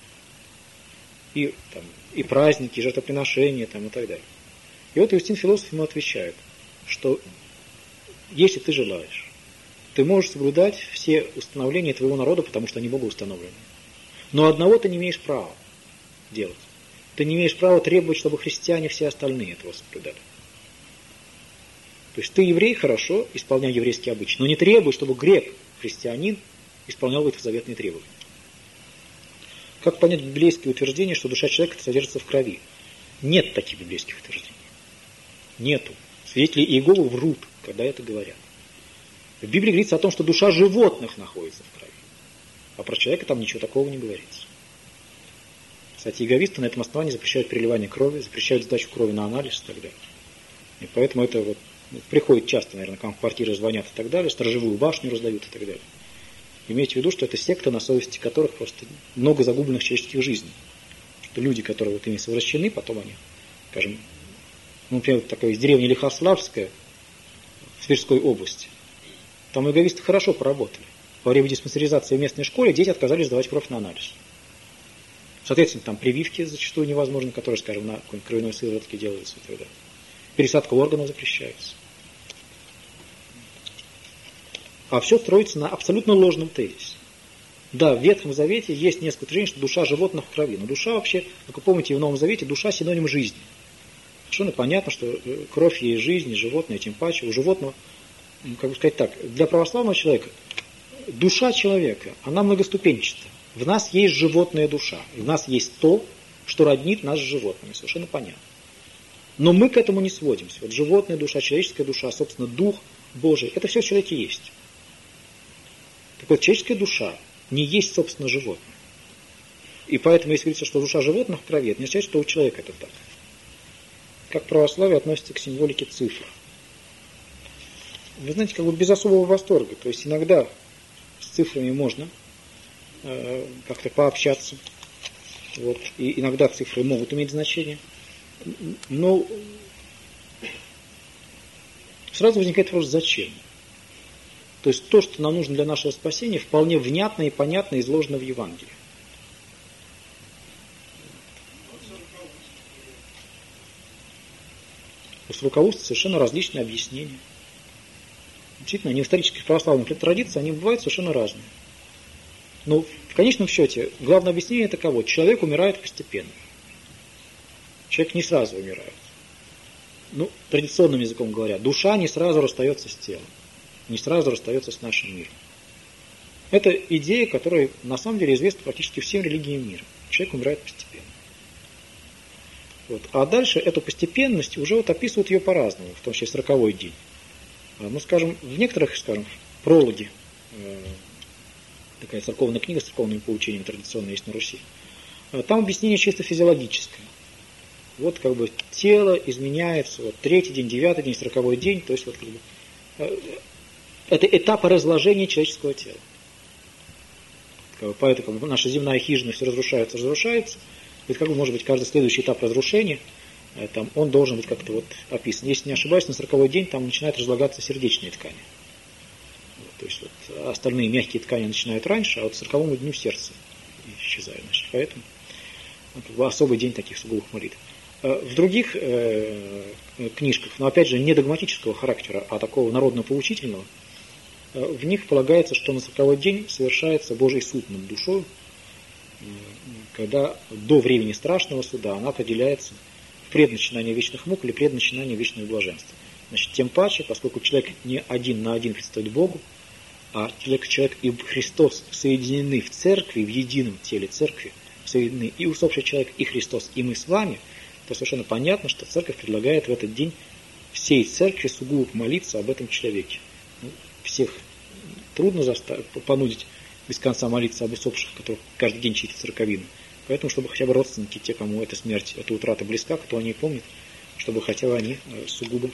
Speaker 1: И праздники, и жертвоприношения и так далее. И вот Юстин Философ ему отвечает, что если ты желаешь, ты можешь соблюдать все установления твоего народа, потому что они Богу установлены. Но одного ты не имеешь права делать. Ты не имеешь права требовать, чтобы христиане все остальные этого соблюдали. То есть ты еврей, хорошо, исполняй еврейские обычаи, но не требуй, чтобы грек, христианин, исполнял ветхозаветные требования. Как понять библейское утверждение, что душа человека содержится в крови? Нет таких библейских утверждений. Нету. Свидетели Иеговы врут, когда это говорят. В Библии говорится о том, что душа животных находится в крови. А про человека там ничего такого не говорится. Кстати, иеговисты на этом основании запрещают переливание крови, запрещают сдачу крови на анализ и так далее. И поэтому это приходит часто, наверное, к вам в квартиры звонят и так далее, сторожевую башню раздают и так далее. Имейте в виду, что это секта, на совести которых просто много загубленных человеческих жизней. Что люди, которые ими совращены, потом они, скажем, например, такая из деревни Лихославская в Тверской области. Там иеговисты хорошо поработали. Во время диспансеризации в местной школе дети отказались сдавать кровь на анализ. Соответственно, там прививки зачастую невозможны, которые, скажем, на какой-нибудь кровяной сыворотке делаются и так далее. Пересадка органов запрещается. А все строится на абсолютно ложном тезисе. Да, в Ветхом Завете есть несколько утверждений, что душа животных в крови. Но душа вообще, как вы помните, в Новом Завете душа синоним жизни. Совершенно понятно, что кровь есть жизнь, и животное, тем паче. У животного, как бы сказать так, для православного человека душа человека, она многоступенчатая. В нас есть животная душа. В нас есть то, что роднит нас с животными. Совершенно понятно. Но мы к этому не сводимся. Вот животная душа, человеческая душа, собственно, дух Божий. Это все в человеке есть. Так вот, человеческая душа не есть, собственно, животное. И поэтому, если говорится, что душа животных в крови, это не означает, что у человека это так. Как православие относится к символике цифр. Вы знаете, как бы без особого восторга. То есть иногда с цифрами можно как-то пообщаться. Вот. И иногда цифры могут иметь значение. Но сразу возникает вопрос, зачем? То есть то, что нам нужно для нашего спасения, вполне внятно и понятно изложено в Евангелии. У руководства совершенно различные объяснения. Действительно, они в исторических православных традициях, они бывают совершенно разные. Но в конечном счете, главное объяснение таково: человек умирает постепенно. Человек не сразу умирает. Традиционным языком говоря, душа не сразу расстается с телом, не сразу расстается с нашим миром. Это идея, которая на самом деле известна практически всем религиям мира. Человек умирает постепенно. Вот. А дальше эту постепенность уже вот описывают ее по-разному, в том числе 40-й день. Ну, скажем, в некоторых, скажем, прологе, такая церковная книга с церковными поучениями традиционно есть на Руси, там объяснение чисто физиологическое. Вот как бы тело изменяется, вот 3-й день, 9-й день, 40-й день, то есть вот как бы, это этапы разложения человеческого тела. Поэтому как бы, наша земная хижина все разрушается. И как бы, может быть, каждый следующий этап разрушения, там, он должен быть как-то вот описан. Если не ошибаюсь, на 40-й день там начинают разлагаться сердечные ткани. Вот, то есть вот, остальные мягкие ткани начинают раньше, а вот к 40-му дню сердце исчезает. Значит, поэтому вот, особый день таких сугубых молитв. В других книжках, но опять же не догматического характера, а такого народно-поучительного, в них полагается, что на 40-й день совершается Божий суд над душой, когда до времени страшного суда она определяется в предначинании вечных мук или предначинании вечного блаженства. Значит, тем паче, поскольку человек не один на один предстоит Богу, а человек и Христос соединены в церкви, в едином теле церкви, соединены и усопший человек, и Христос, и мы с вами, то совершенно понятно, что церковь предлагает в этот день всей церкви сугубо помолиться об этом человеке. Всех трудно понудить без конца молиться об усопших, которых каждый день чтит церковину. Поэтому, чтобы хотя бы родственники, те, кому эта смерть, эта утрата близка, кто о ней помнит, чтобы хотя бы они сугубо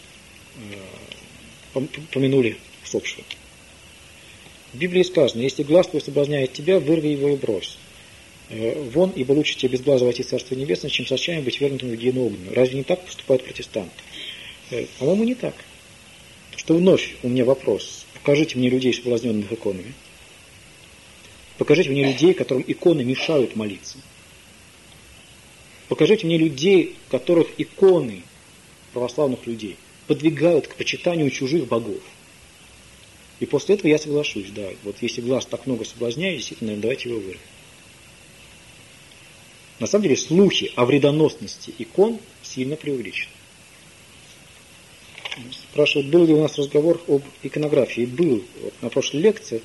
Speaker 1: помянули усопшего. В Библии сказано: если глаз твой соблазняет тебя, вырви его и брось. Вон, ибо лучше тебе без глаза войти в Царство Небесное, чем с отчаянием быть вернутым в гиену огненную. Разве не так поступают протестанты? По-моему, не так. Что вновь у меня вопрос. Покажите мне людей, соблазненных иконами. Покажите мне людей, которым иконы мешают молиться. Покажите мне людей, которых иконы, православных людей, подвигают к почитанию чужих богов. И после этого я соглашусь, да, вот если глаз так много соблазняет, действительно, давайте его вырвем. На самом деле слухи о вредоносности икон сильно преувеличены. Спрашивают, был ли у нас разговор об иконографии. Был. Вот на прошлой лекции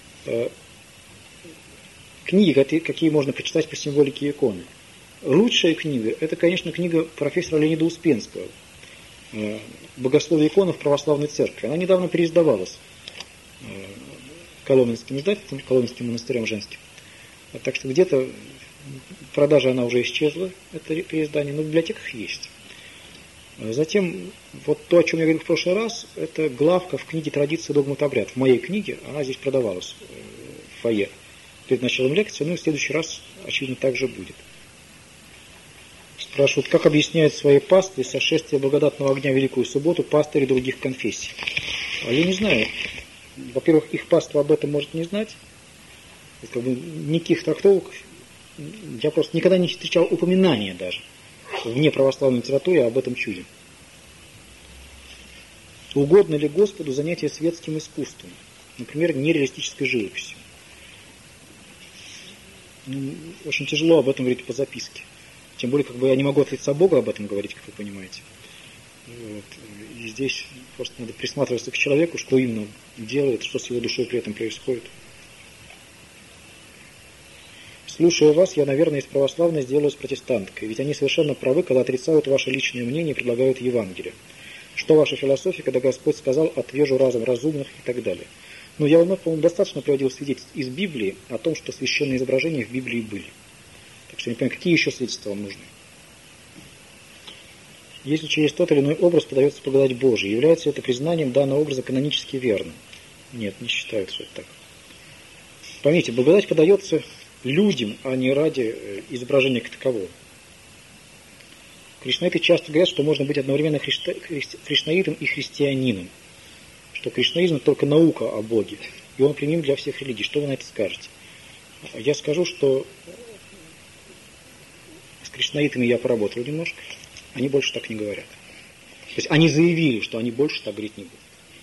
Speaker 1: книги, какие можно почитать по символике иконы. Лучшая книга, это, конечно, книга профессора Леонида Успенского «Богословие иконы в православной церкви». Она недавно переиздавалась Коломенским издательством, Коломенским монастырем женским. Так что где-то в продаже она уже исчезла, это переиздание, но в библиотеках есть. Затем, вот то, о чем я говорил в прошлый раз, это главка в книге «Традиция, догмат, обряд». В моей книге, она здесь продавалась в фойе перед началом лекции, ну и в следующий раз, очевидно, так же будет. Спрашивают, как объясняют своей пастве сошествие благодатного огня в Великую Субботу пастыри других конфессий. А я не знаю. Во-первых, их паства об этом может не знать. Как бы, никаких трактовок. Я просто никогда не встречал упоминания даже в неправославной литературе об этом чуде. Угодно ли Господу занятие светским искусством? Например, нереалистической живописью. Очень тяжело об этом говорить по записке. Тем более, как бы я не могу от лица Бога об этом говорить, как вы понимаете. Вот. И здесь просто надо присматриваться к человеку, что именно делает, что с его душой при этом происходит. Слушая вас, я, наверное, из православной сделаюсь протестанткой, ведь они совершенно правы, когда отрицают ваше личное мнение и предлагают Евангелие. Что ваша философия, когда Господь сказал «отвежу разум разумных» и так далее. Но я вновь, по-моему, достаточно приводил свидетельств из Библии о том, что священные изображения в Библии были. Так что я не понимаю, какие еще свидетельства вам нужны. Если через тот или иной образ подается благодать Божия, является это признанием данного образа канонически верным? Нет, не считают, что это так. Поймите, благодать подается людям, а не ради изображения как такового. Кришнаиты часто говорят, что можно быть одновременно кришнаитом и христианином. Что кришнаизм – это только наука о Боге, и он применим для всех религий. Что вы на это скажете? Я скажу, что с кришнаитами я поработал немножко, они больше так не говорят. То есть они заявили, что они больше так говорить не будут.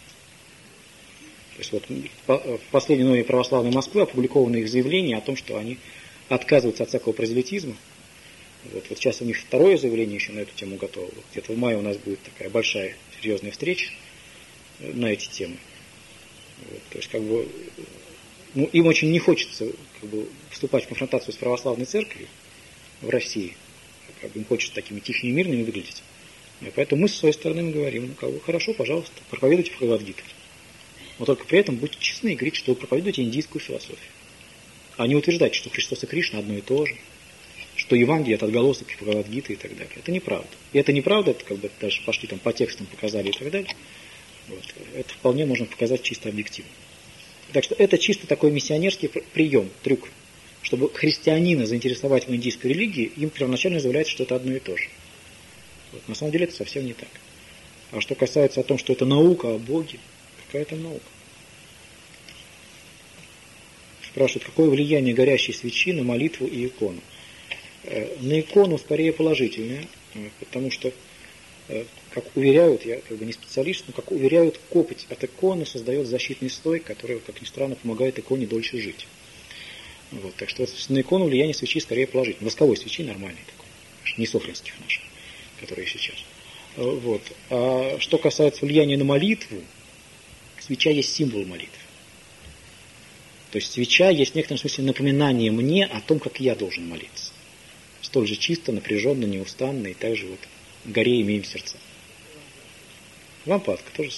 Speaker 1: То есть вот в последней номере православной Москвы опубликованы их заявления о том, что они отказываются от всякого прозелитизма. Вот сейчас у них второе заявление еще на эту тему готово. Где-то в мае у нас будет такая большая, серьезная встреча на эти темы. Вот, то есть как бы, им очень не хочется как бы вступать в конфронтацию с православной церковью в России. как бы им хочется такими тихими и мирными выглядеть. И поэтому мы с своей стороны мы говорим, ну, как бы, хорошо, пожалуйста, проповедуйте Бхагавад-гиту. Но только при этом будьте честны и говорите, что вы проповедуете индийскую философию. А не утверждайте, что Христос и Кришна одно и то же, что Евангелие – это отголосок Бхагавад-гиты и так далее. Это неправда. И это неправда, это как бы даже пошли там по текстам, показали и так далее. Вот. Это вполне можно показать чисто объективно. Так что это чисто такой миссионерский прием, трюк. Чтобы христианина заинтересовать в индийской религии, им первоначально заявляется, что это одно и то же. Вот. На самом деле это совсем не так. А что касается о том, что это наука о Боге, какая это наука? Спрашивают, какое влияние горящей свечи на молитву и икону? На икону скорее положительное, потому что, как уверяют, я как бы не специалист, но как уверяют, копоть от иконы создает защитный слой, который, как ни странно, помогает иконе дольше жить. Вот, так что на икону влияние свечи скорее положительное. Восковой свечи нормальной такой, не софринских наших, которые сейчас. Вот. А что касается влияния на молитву, свеча есть символ молитвы. То есть свеча есть в некотором смысле напоминание мне о том, как я должен молиться. Столь же чисто, напряженно, неустанно, и также вот горе имеем сердца. Лампадка то же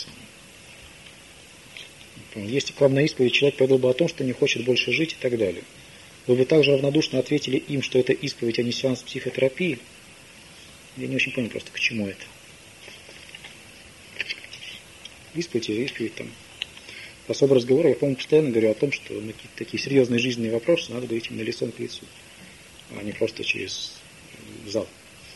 Speaker 1: самое. Если к вам на исповедь человек поведал бы о том, что не хочет больше жить и так далее, вы бы также равнодушно ответили им, что это исповедь, а не сеанс психотерапии. Я не очень понял просто, к чему это. Исповедь там. Особый разговор, я, по-моему, постоянно говорю о том, что на какие-то такие серьезные жизненные вопросы надо говорить именно лицом к лицу, а не просто через зал.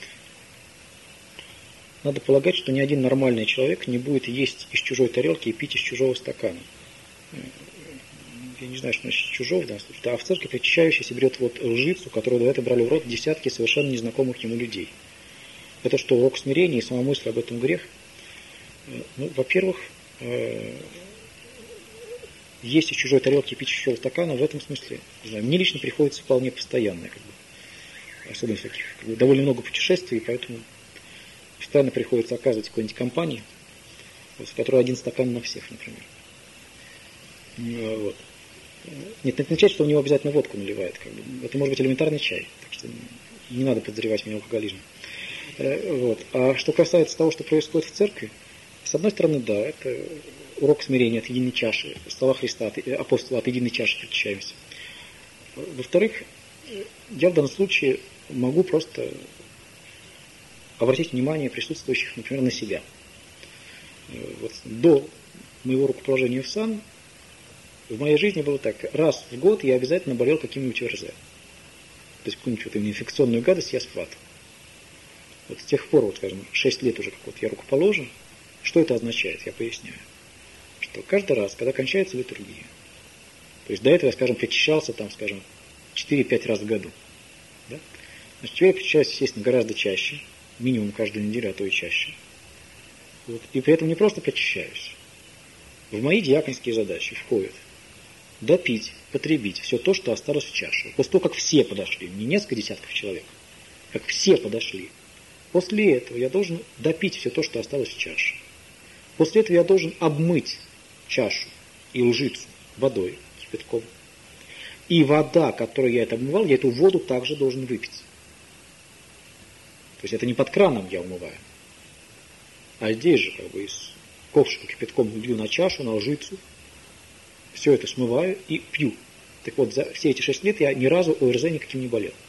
Speaker 1: Надо полагать, что ни один нормальный человек не будет есть из чужой тарелки и пить из чужого стакана. Я не знаю, что значит чужого в данном случае, а в церкви причащающийся берет вот лжицу, которую до этого брали в рот десятки совершенно незнакомых ему людей. Это что, урок смирения и сама мысль об этом грех? Ну, во-первых, есть из чужой тарелки и пить из чужого стакана, в этом смысле, не знаю, мне лично приходится вполне постоянно, как бы, особенно в таких, как бы, довольно много путешествий, поэтому постоянно приходится оказывать какой-нибудь компании, вот, в которой один стакан на всех, например. Вот. Нет, это не означает, что у него обязательно водку наливает. Как бы. Это может быть элементарный чай, так что не надо подозревать меня в алкоголизме. Вот. А что касается того, что происходит в церкви, с одной стороны, да, это урок смирения от единой чаши, слова Христа, апостола, от единой чаши причащаемся. Во-вторых, я в данном случае могу просто обратить внимание присутствующих, например, на себя. Вот до моего рукоположения в сан в моей жизни было так. Раз в год я обязательно болел каким-нибудь ОРЗ. То есть какую-нибудь вот инфекционную гадость я схватывал. Вот с тех пор, вот, скажем, 6 лет уже как вот я рукоположен. Что это означает? Я поясняю. Что каждый раз, когда кончается литургия, то есть до этого я, скажем, причащался, там, скажем, 4-5 раз в году. Да? Значит, теперь я причащаюсь, естественно, гораздо чаще, минимум каждую неделю, а то и чаще. Вот. И при этом не просто причащаюсь. В мои диаконские задачи входит допить, потребить все то, что осталось в чаше. После того, как все подошли, не несколько десятков человек, как все подошли, после этого я должен допить все то, что осталось в чаше. После этого я должен обмыть чашу и лжицу водой, кипятком. И вода, которой я это обмывал, я эту воду также должен выпить. То есть это не под краном я умываю, а здесь же как бы из ковшика кипятком лью на чашу, на лжицу, все это смываю и пью. Так вот, за все эти 6 лет я ни разу ОРЗ никаким не болел.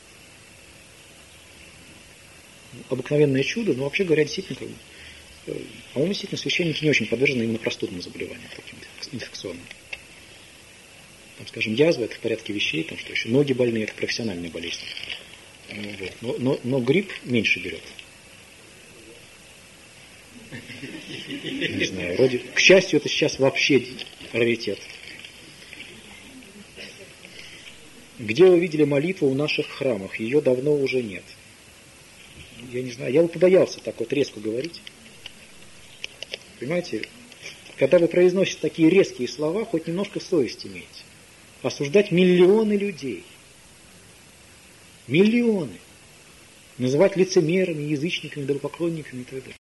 Speaker 1: Обыкновенное чудо, но вообще говоря, действительно, как бы, по-моему, действительно, священники не очень подвержены именно простудным заболеваниям, таким инфекционным. Там, скажем, язва – это в порядке вещей, там, что еще ноги больные – это профессиональные болезни. Вот. Но грипп меньше берет. Не знаю, вроде, к счастью, это сейчас вообще раритет. Где вы видели молитву в наших храмах? Ее давно уже нет. Я не знаю, я бы побоялся так вот резко говорить. Понимаете, когда вы произносите такие резкие слова, хоть немножко совесть имейте. Осуждать миллионы людей. Миллионы. Называть лицемерами, язычниками, идолопоклонниками и так далее.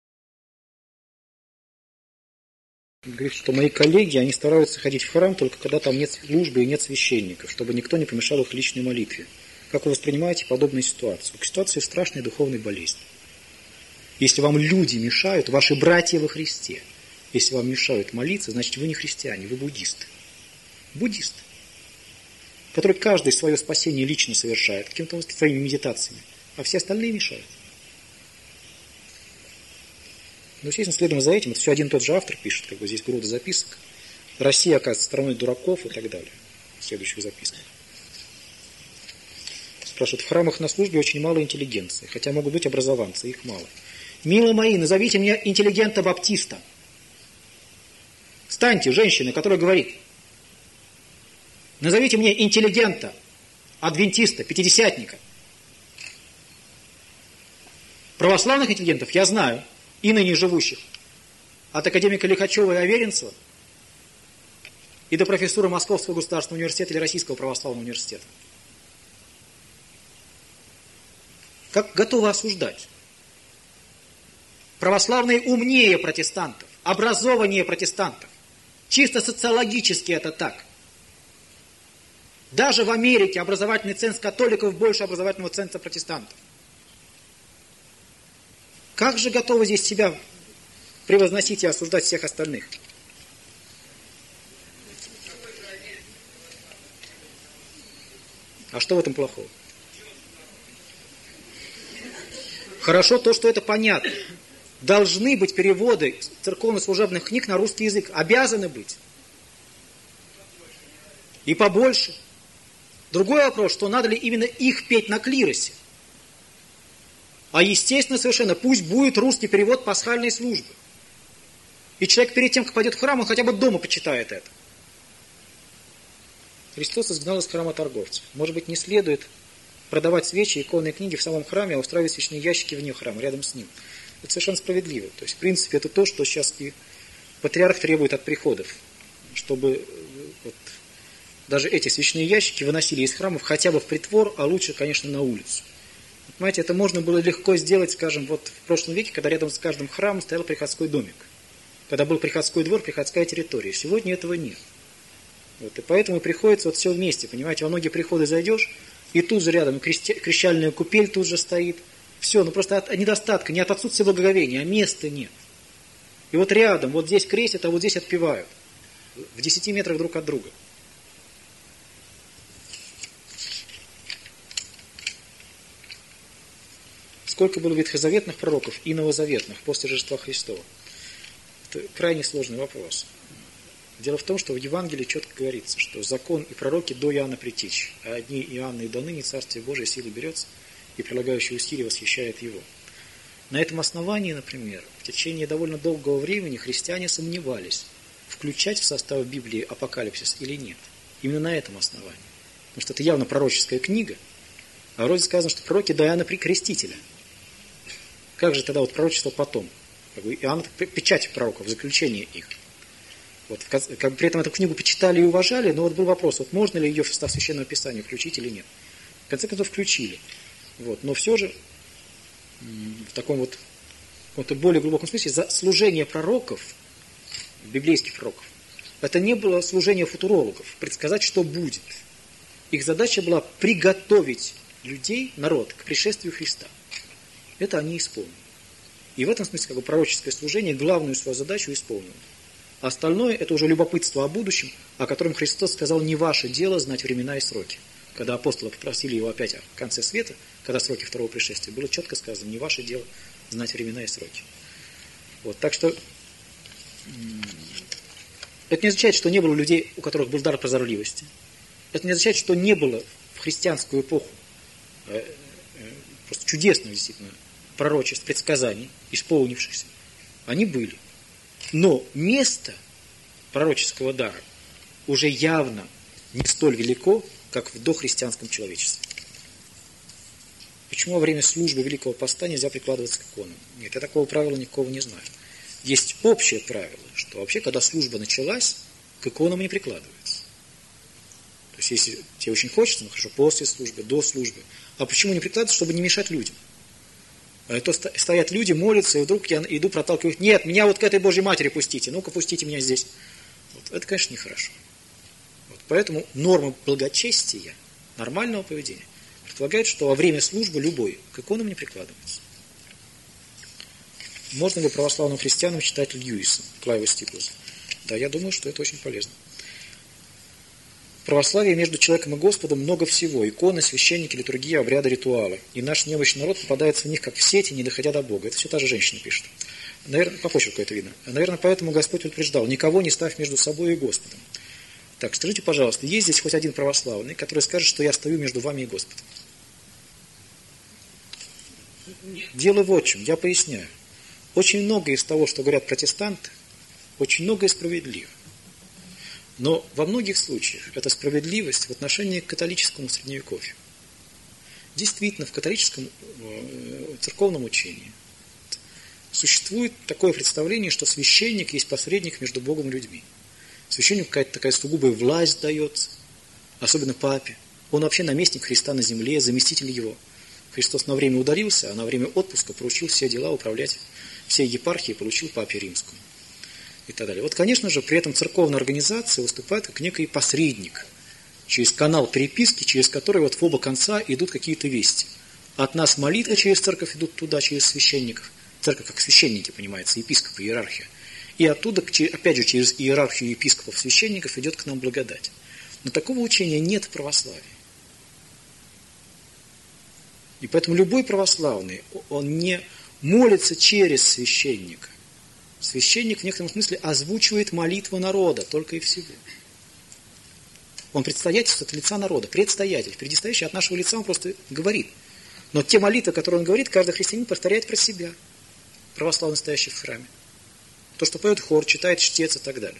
Speaker 1: Говорит, что мои коллеги, они стараются ходить в храм только когда там нет службы и нет священников, чтобы никто не помешал их личной молитве. Как вы воспринимаете подобную ситуацию? Ситуацию страшной духовной болезни. Если вам люди мешают, ваши братья во Христе, если вам мешают молиться, значит вы не христиане, вы буддисты. Буддисты, которые каждый свое спасение лично совершает, какими-то своими медитациями, а все остальные мешают. Но, естественно, следуем за этим, это все один и тот же автор пишет, как бы здесь груда записок. Россия, оказывается, страной дураков и так далее. В следующих записках. Спрашивают, в храмах на службе очень мало интеллигенции, хотя могут быть образованцы, их мало. Милые мои, назовите мне интеллигента-баптиста. Встаньте, женщина, которая говорит. Назовите мне интеллигента, адвентиста, пятидесятника. Православных интеллигентов я знаю, и ныне живущих. От академика Лихачева и Аверинцева и до профессуры Московского государственного университета или Российского православного университета. Как готовы осуждать? Православные умнее протестантов, образованнее протестантов. Чисто социологически это так. Даже в Америке образовательный ценз католиков больше образовательного ценза протестантов. Как же готовы здесь себя превозносить и осуждать всех остальных? А что в этом плохого? Хорошо то, что это понятно. Должны быть переводы церковно-служебных книг на русский язык. Обязаны быть. И побольше. Другой вопрос, что надо ли именно их петь на клиросе. А естественно совершенно, пусть будет русский перевод пасхальной службы. И человек перед тем, как пойдет в храм, он хотя бы дома почитает это. Христос изгнал из храма торговцев. Может быть, не следует продавать свечи, иконные книги в самом храме, а устраивать свечные ящики вне храма, рядом с ним. Это совершенно справедливо. То есть, в принципе, это то, что сейчас и патриарх требует от приходов. Чтобы вот, даже эти свечные ящики выносили из храмов хотя бы в притвор, а лучше, конечно, на улицу. Понимаете, это можно было легко сделать, скажем, вот в прошлом веке, когда рядом с каждым храмом стоял приходской домик. Когда был приходской двор, приходская территория. Сегодня этого нет. Вот, и поэтому приходится вот все вместе, понимаете, во многие приходы зайдешь, и тут же рядом крещальная купель тут же стоит. Все, ну просто от недостатка, не от отсутствия благоговения, а места нет. И вот рядом, вот здесь крестят, а вот здесь отпевают. В 10 метрах друг от друга. Сколько было ветхозаветных пророков и новозаветных после Рождества Христова? Это крайне сложный вопрос. Дело в том, что в Евангелии четко говорится, что закон и пророки до Иоанна Предтечи, а одни Иоанна и до ныне Царствие Божие силой берется и прилагающие усилия восхищает его. На этом основании, например, в течение довольно долгого времени христиане сомневались, включать в состав Библии Апокалипсис или нет. Именно на этом основании. Потому что это явно пророческая книга, а вроде сказано, что пророки до Иоанна Крестителя. Как же тогда вот пророчество потом? Как бы Иоанн – печать пророков, заключение их. Вот, как при этом эту книгу почитали и уважали, но вот был вопрос, вот можно ли ее в состав Священного Писания включить или нет. В конце концов включили. Вот, но все же в таком вот более глубоком смысле за служение пророков, библейских пророков, это не было служение футурологов, предсказать, что будет. Их задача была приготовить людей, народ, к пришествию Христа. Это они исполнили. И в этом смысле как бы пророческое служение главную свою задачу исполнило. А остальное это уже любопытство о будущем, о котором Христос сказал: не ваше дело знать времена и сроки. Когда апостолы попросили его опять в конце света, когда сроки второго пришествия, было четко сказано: не ваше дело знать времена и сроки. Вот, так что это не означает, что не было людей, у которых был дар прозорливости. Это не означает, что не было в христианскую эпоху просто чудесных действительно пророчеств, предсказаний, исполнившихся. Они были. Но место пророческого дара уже явно не столь велико, как в дохристианском человечестве. Почему во время службы Великого Поста нельзя прикладываться к иконам? Нет, я такого правила никакого не знаю. Есть общее правило, что вообще, когда служба началась, к иконам не прикладывается. То есть, если тебе очень хочется, ну хорошо, после службы, до службы. А почему не прикладываться? Чтобы не мешать людям. А то стоят люди, молятся, и вдруг я иду, проталкиваю: нет, меня вот к этой Божьей Матери пустите, ну-ка пустите меня здесь. Вот. Это, конечно, нехорошо. Вот. Поэтому норма благочестия, нормального поведения предполагает, что во время службы любой к иконам не прикладывается. Можно ли православным христианам читать Льюиса, Клайва Стиплза? Да, я думаю, что это очень полезно. В православии между человеком и Господом много всего. Иконы, священники, литургия, обряды, ритуалы. И наш немощный народ попадается в них как в сети, не доходя до Бога. Это все та же женщина пишет. Наверное, по почерку это видно. Наверное, поэтому Господь предупреждал: никого не ставь между собой и Господом. Так, скажите, пожалуйста, есть здесь хоть один православный, который скажет, что я стою между вами и Господом? Дело вот в чем, я поясняю. Очень многое из того, что говорят протестанты, очень многое справедливо. Но во многих случаях эта справедливость в отношении к католическому средневековью. Действительно, в католическом церковном учении существует такое представление, что священник есть посредник между Богом и людьми. Священнику какая-то такая сугубая власть дается, особенно папе. Он вообще наместник Христа на земле, заместитель его. Христос на время удалился, а на время отпуска поручил все дела управлять всей епархией, поручил папе римскому. И так далее. Вот, конечно же, при этом церковная организация выступает как некий посредник, через канал переписки, через который вот в оба конца идут какие-то вести. От нас молитвы через церковь идут туда, через священников. Церковь как священники, понимается, епископы, иерархия. И оттуда, опять же, через иерархию епископов, священников идет к нам благодать. Но такого учения нет в православии. И поэтому любой православный, он не молится через священника. Священник в некотором смысле озвучивает молитву народа, только и всего. Он предстоятельствует от лица народа, предстоятель, впереди стоящий от нашего лица, он просто говорит. Но те молитвы, которые он говорит, каждый христианин повторяет про себя, православный, стоящий в храме. То, что поет хор, читает чтец и так далее.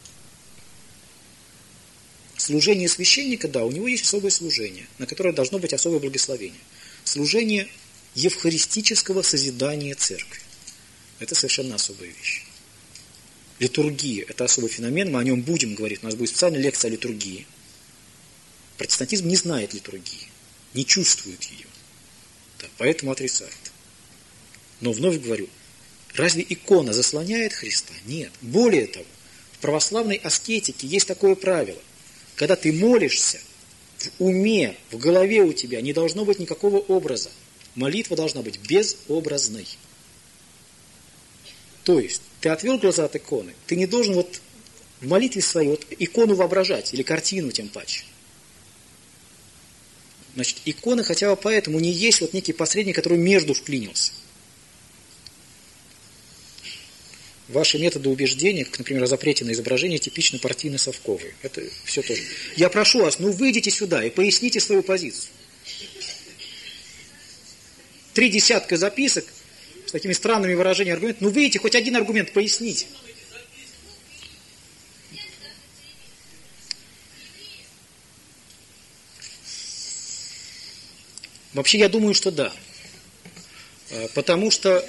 Speaker 1: Служение священника, да, у него есть особое служение, на которое должно быть особое благословение. Служение евхаристического созидания церкви. Это совершенно особая вещь. Литургия – это особый феномен, мы о нем будем говорить. У нас будет специальная лекция о литургии. Протестантизм не знает литургии, не чувствует ее, да, поэтому отрицает. Но вновь говорю, разве икона заслоняет Христа? Нет. Более того, в православной аскетике есть такое правило. Когда ты молишься, в уме, в голове у тебя не должно быть никакого образа. Молитва должна быть безобразной. То есть, ты отвел глаза от иконы, ты не должен вот в молитве своей вот икону воображать, или картину тем паче. Значит, икона хотя бы поэтому не есть вот некий посредник, который между вклинился. Ваши методы убеждения, как, например, о запрете на изображение, типично партийно-совковые. Это все тоже. Я прошу вас, выйдите сюда и поясните свою позицию. 3 десятка записок с такими странными выражениями аргументов. Выйдите, хоть один аргумент поясните. Вообще, я думаю, что да. Потому что,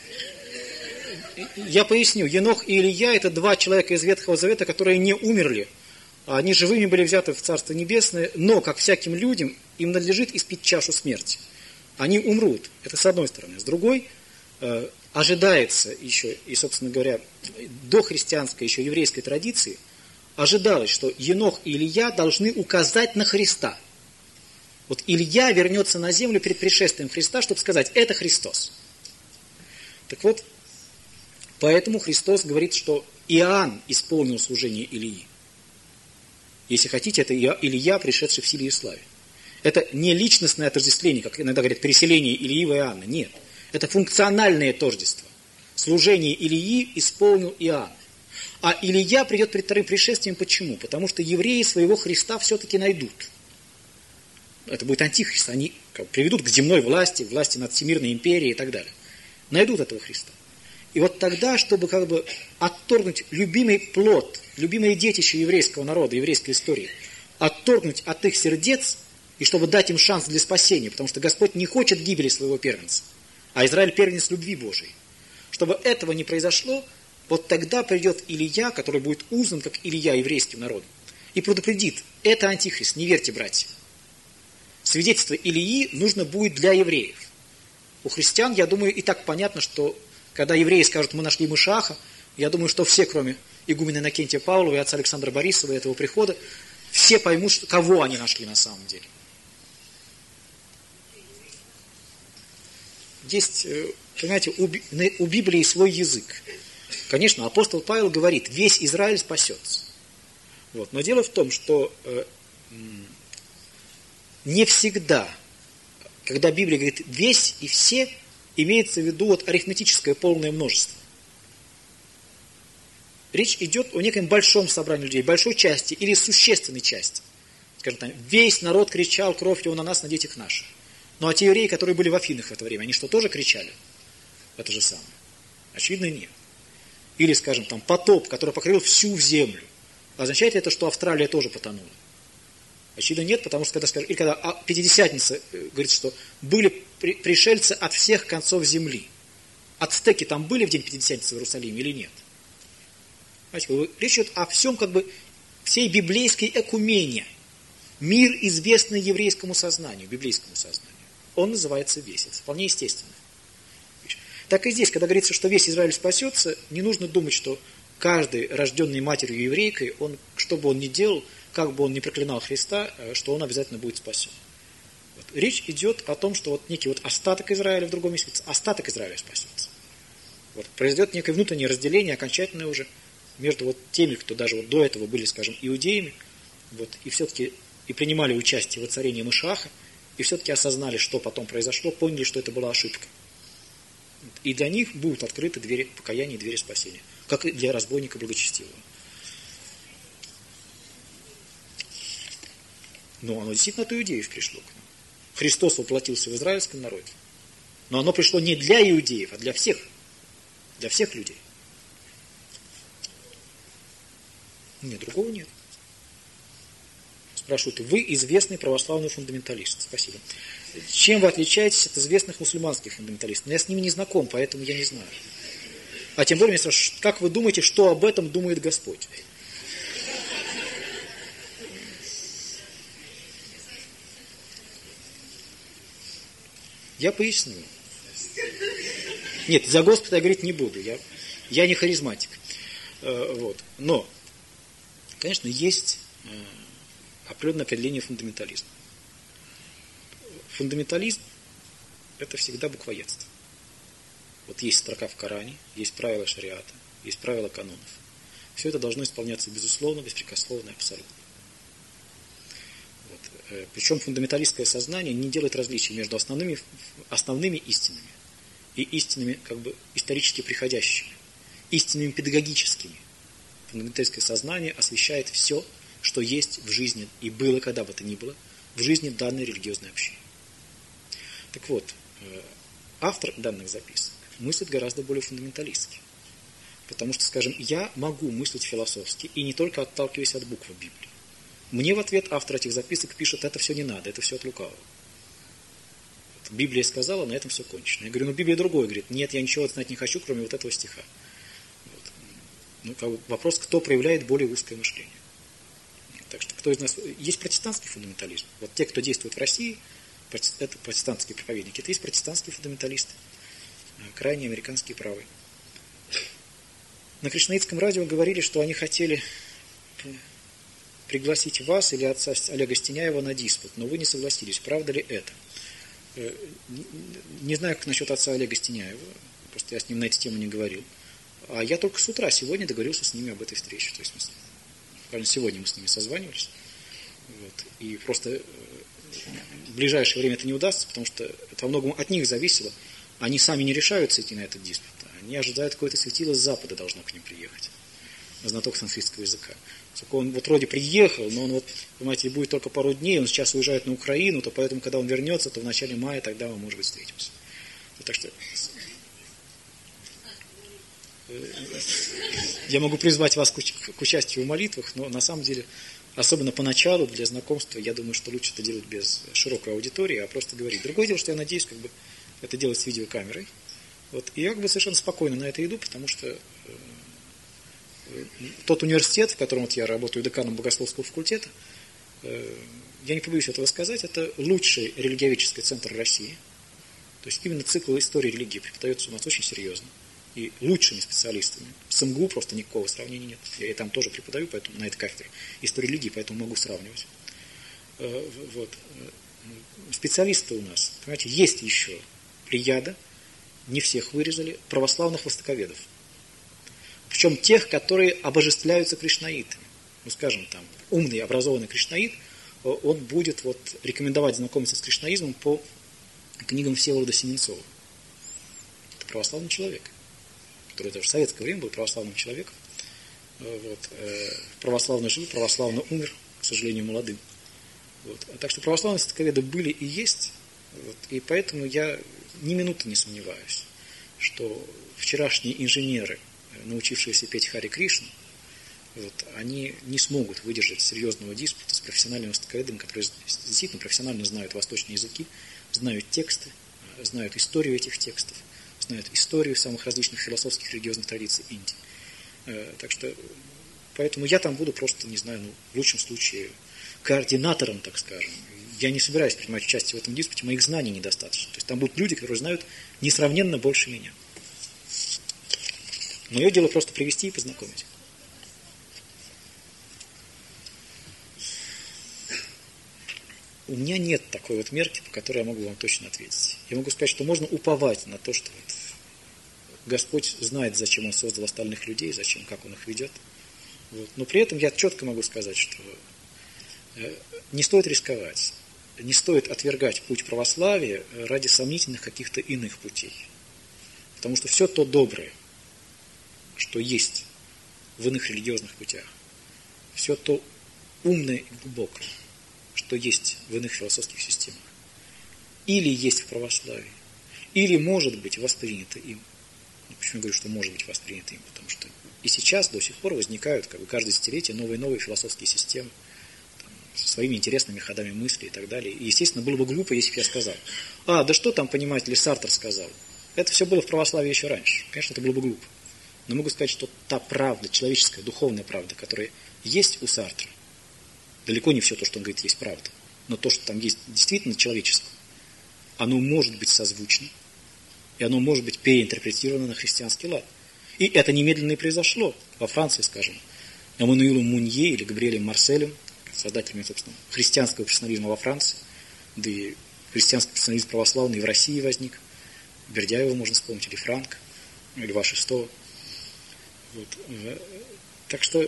Speaker 1: я поясню, Енох и Илия – это 2 человека из Ветхого Завета, которые не умерли. Они живыми были взяты в Царство Небесное, но, как всяким людям, им надлежит испить чашу смерти. Они умрут. Это с одной стороны. С другой, ожидается еще, и, собственно говоря, до христианской, еще еврейской традиции, ожидалось, что Енох и Илия должны указать на Христа. Вот Илья вернется на землю перед пришествием Христа, чтобы сказать, это Христос. Так вот, поэтому Христос говорит, что Иоанн исполнил служение Илии. Если хотите, это Илья, пришедший в силе и славе. Это не личностное отождествление, как иногда говорят, переселение Илии в Иоанна. Нет. Это функциональное тождество. Служение Илии исполнил Иоанн. А Илия придет перед вторым пришествием. Почему? Потому что евреи своего Христа все-таки найдут. Это будет антихрист. Они приведут к земной власти, власти над всемирной империей и так далее. Найдут этого Христа. И вот тогда, чтобы отторгнуть любимый плод, любимое детище еврейского народа, еврейской истории, отторгнуть от их сердец, и чтобы дать им шанс для спасения, потому что Господь не хочет гибели своего первенца, а Израиль первенец любви Божией. Чтобы этого не произошло, вот тогда придет Илия, который будет узнан как Илия еврейским народом, и предупредит, это антихрист, не верьте, братья. Свидетельство Илии нужно будет для евреев. У христиан, я думаю, и так понятно, что когда евреи скажут, мы нашли Машиаха, я думаю, что все, кроме игумена Иннокентия Павлова и отца Александра Борисова и этого прихода, все поймут, кого они нашли на самом деле. есть, понимаете, у Библии свой язык. Конечно, апостол Павел говорит, весь Израиль спасется. Вот. Но дело в том, что не всегда, когда Библия говорит весь и все, имеется в виду вот арифметическое полное множество. Речь идет о неком большом собрании людей, большой части или существенной части. Скажем так, весь народ кричал, кровь его на нас, на детях наших. Ну а те евреи, которые были в Афинах в это время, они что, тоже кричали? Это же самое. Очевидно, нет. Или, скажем, там потоп, который покрыл всю землю. Означает ли это, что Австралия тоже потонула? Очевидно, нет, потому что когда, скажем, или когда Пятидесятница говорит, что были пришельцы от всех концов земли. Ацтеки там были в день Пятидесятницы в Иерусалиме или нет? Знаете, речь идет о всем, как бы, всей библейской экумене. Мир, известный еврейскому сознанию, библейскому сознанию. Он называется весь. Это вполне естественно. Так и здесь, когда говорится, что весь Израиль спасется, не нужно думать, что каждый, рожденный матерью еврейкой, он, что бы он ни делал, как бы он ни проклинал Христа, что он обязательно будет спасен. Вот. Речь идет о том, что вот некий вот остаток Израиля в другом месте, остаток Израиля спасется. Вот. Произойдет некое внутреннее разделение, окончательное уже, между вот теми, кто даже вот до этого были, скажем, иудеями, вот, и все-таки и принимали участие в воцарении Машиаха, и все-таки осознали, что потом произошло, поняли, что это была ошибка. И для них будут открыты двери покаяния и двери спасения, как и для разбойника благочестивого. Но оно действительно от иудеев пришло к нам. Христос воплотился в израильском народе. Но оно пришло не для иудеев, а для всех людей. Нет, другого нет. Спрашивают, вы известный православный фундаменталист. Спасибо. Чем вы отличаетесь от известных мусульманских фундаменталистов? Я с ними не знаком, поэтому я не знаю. А тем более, мне спрашивают, как вы думаете, что об этом думает Господь? Я поясню. Нет, за Господа я говорить не буду. Я не харизматик. Вот. Но, конечно, есть определенное определение фундаментализма. Фундаментализм – это всегда буквоедство. Вот есть строка в Коране, есть правила шариата, есть правила канонов. Все это должно исполняться безусловно, беспрекословно и абсолютно. Вот. Причем фундаменталистское сознание не делает различий между основными истинами и истинами как бы исторически приходящими, истинами педагогическими. Фундаменталистское сознание освещает все, что есть в жизни и было, когда бы то ни было, в жизни данной религиозной общины. Так вот, автор данных записок мыслит гораздо более фундаменталистски. Потому что, скажем, я могу мыслить философски и не только отталкиваясь от буквы Библии. Мне в ответ автор этих записок пишет, это все не надо, это все от лукавого. Библия сказала, на этом все кончено. Я говорю, Библия другое. Говорит, нет, я ничего знать не хочу, кроме вот этого стиха. Вот. Как бы вопрос, кто проявляет более узкое мышление. Так что кто из нас... Есть протестантский фундаментализм. Вот те, кто действует в России, это протестантские проповедники, это есть протестантские фундаменталисты. Крайне американские правые. На Кришнаитском радио говорили, что они хотели пригласить вас или отца Олега Стеняева на диспут, но вы не согласились. Правда ли это? Не знаю, как насчет отца Олега Стеняева, просто я с ним на эту тему не говорил. А я только с утра сегодня договорился с ними об этой встрече. То есть, сегодня мы с ними созванивались. Вот. И просто в ближайшее время это не удастся, потому что это во многом от них зависело. Они сами не решаются идти на этот диспут. Они ожидают, какое-то светило с запада должно к ним приехать. Знаток санскритского языка. Он вот вроде приехал, но он вот, понимаете, будет только пару дней, он сейчас уезжает на Украину, то поэтому, когда он вернется, то в начале мая тогда мы, может быть, встретимся. Так что я могу призвать вас к участию в молитвах, но на самом деле, особенно поначалу, для знакомства, я думаю, что лучше это делать без широкой аудитории, а просто говорить. Другое дело, что я надеюсь, как бы, это делать с видеокамерой. Вот. И я как бы совершенно спокойно на это иду, потому что тот университет, в котором вот я работаю деканом богословского факультета, я не побоюсь этого сказать, это лучший религиоведческий центр России. То есть именно цикл истории религии преподается у нас очень серьезно. И лучшими специалистами. С МГУ просто никакого сравнения нет. Я и там тоже преподаю, поэтому на этой кафедре истории религии, поэтому могу сравнивать. Вот. Специалисты у нас, понимаете, есть еще плеяда не всех вырезали, православных востоковедов. Причем тех, которые обожествляются кришнаитами. Ну, скажем, там, умный, образованный кришнаит, он будет вот рекомендовать знакомиться с кришнаизмом по книгам Всеволода Семенцова. Это православный человек, который даже в советское время был православным человеком. Вот, православно жил, православно умер, к сожалению, молодым. Вот. Так что православные востоковеды были и есть, вот, и поэтому я ни минуты не сомневаюсь, что вчерашние инженеры, научившиеся петь Харе Кришну, вот, они не смогут выдержать серьезного диспута с профессиональными востоковедами, которые действительно профессионально знают восточные языки, знают тексты, знают историю этих текстов, знают историю самых различных философских и религиозных традиций Индии. Так что, поэтому я там буду просто, не знаю, в лучшем случае координатором, так скажем. Я не собираюсь принимать участие в этом диспуте, моих знаний недостаточно. То есть там будут люди, которые знают несравненно больше меня. Мое дело просто привести и познакомить. У меня нет такой вот мерки, по которой я могу вам точно ответить. Я могу сказать, что можно уповать на то, что вот Господь знает, зачем Он создал остальных людей, зачем, как Он их ведет. Вот. Но при этом я четко могу сказать, что не стоит рисковать, не стоит отвергать путь православия ради сомнительных каких-то иных путей. Потому что все то доброе, что есть в иных религиозных путях, все то умное и глубокое, что есть в иных философских системах, или есть в православии, или может быть воспринято им. Почему я говорю, что может быть воспринято им? Потому что и сейчас до сих пор возникают каждое десятилетие новые и новые философские системы там, со своими интересными ходами мысли и так далее. И, естественно, было бы глупо, если бы я сказал, да что там понимать, или Сартр сказал. Это все было в православии еще раньше. Конечно, это было бы глупо. Но могу сказать, что та правда, человеческая, духовная правда, которая есть у Сартра, далеко не все то, что он говорит, есть правда. Но то, что там есть действительно человеческое, оно может быть созвучно, и оно может быть переинтерпретировано на христианский лад. И это немедленно и произошло. Во Франции, скажем, Эммануилом Мунье или Габриэлем Марселем, создателями, собственно, христианского персонализма во Франции, да и христианский персонализм православный и в России возник. Бердяева можно вспомнить, или Франка, или Льва Шестого. Вот. Так что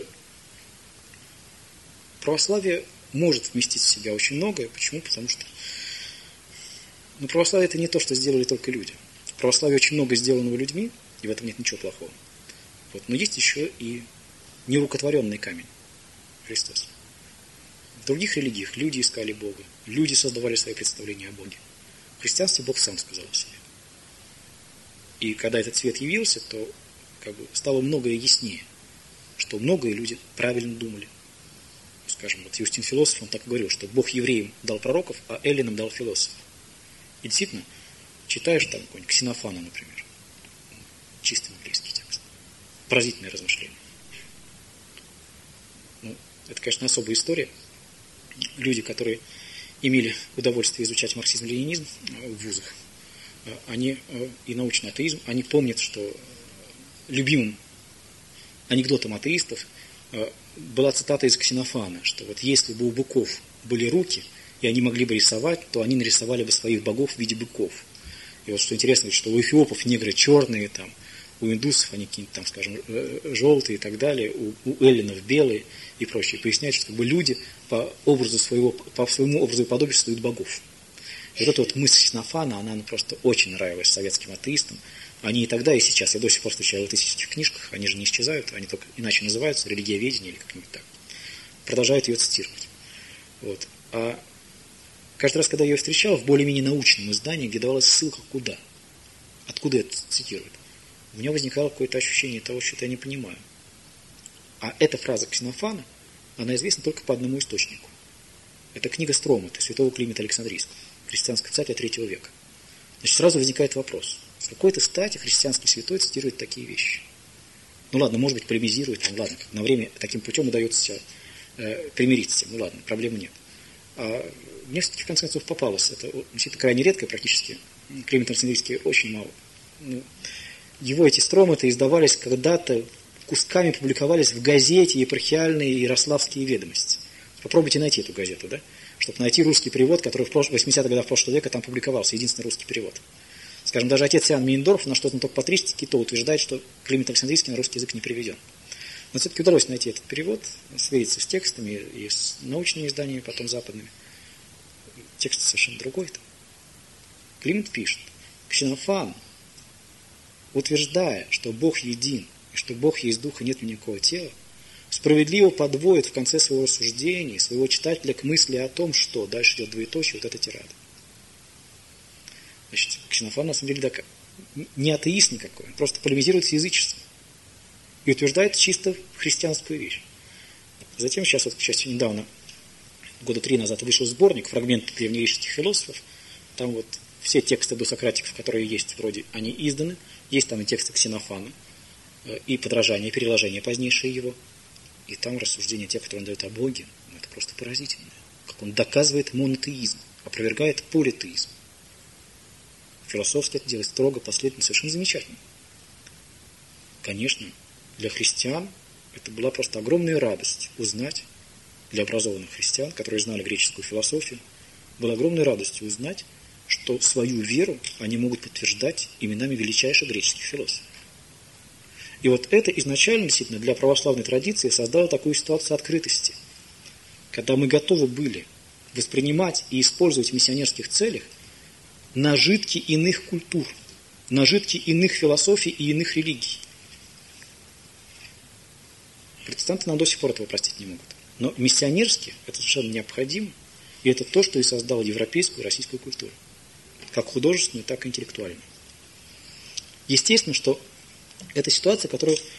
Speaker 1: православие может вместить в себя очень многое. Почему? Потому что православие это не то, что сделали только люди. В православии очень много сделанного людьми, и в этом нет ничего плохого. Вот. Но есть еще и нерукотворенный камень Христос. В других религиях люди искали Бога, люди создавали свои представления о Боге. В христианстве Бог сам сказал о себе. И когда этот свет явился, то стало многое яснее, что многое люди правильно думали. Скажем, вот Юстин Философ, он так и говорил, что Бог евреям дал пророков, а эллинам дал философов. И действительно, читаешь там какой-нибудь Ксенофана, например, чистый библейский текст, поразительное размышление. Это, конечно, особая история. Люди, которые имели удовольствие изучать марксизм-ленинизм в вузах, они и научный атеизм, они помнят, что любимым анекдотом атеистов была цитата из Ксенофана, что вот если бы у быков были руки, и они могли бы рисовать, то они нарисовали бы своих богов в виде быков. И вот что интересно, что у эфиопов негры черные, там, у индусов они какие-то там, скажем, желтые и так далее, у эллинов белые и прочее. Поясняют, что люди по своему образу и подобию создают богов. И вот эта вот мысль Ксенофана, она просто очень нравилась советским атеистам. Они и тогда, и сейчас, я до сих пор встречаю в этих книжках, они же не исчезают, они только иначе называются, религиоведение или как-нибудь так. Продолжают ее цитировать. Вот. А каждый раз, когда я ее встречал в более-менее научном издании, где давалась ссылка куда, откуда это цитируют, у меня возникало какое-то ощущение того, что я не понимаю. А эта фраза Ксенофана, она известна только по одному источнику. Это книга Стромата, святого Климента Александрийского, христианского писателя III века. Значит, сразу возникает вопрос. С какой-то стати христианский святой цитирует такие вещи? Ну ладно, может быть, полемизирует, ладно, на время таким путем удается примириться с тем, ладно, проблем нет. А мне все-таки в конце концов попалось, это действительно крайне редко практически, Климент Александрийский очень мало. Его эти строматы издавались когда-то, кусками публиковались в газете «Епархиальные Ярославские ведомости». Попробуйте найти эту газету, да? Чтобы найти русский перевод, который в 80-х годах прошлого века там публиковался, единственный русский перевод. Скажем, даже отец Иоанн Мейндорф на что-то только патристики, то утверждает, что Климент Александрийский на русский язык не переведен. Но все-таки удалось найти этот перевод, свериться с текстами и с научными изданиями, потом западными. Текст совершенно другой. Климент пишет: Ксенофан, утверждая, что Бог един, и что Бог есть дух и нет никакого тела, справедливо подводит в конце своего рассуждения своего читателя к мысли о том, что дальше идет двоеточие, вот эта тирада. Значит, Ксенофан на самом деле не атеист никакой, он просто полемизирует с язычеством и утверждает чисто христианскую вещь. Затем, сейчас, вот, к счастью, недавно, года 3 назад, вышел сборник «Фрагменты древнегреческих философов». Там вот все тексты досократиков, которые есть, вроде они изданы. Есть там и тексты Ксенофана, и подражания, и переложения позднейшие его. И там рассуждения те, которые он дает о Боге, это просто поразительно. Как он доказывает монотеизм, опровергает политеизм. Философски это делает строго, последовательно, совершенно замечательно. Конечно, для христиан это была просто огромная радость узнать, для образованных христиан, которые знали греческую философию, была огромной радостью узнать, что свою веру они могут подтверждать именами величайших греческих философов. И вот это изначально действительно для православной традиции создало такую ситуацию открытости, когда мы готовы были воспринимать и использовать в миссионерских целях нажитки иных культур, нажитки иных философий и иных религий. Протестанты нам до сих пор этого простить не могут. Но миссионерски это совершенно необходимо, и это то, что и создало европейскую и российскую культуру, как художественную, так и интеллектуальную. Естественно, что это ситуация,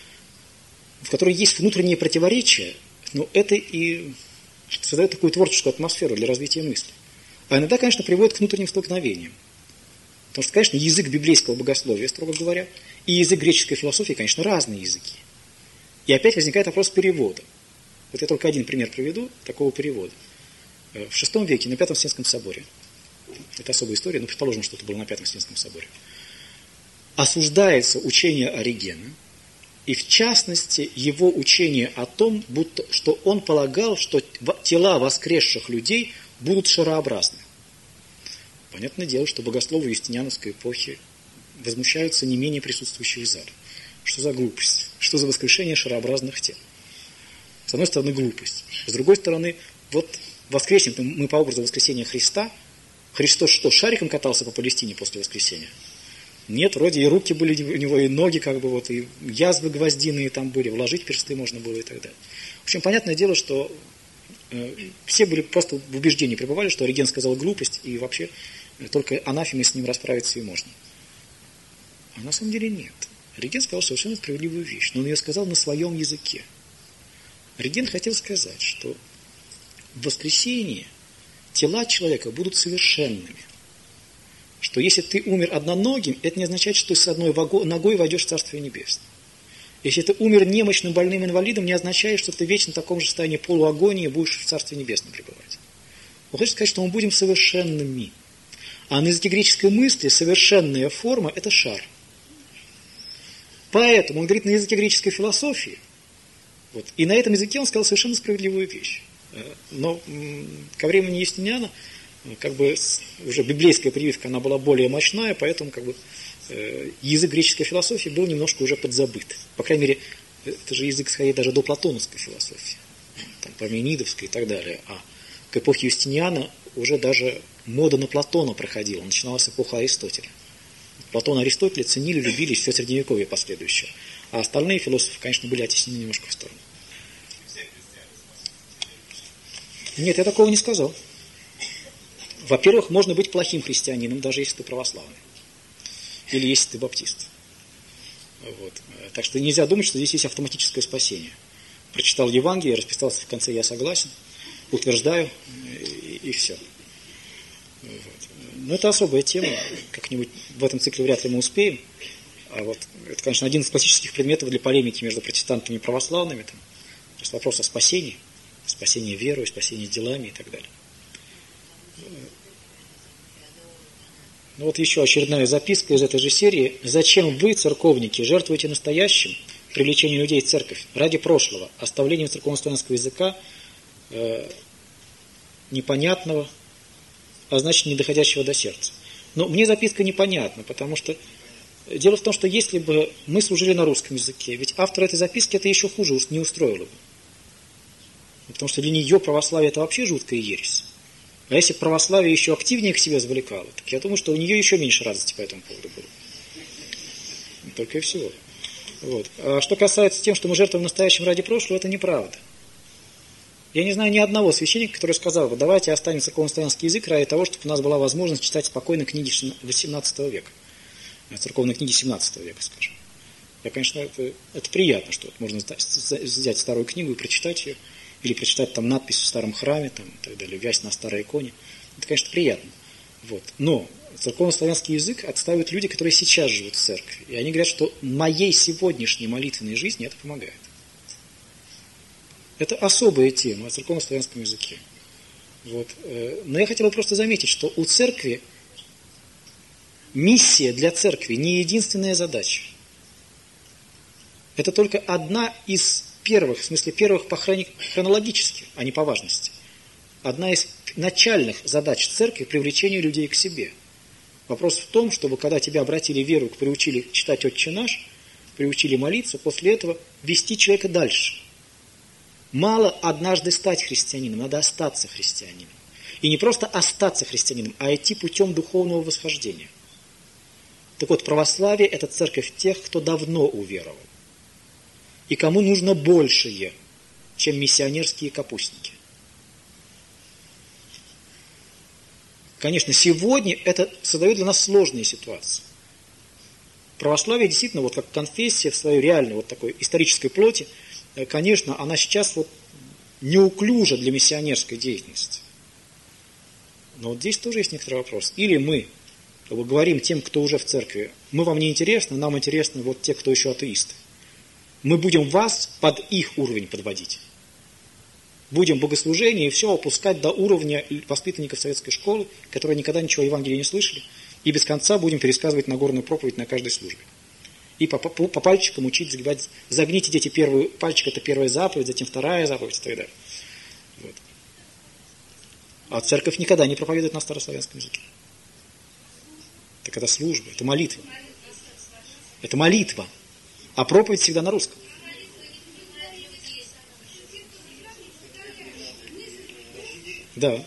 Speaker 1: в которой есть внутренние противоречия, но это и создает такую творческую атмосферу для развития мысли. А иногда, конечно, приводит к внутренним столкновениям. Потому что, конечно, язык библейского богословия, строго говоря, и язык греческой философии, конечно, разные языки. И опять возникает вопрос перевода. Вот я только один пример приведу такого перевода. В VI веке на Пятом Вселенском соборе, это особая история, но предположим, что это было на Пятом Вселенском соборе, осуждается учение Оригена, и в частности его учение о том, что он полагал, что тела воскресших людей будут шарообразны. Понятное дело, что богословы юстиниановской эпохи возмущаются не менее присутствующие в зале. Что за глупость? Что за воскрешение шарообразных тел? С одной стороны, глупость. С другой стороны, вот воскреснем мы по образу воскресения Христа. Христос что, шариком катался по Палестине после воскресения? Нет, вроде и руки были у него, и ноги, и язвы гвоздиные там были, вложить персты можно было и так далее. В общем, понятное дело, что все были просто в убеждении пребывали, что Ориген сказал глупость, и вообще только анафемой с ним расправиться и можно. А на самом деле нет. Ориген сказал совершенно справедливую вещь, но он ее сказал на своем языке. Ориген хотел сказать, что в воскресенье тела человека будут совершенными. Что если ты умер одноногим, это не означает, что ты с одной ногой войдешь в Царствие Небесное. Если ты умер немощным, больным инвалидом, не означает, что ты вечно в таком же состоянии полуагонии будешь в Царстве Небесном пребывать. Он хочет сказать, что мы будем совершенными. А на языке греческой мысли совершенная форма – это шар. Поэтому он говорит на языке греческой философии. И на этом языке он сказал совершенно справедливую вещь. Но ко времени Юстиниана уже библейская прививка, она была более мощная, поэтому язык греческой философии был немножко уже подзабыт. По крайней мере, это же язык скорее даже до платоновской философии, парменидовской и так далее. А к эпохе Юстиниана уже даже мода на Платона проходила, начиналась эпоха Аристотеля. Платона и Аристотеля ценили, любили все средневековье последующее. А остальные философы, конечно, были оттеснены немножко в сторону. Нет, я такого не сказал. Во-первых, можно быть плохим христианином, даже если ты православный. Или если ты баптист. Так что нельзя думать, что здесь есть автоматическое спасение. Прочитал Евангелие, расписался в конце «я согласен», утверждаю, и все. Но это особая тема. Как-нибудь в этом цикле вряд ли мы успеем. Это, конечно, один из классических предметов для полемики между протестантами и православными. То есть вопрос о спасении верой, спасении делами и так далее. Еще очередная записка из этой же серии. Зачем вы, церковники, жертвуете настоящим привлечением людей в церковь ради прошлого, оставлением церковно-славянского языка непонятного, а значит, не доходящего до сердца? Но мне записка непонятна, потому что дело в том, что если бы мы служили на русском языке, ведь автор этой записки это еще хуже не устроило бы. Потому что для нее православие это вообще жуткая ересь. А если православие еще активнее к себе завлекало, так я думаю, что у нее еще меньше радости по этому поводу было. Только и всего. Вот. А что касается тем, что мы жертвуем настоящим ради прошлого, это неправда. Я не знаю ни одного священника, который сказал бы, давайте оставим церковно-славянский язык ради того, чтобы у нас была возможность читать спокойно книги XVIII века. Церковные книги XVII века, скажем. Я, конечно, это приятно, что можно взять старую книгу и прочитать ее, или прочитать там надпись в старом храме, там, и так далее, вязь на старой иконе. Это, конечно, приятно. Вот. Но церковно-славянский язык отстаивают люди, которые сейчас живут в церкви. И они говорят, что моей сегодняшней молитвенной жизни это помогает. Это особая тема о церковно-славянском языке. Вот. Но я хотел бы просто заметить, что у церкви миссия для церкви не единственная задача. Это только одна из первых, в смысле первых хронологически, а не по важности. Одна из начальных задач церкви – привлечение людей к себе. Вопрос в том, чтобы когда тебя обратили веру, приучили читать «Отче наш», приучили молиться, после этого вести человека дальше. Мало однажды стать христианином, надо остаться христианином. И не просто остаться христианином, а идти путем духовного восхождения. Так вот, православие – это церковь тех, кто давно уверовал. И кому нужно большее, чем миссионерские капустники. Конечно, сегодня это создает для нас сложные ситуации. Православие действительно, вот как конфессия в своей реальной вот такой исторической плоти, конечно, она сейчас вот неуклюжа для миссионерской деятельности. Но вот здесь тоже есть некоторый вопрос. Или мы говорим тем, кто уже в церкви, мы вам не интересны, нам интересны вот те, кто еще атеисты. Мы будем вас под их уровень подводить. Будем богослужение и все опускать до уровня воспитанников советской школы, которые никогда ничего о Евангелии не слышали, и без конца будем пересказывать Нагорную проповедь на каждой службе. И по пальчикам учить загибать. Загните, дети, первый пальчик, это первая заповедь, затем вторая заповедь и так далее. Вот. А церковь никогда не проповедует на старославянском языке. Так это служба, это молитва. Это молитва. А проповедь всегда на русском. Да.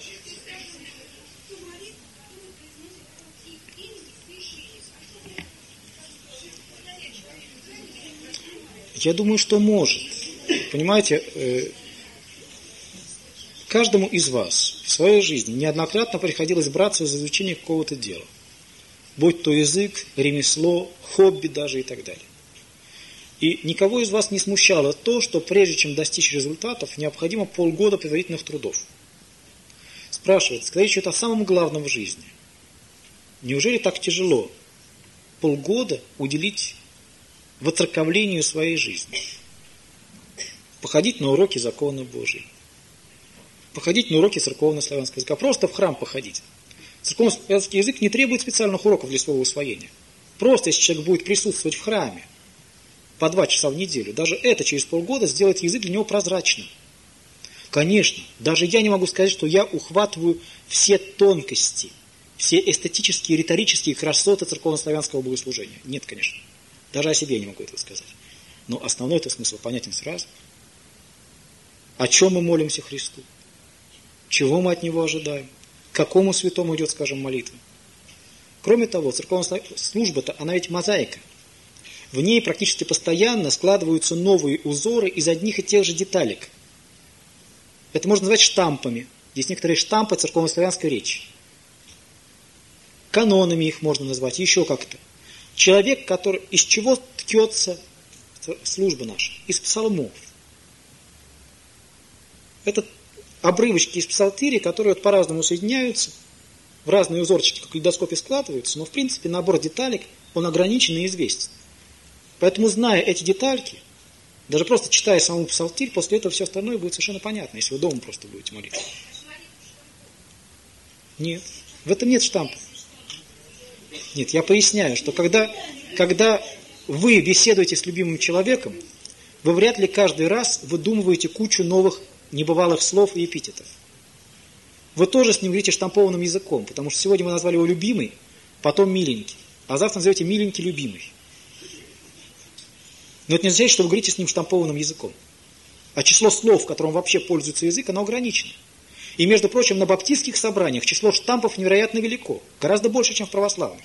Speaker 1: Я думаю, что может. Понимаете, каждому из вас в своей жизни неоднократно приходилось браться за изучение какого-то дела. Будь то язык, ремесло, хобби даже и так далее. И никого из вас не смущало то, что прежде чем достичь результатов, необходимо полгода предварительных трудов. Спрашивается, когда речь идет о самом главном в жизни, неужели так тяжело полгода уделить воцерковлению своей жизни? Походить на уроки закона Божьего, походить на уроки церковно-славянского языка, просто в храм походить. Церковно-славянский язык не требует специальных уроков для своего усвоения. Просто если человек будет присутствовать в храме по 2 часа в неделю, даже это через полгода сделает язык для него прозрачным. Конечно, даже я не могу сказать, что я ухватываю все тонкости, все эстетические, риторические красоты церковно-славянского богослужения. Нет, конечно. Даже о себе я не могу этого сказать. Но основной это смысл понятен сразу. О чем мы молимся Христу? Чего мы от Него ожидаем? К какому святому идет, скажем, молитва? Кроме того, церковная служба-то, она ведь мозаика. В ней практически постоянно складываются новые узоры из одних и тех же деталек. Это можно назвать штампами. Есть некоторые штампы церковно-славянской речи. Канонами их можно назвать, еще как-то. Человек, который... Из чего ткется служба наша? Из псалмов. Это обрывочки из псалтири, которые вот по-разному соединяются, в разные узорчики, как в калейдоскопе складываются, но в принципе набор деталек, он ограничен и известен. Поэтому, зная эти детальки, даже просто читая саму псалтирь, после этого все остальное будет совершенно понятно, если вы дома просто будете молиться. Нет, в этом нет штампа. Нет, я поясняю, что когда вы беседуете с любимым человеком, вы вряд ли каждый раз выдумываете кучу новых небывалых слов и эпитетов. Вы тоже с ним говорите штампованным языком, потому что сегодня мы назвали его любимый, потом миленький, а завтра назовете миленький любимый. Но это не означает, что вы говорите с ним штампованным языком. А число слов, которым вообще пользуется язык, оно ограничено. И, между прочим, на баптистских собраниях число штампов невероятно велико. Гораздо больше, чем в православных.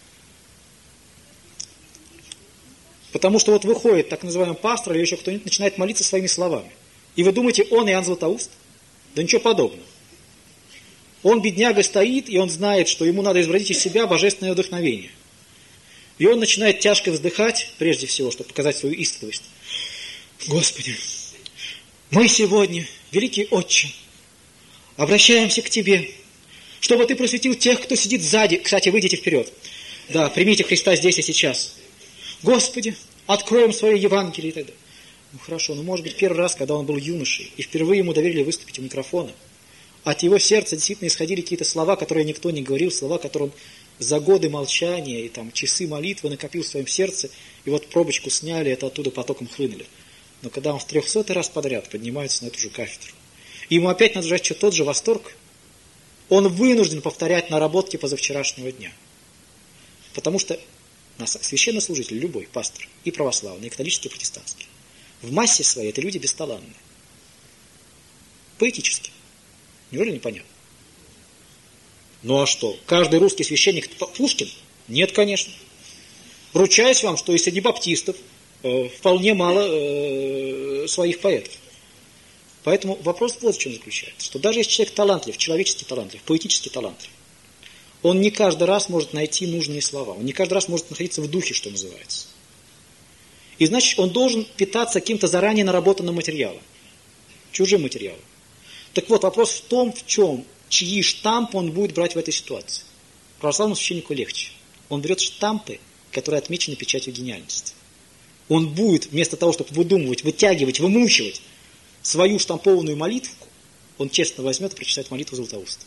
Speaker 1: Потому что вот выходит так называемый пастор или еще кто-нибудь, начинает молиться своими словами. И вы думаете, он Иоанн Златоуст? Да ничего подобного. Он, бедняга, стоит, и он знает, что ему надо извратить из себя божественное вдохновение. И он начинает тяжко вздыхать, прежде всего, чтобы показать свою истовость. Господи, мы сегодня, великий Отче, обращаемся к Тебе, чтобы Ты просветил тех, кто сидит сзади. Кстати, выйдите вперед. Да, примите Христа здесь и сейчас. Господи, откроем свое Евангелие и так далее. Ну хорошо, может быть, первый раз, когда он был юношей, и впервые ему доверили выступить у микрофона, от его сердца действительно исходили какие-то слова, которые никто не говорил, слова, которые он за годы молчания и там часы молитвы накопил в своем сердце, и вот пробочку сняли, это оттуда потоком хлынули. Но когда он в 300-й раз подряд поднимается на эту же кафедру, и ему опять надо ждать тот же восторг, он вынужден повторять наработки позавчерашнего дня. Потому что священнослужитель, любой пастор, и православный, и католический, и протестантский, в массе своей это люди бесталанные. Поэтически. Неужели непонятно? Ну а что? Каждый русский священник Пушкин? Нет, конечно. Ручаюсь вам, что и среди баптистов вполне мало своих поэтов. Поэтому вопрос вот в чем заключается. Что даже если человек талантлив, человечески талантлив, поэтически талантлив, он не каждый раз может найти нужные слова. Он не каждый раз может находиться в духе, что называется. И значит, он должен питаться каким-то заранее наработанным материалом. Чужим материалом. Так вот, вопрос в том, в чем, чьи штампы он будет брать в этой ситуации. Православному священнику легче. Он берет штампы, которые отмечены печатью гениальности. Он будет, вместо того, чтобы выдумывать, вытягивать, вымучивать свою штампованную молитву, он честно возьмет и прочитает молитву Златоуста.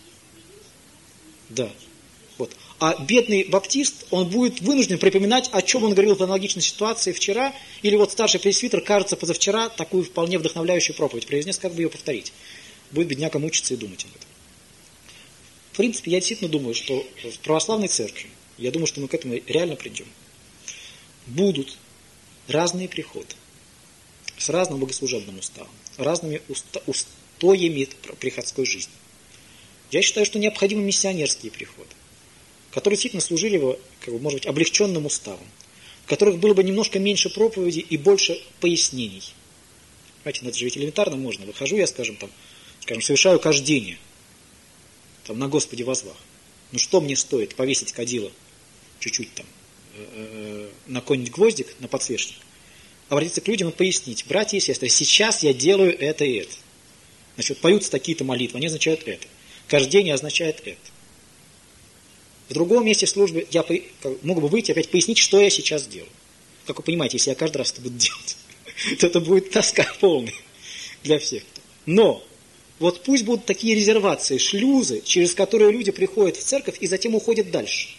Speaker 1: Да. Вот. А бедный баптист, он будет вынужден припоминать, о чем он говорил в аналогичной ситуации вчера, или вот старший пресвитер, кажется, позавчера такую вполне вдохновляющую проповедь произнес, как бы ее повторить. Будет бедняка мучиться и думать об этом. В принципе, я действительно думаю, что в православной церкви, я думаю, что мы к этому реально придем, будут разные приходы, с разным богослужебным уставом, разными устоями приходской жизни. Я считаю, что необходимы миссионерские приходы, которые действительно служили бы, может быть, облегченным уставом, в которых было бы немножко меньше проповедей и больше пояснений. Знаете, это же ведь элементарно можно. Выхожу я, скажем, совершаю кождение, на Господе возвах. Ну что мне стоит повесить кадило чуть-чуть на какой-нибудь гвоздик, на подсвечник, обратиться к людям и пояснить: братья и сестры, сейчас я делаю это и это. Значит, поются такие-то молитвы, они означают это. Кождение означает это. В другом месте службы я мог бы выйти и опять пояснить, что я сейчас делаю. Как вы понимаете, если я каждый раз это буду делать, то это будет тоска полная для всех. Но вот пусть будут такие резервации, шлюзы, через которые люди приходят в церковь и затем уходят дальше.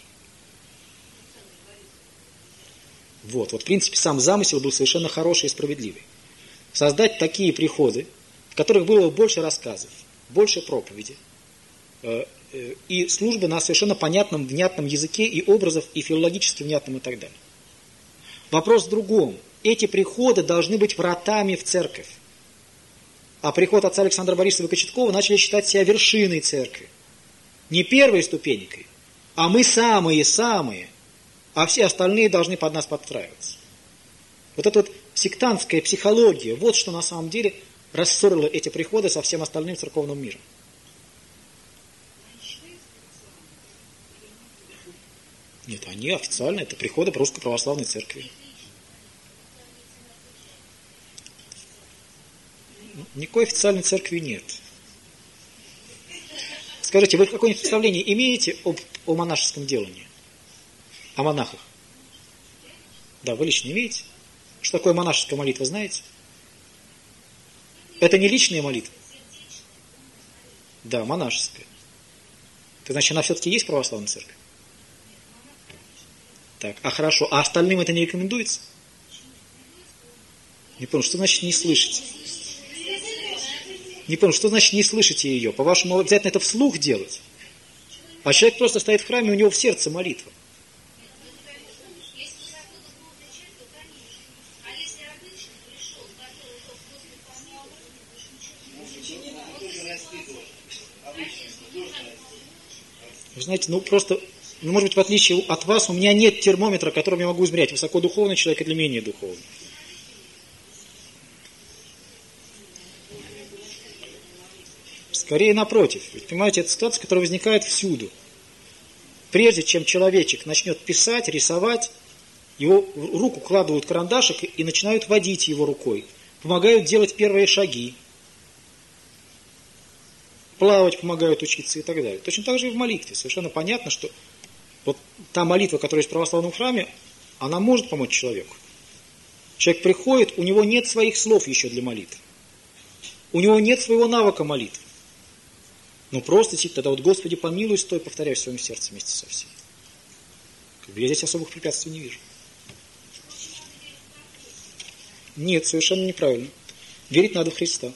Speaker 1: Вот, в принципе, сам замысел был совершенно хороший и справедливый. Создать такие приходы, в которых было больше рассказов, больше проповеди, и службы на совершенно понятном, внятном языке, и образов, и филологически внятном и так далее. Вопрос в другом. Эти приходы должны быть вратами в церковь. А приход отца Александра Борисова Кочеткова начали считать себя вершиной церкви. Не первой ступенькой, а мы самые-самые, а все остальные должны под нас подстраиваться. Вот эта вот сектантская психология, вот что на самом деле рассорило эти приходы со всем остальным церковным миром. Нет, они официально, это приходы Русской Православной Церкви. Никакой официальной церкви нет. Скажите, вы какое-нибудь представление имеете о монашеском делании? О монахах? Да, вы лично имеете? Что такое монашеская молитва, знаете? Это не личная молитва? Да, монашеская. Так, значит, она все-таки есть в православной церкви? Так, хорошо. А остальным это не рекомендуется? Не понял, что значит не слышите? Не понял, что значит не слышите ее? По-вашему, обязательно это вслух делать? А человек просто стоит в храме, у него в сердце молитва. Вы знаете, просто, может быть, в отличие от вас, у меня нет термометра, которым я могу измерять, высокодуховный человек или менее духовный. Скорее напротив. Ведь, понимаете, это ситуация, которая возникает всюду. Прежде чем человечек начнет писать, рисовать, его в руку кладывают карандашик и начинают водить его рукой. Помогают делать первые шаги. Плавать помогают учиться и так далее. Точно так же и в молитве. Совершенно понятно, что вот та молитва, которая есть в православном храме, она может помочь человеку. Человек приходит, у него нет своих слов еще для молитвы. У него нет своего навыка молитвы. Но просто тогда вот Господи помилуй, стой, повторяй в своем сердце вместе со всем. Я здесь особых препятствий не вижу. Нет, совершенно неправильно. Верить надо в Христа.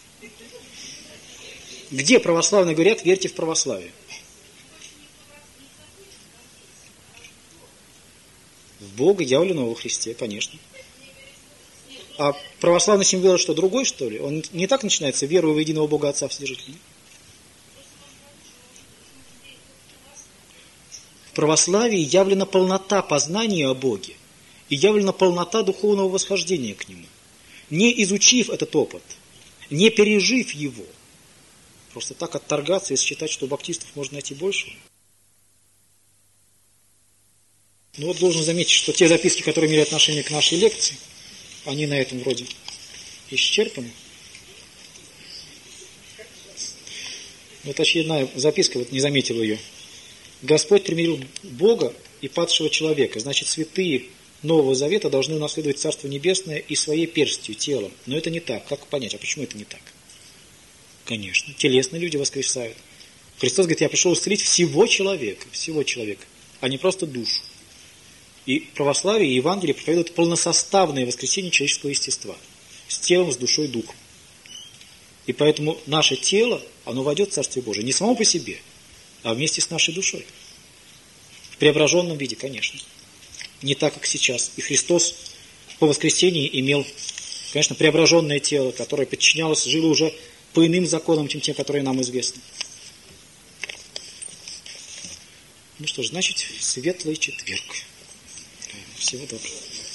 Speaker 1: Где православные говорят, верьте в православие? В Бога, явленного во Христе, конечно. А православный символ что, другой, что ли? Он не так начинается, верую в единого Бога Отца Вседержителя. В православии явлена полнота познания о Боге и явлена полнота духовного восхождения к Нему. Не изучив этот опыт, не пережив его, просто так отторгаться и считать, что баптистов можно найти больше. Ну вот должен заметить, что те записки, которые имели отношение к нашей лекции, они на этом вроде исчерпаны. Вот очередная записка, вот не заметил ее. Господь примирил Бога и падшего человека. Значит, святые Нового Завета должны унаследовать Царство Небесное и своей перстью, телом. Но это не так. Как понять, а почему это не так? Конечно, телесные люди воскресают. Христос говорит, я пришел исцелить всего человека, а не просто душу. И православие, и Евангелие проповедуют полносоставное воскресение человеческого естества. С телом, с душой, духом. И поэтому наше тело, оно войдет в Царствие Божие. Не само по себе, а вместе с нашей душой. В преображенном виде, конечно. Не так, как сейчас. И Христос по воскресении имел, конечно, преображенное тело, которое подчинялось, жило уже по иным законам, чем те, которые нам известны. Ну что ж, значит, светлый четверг. Всего доброго.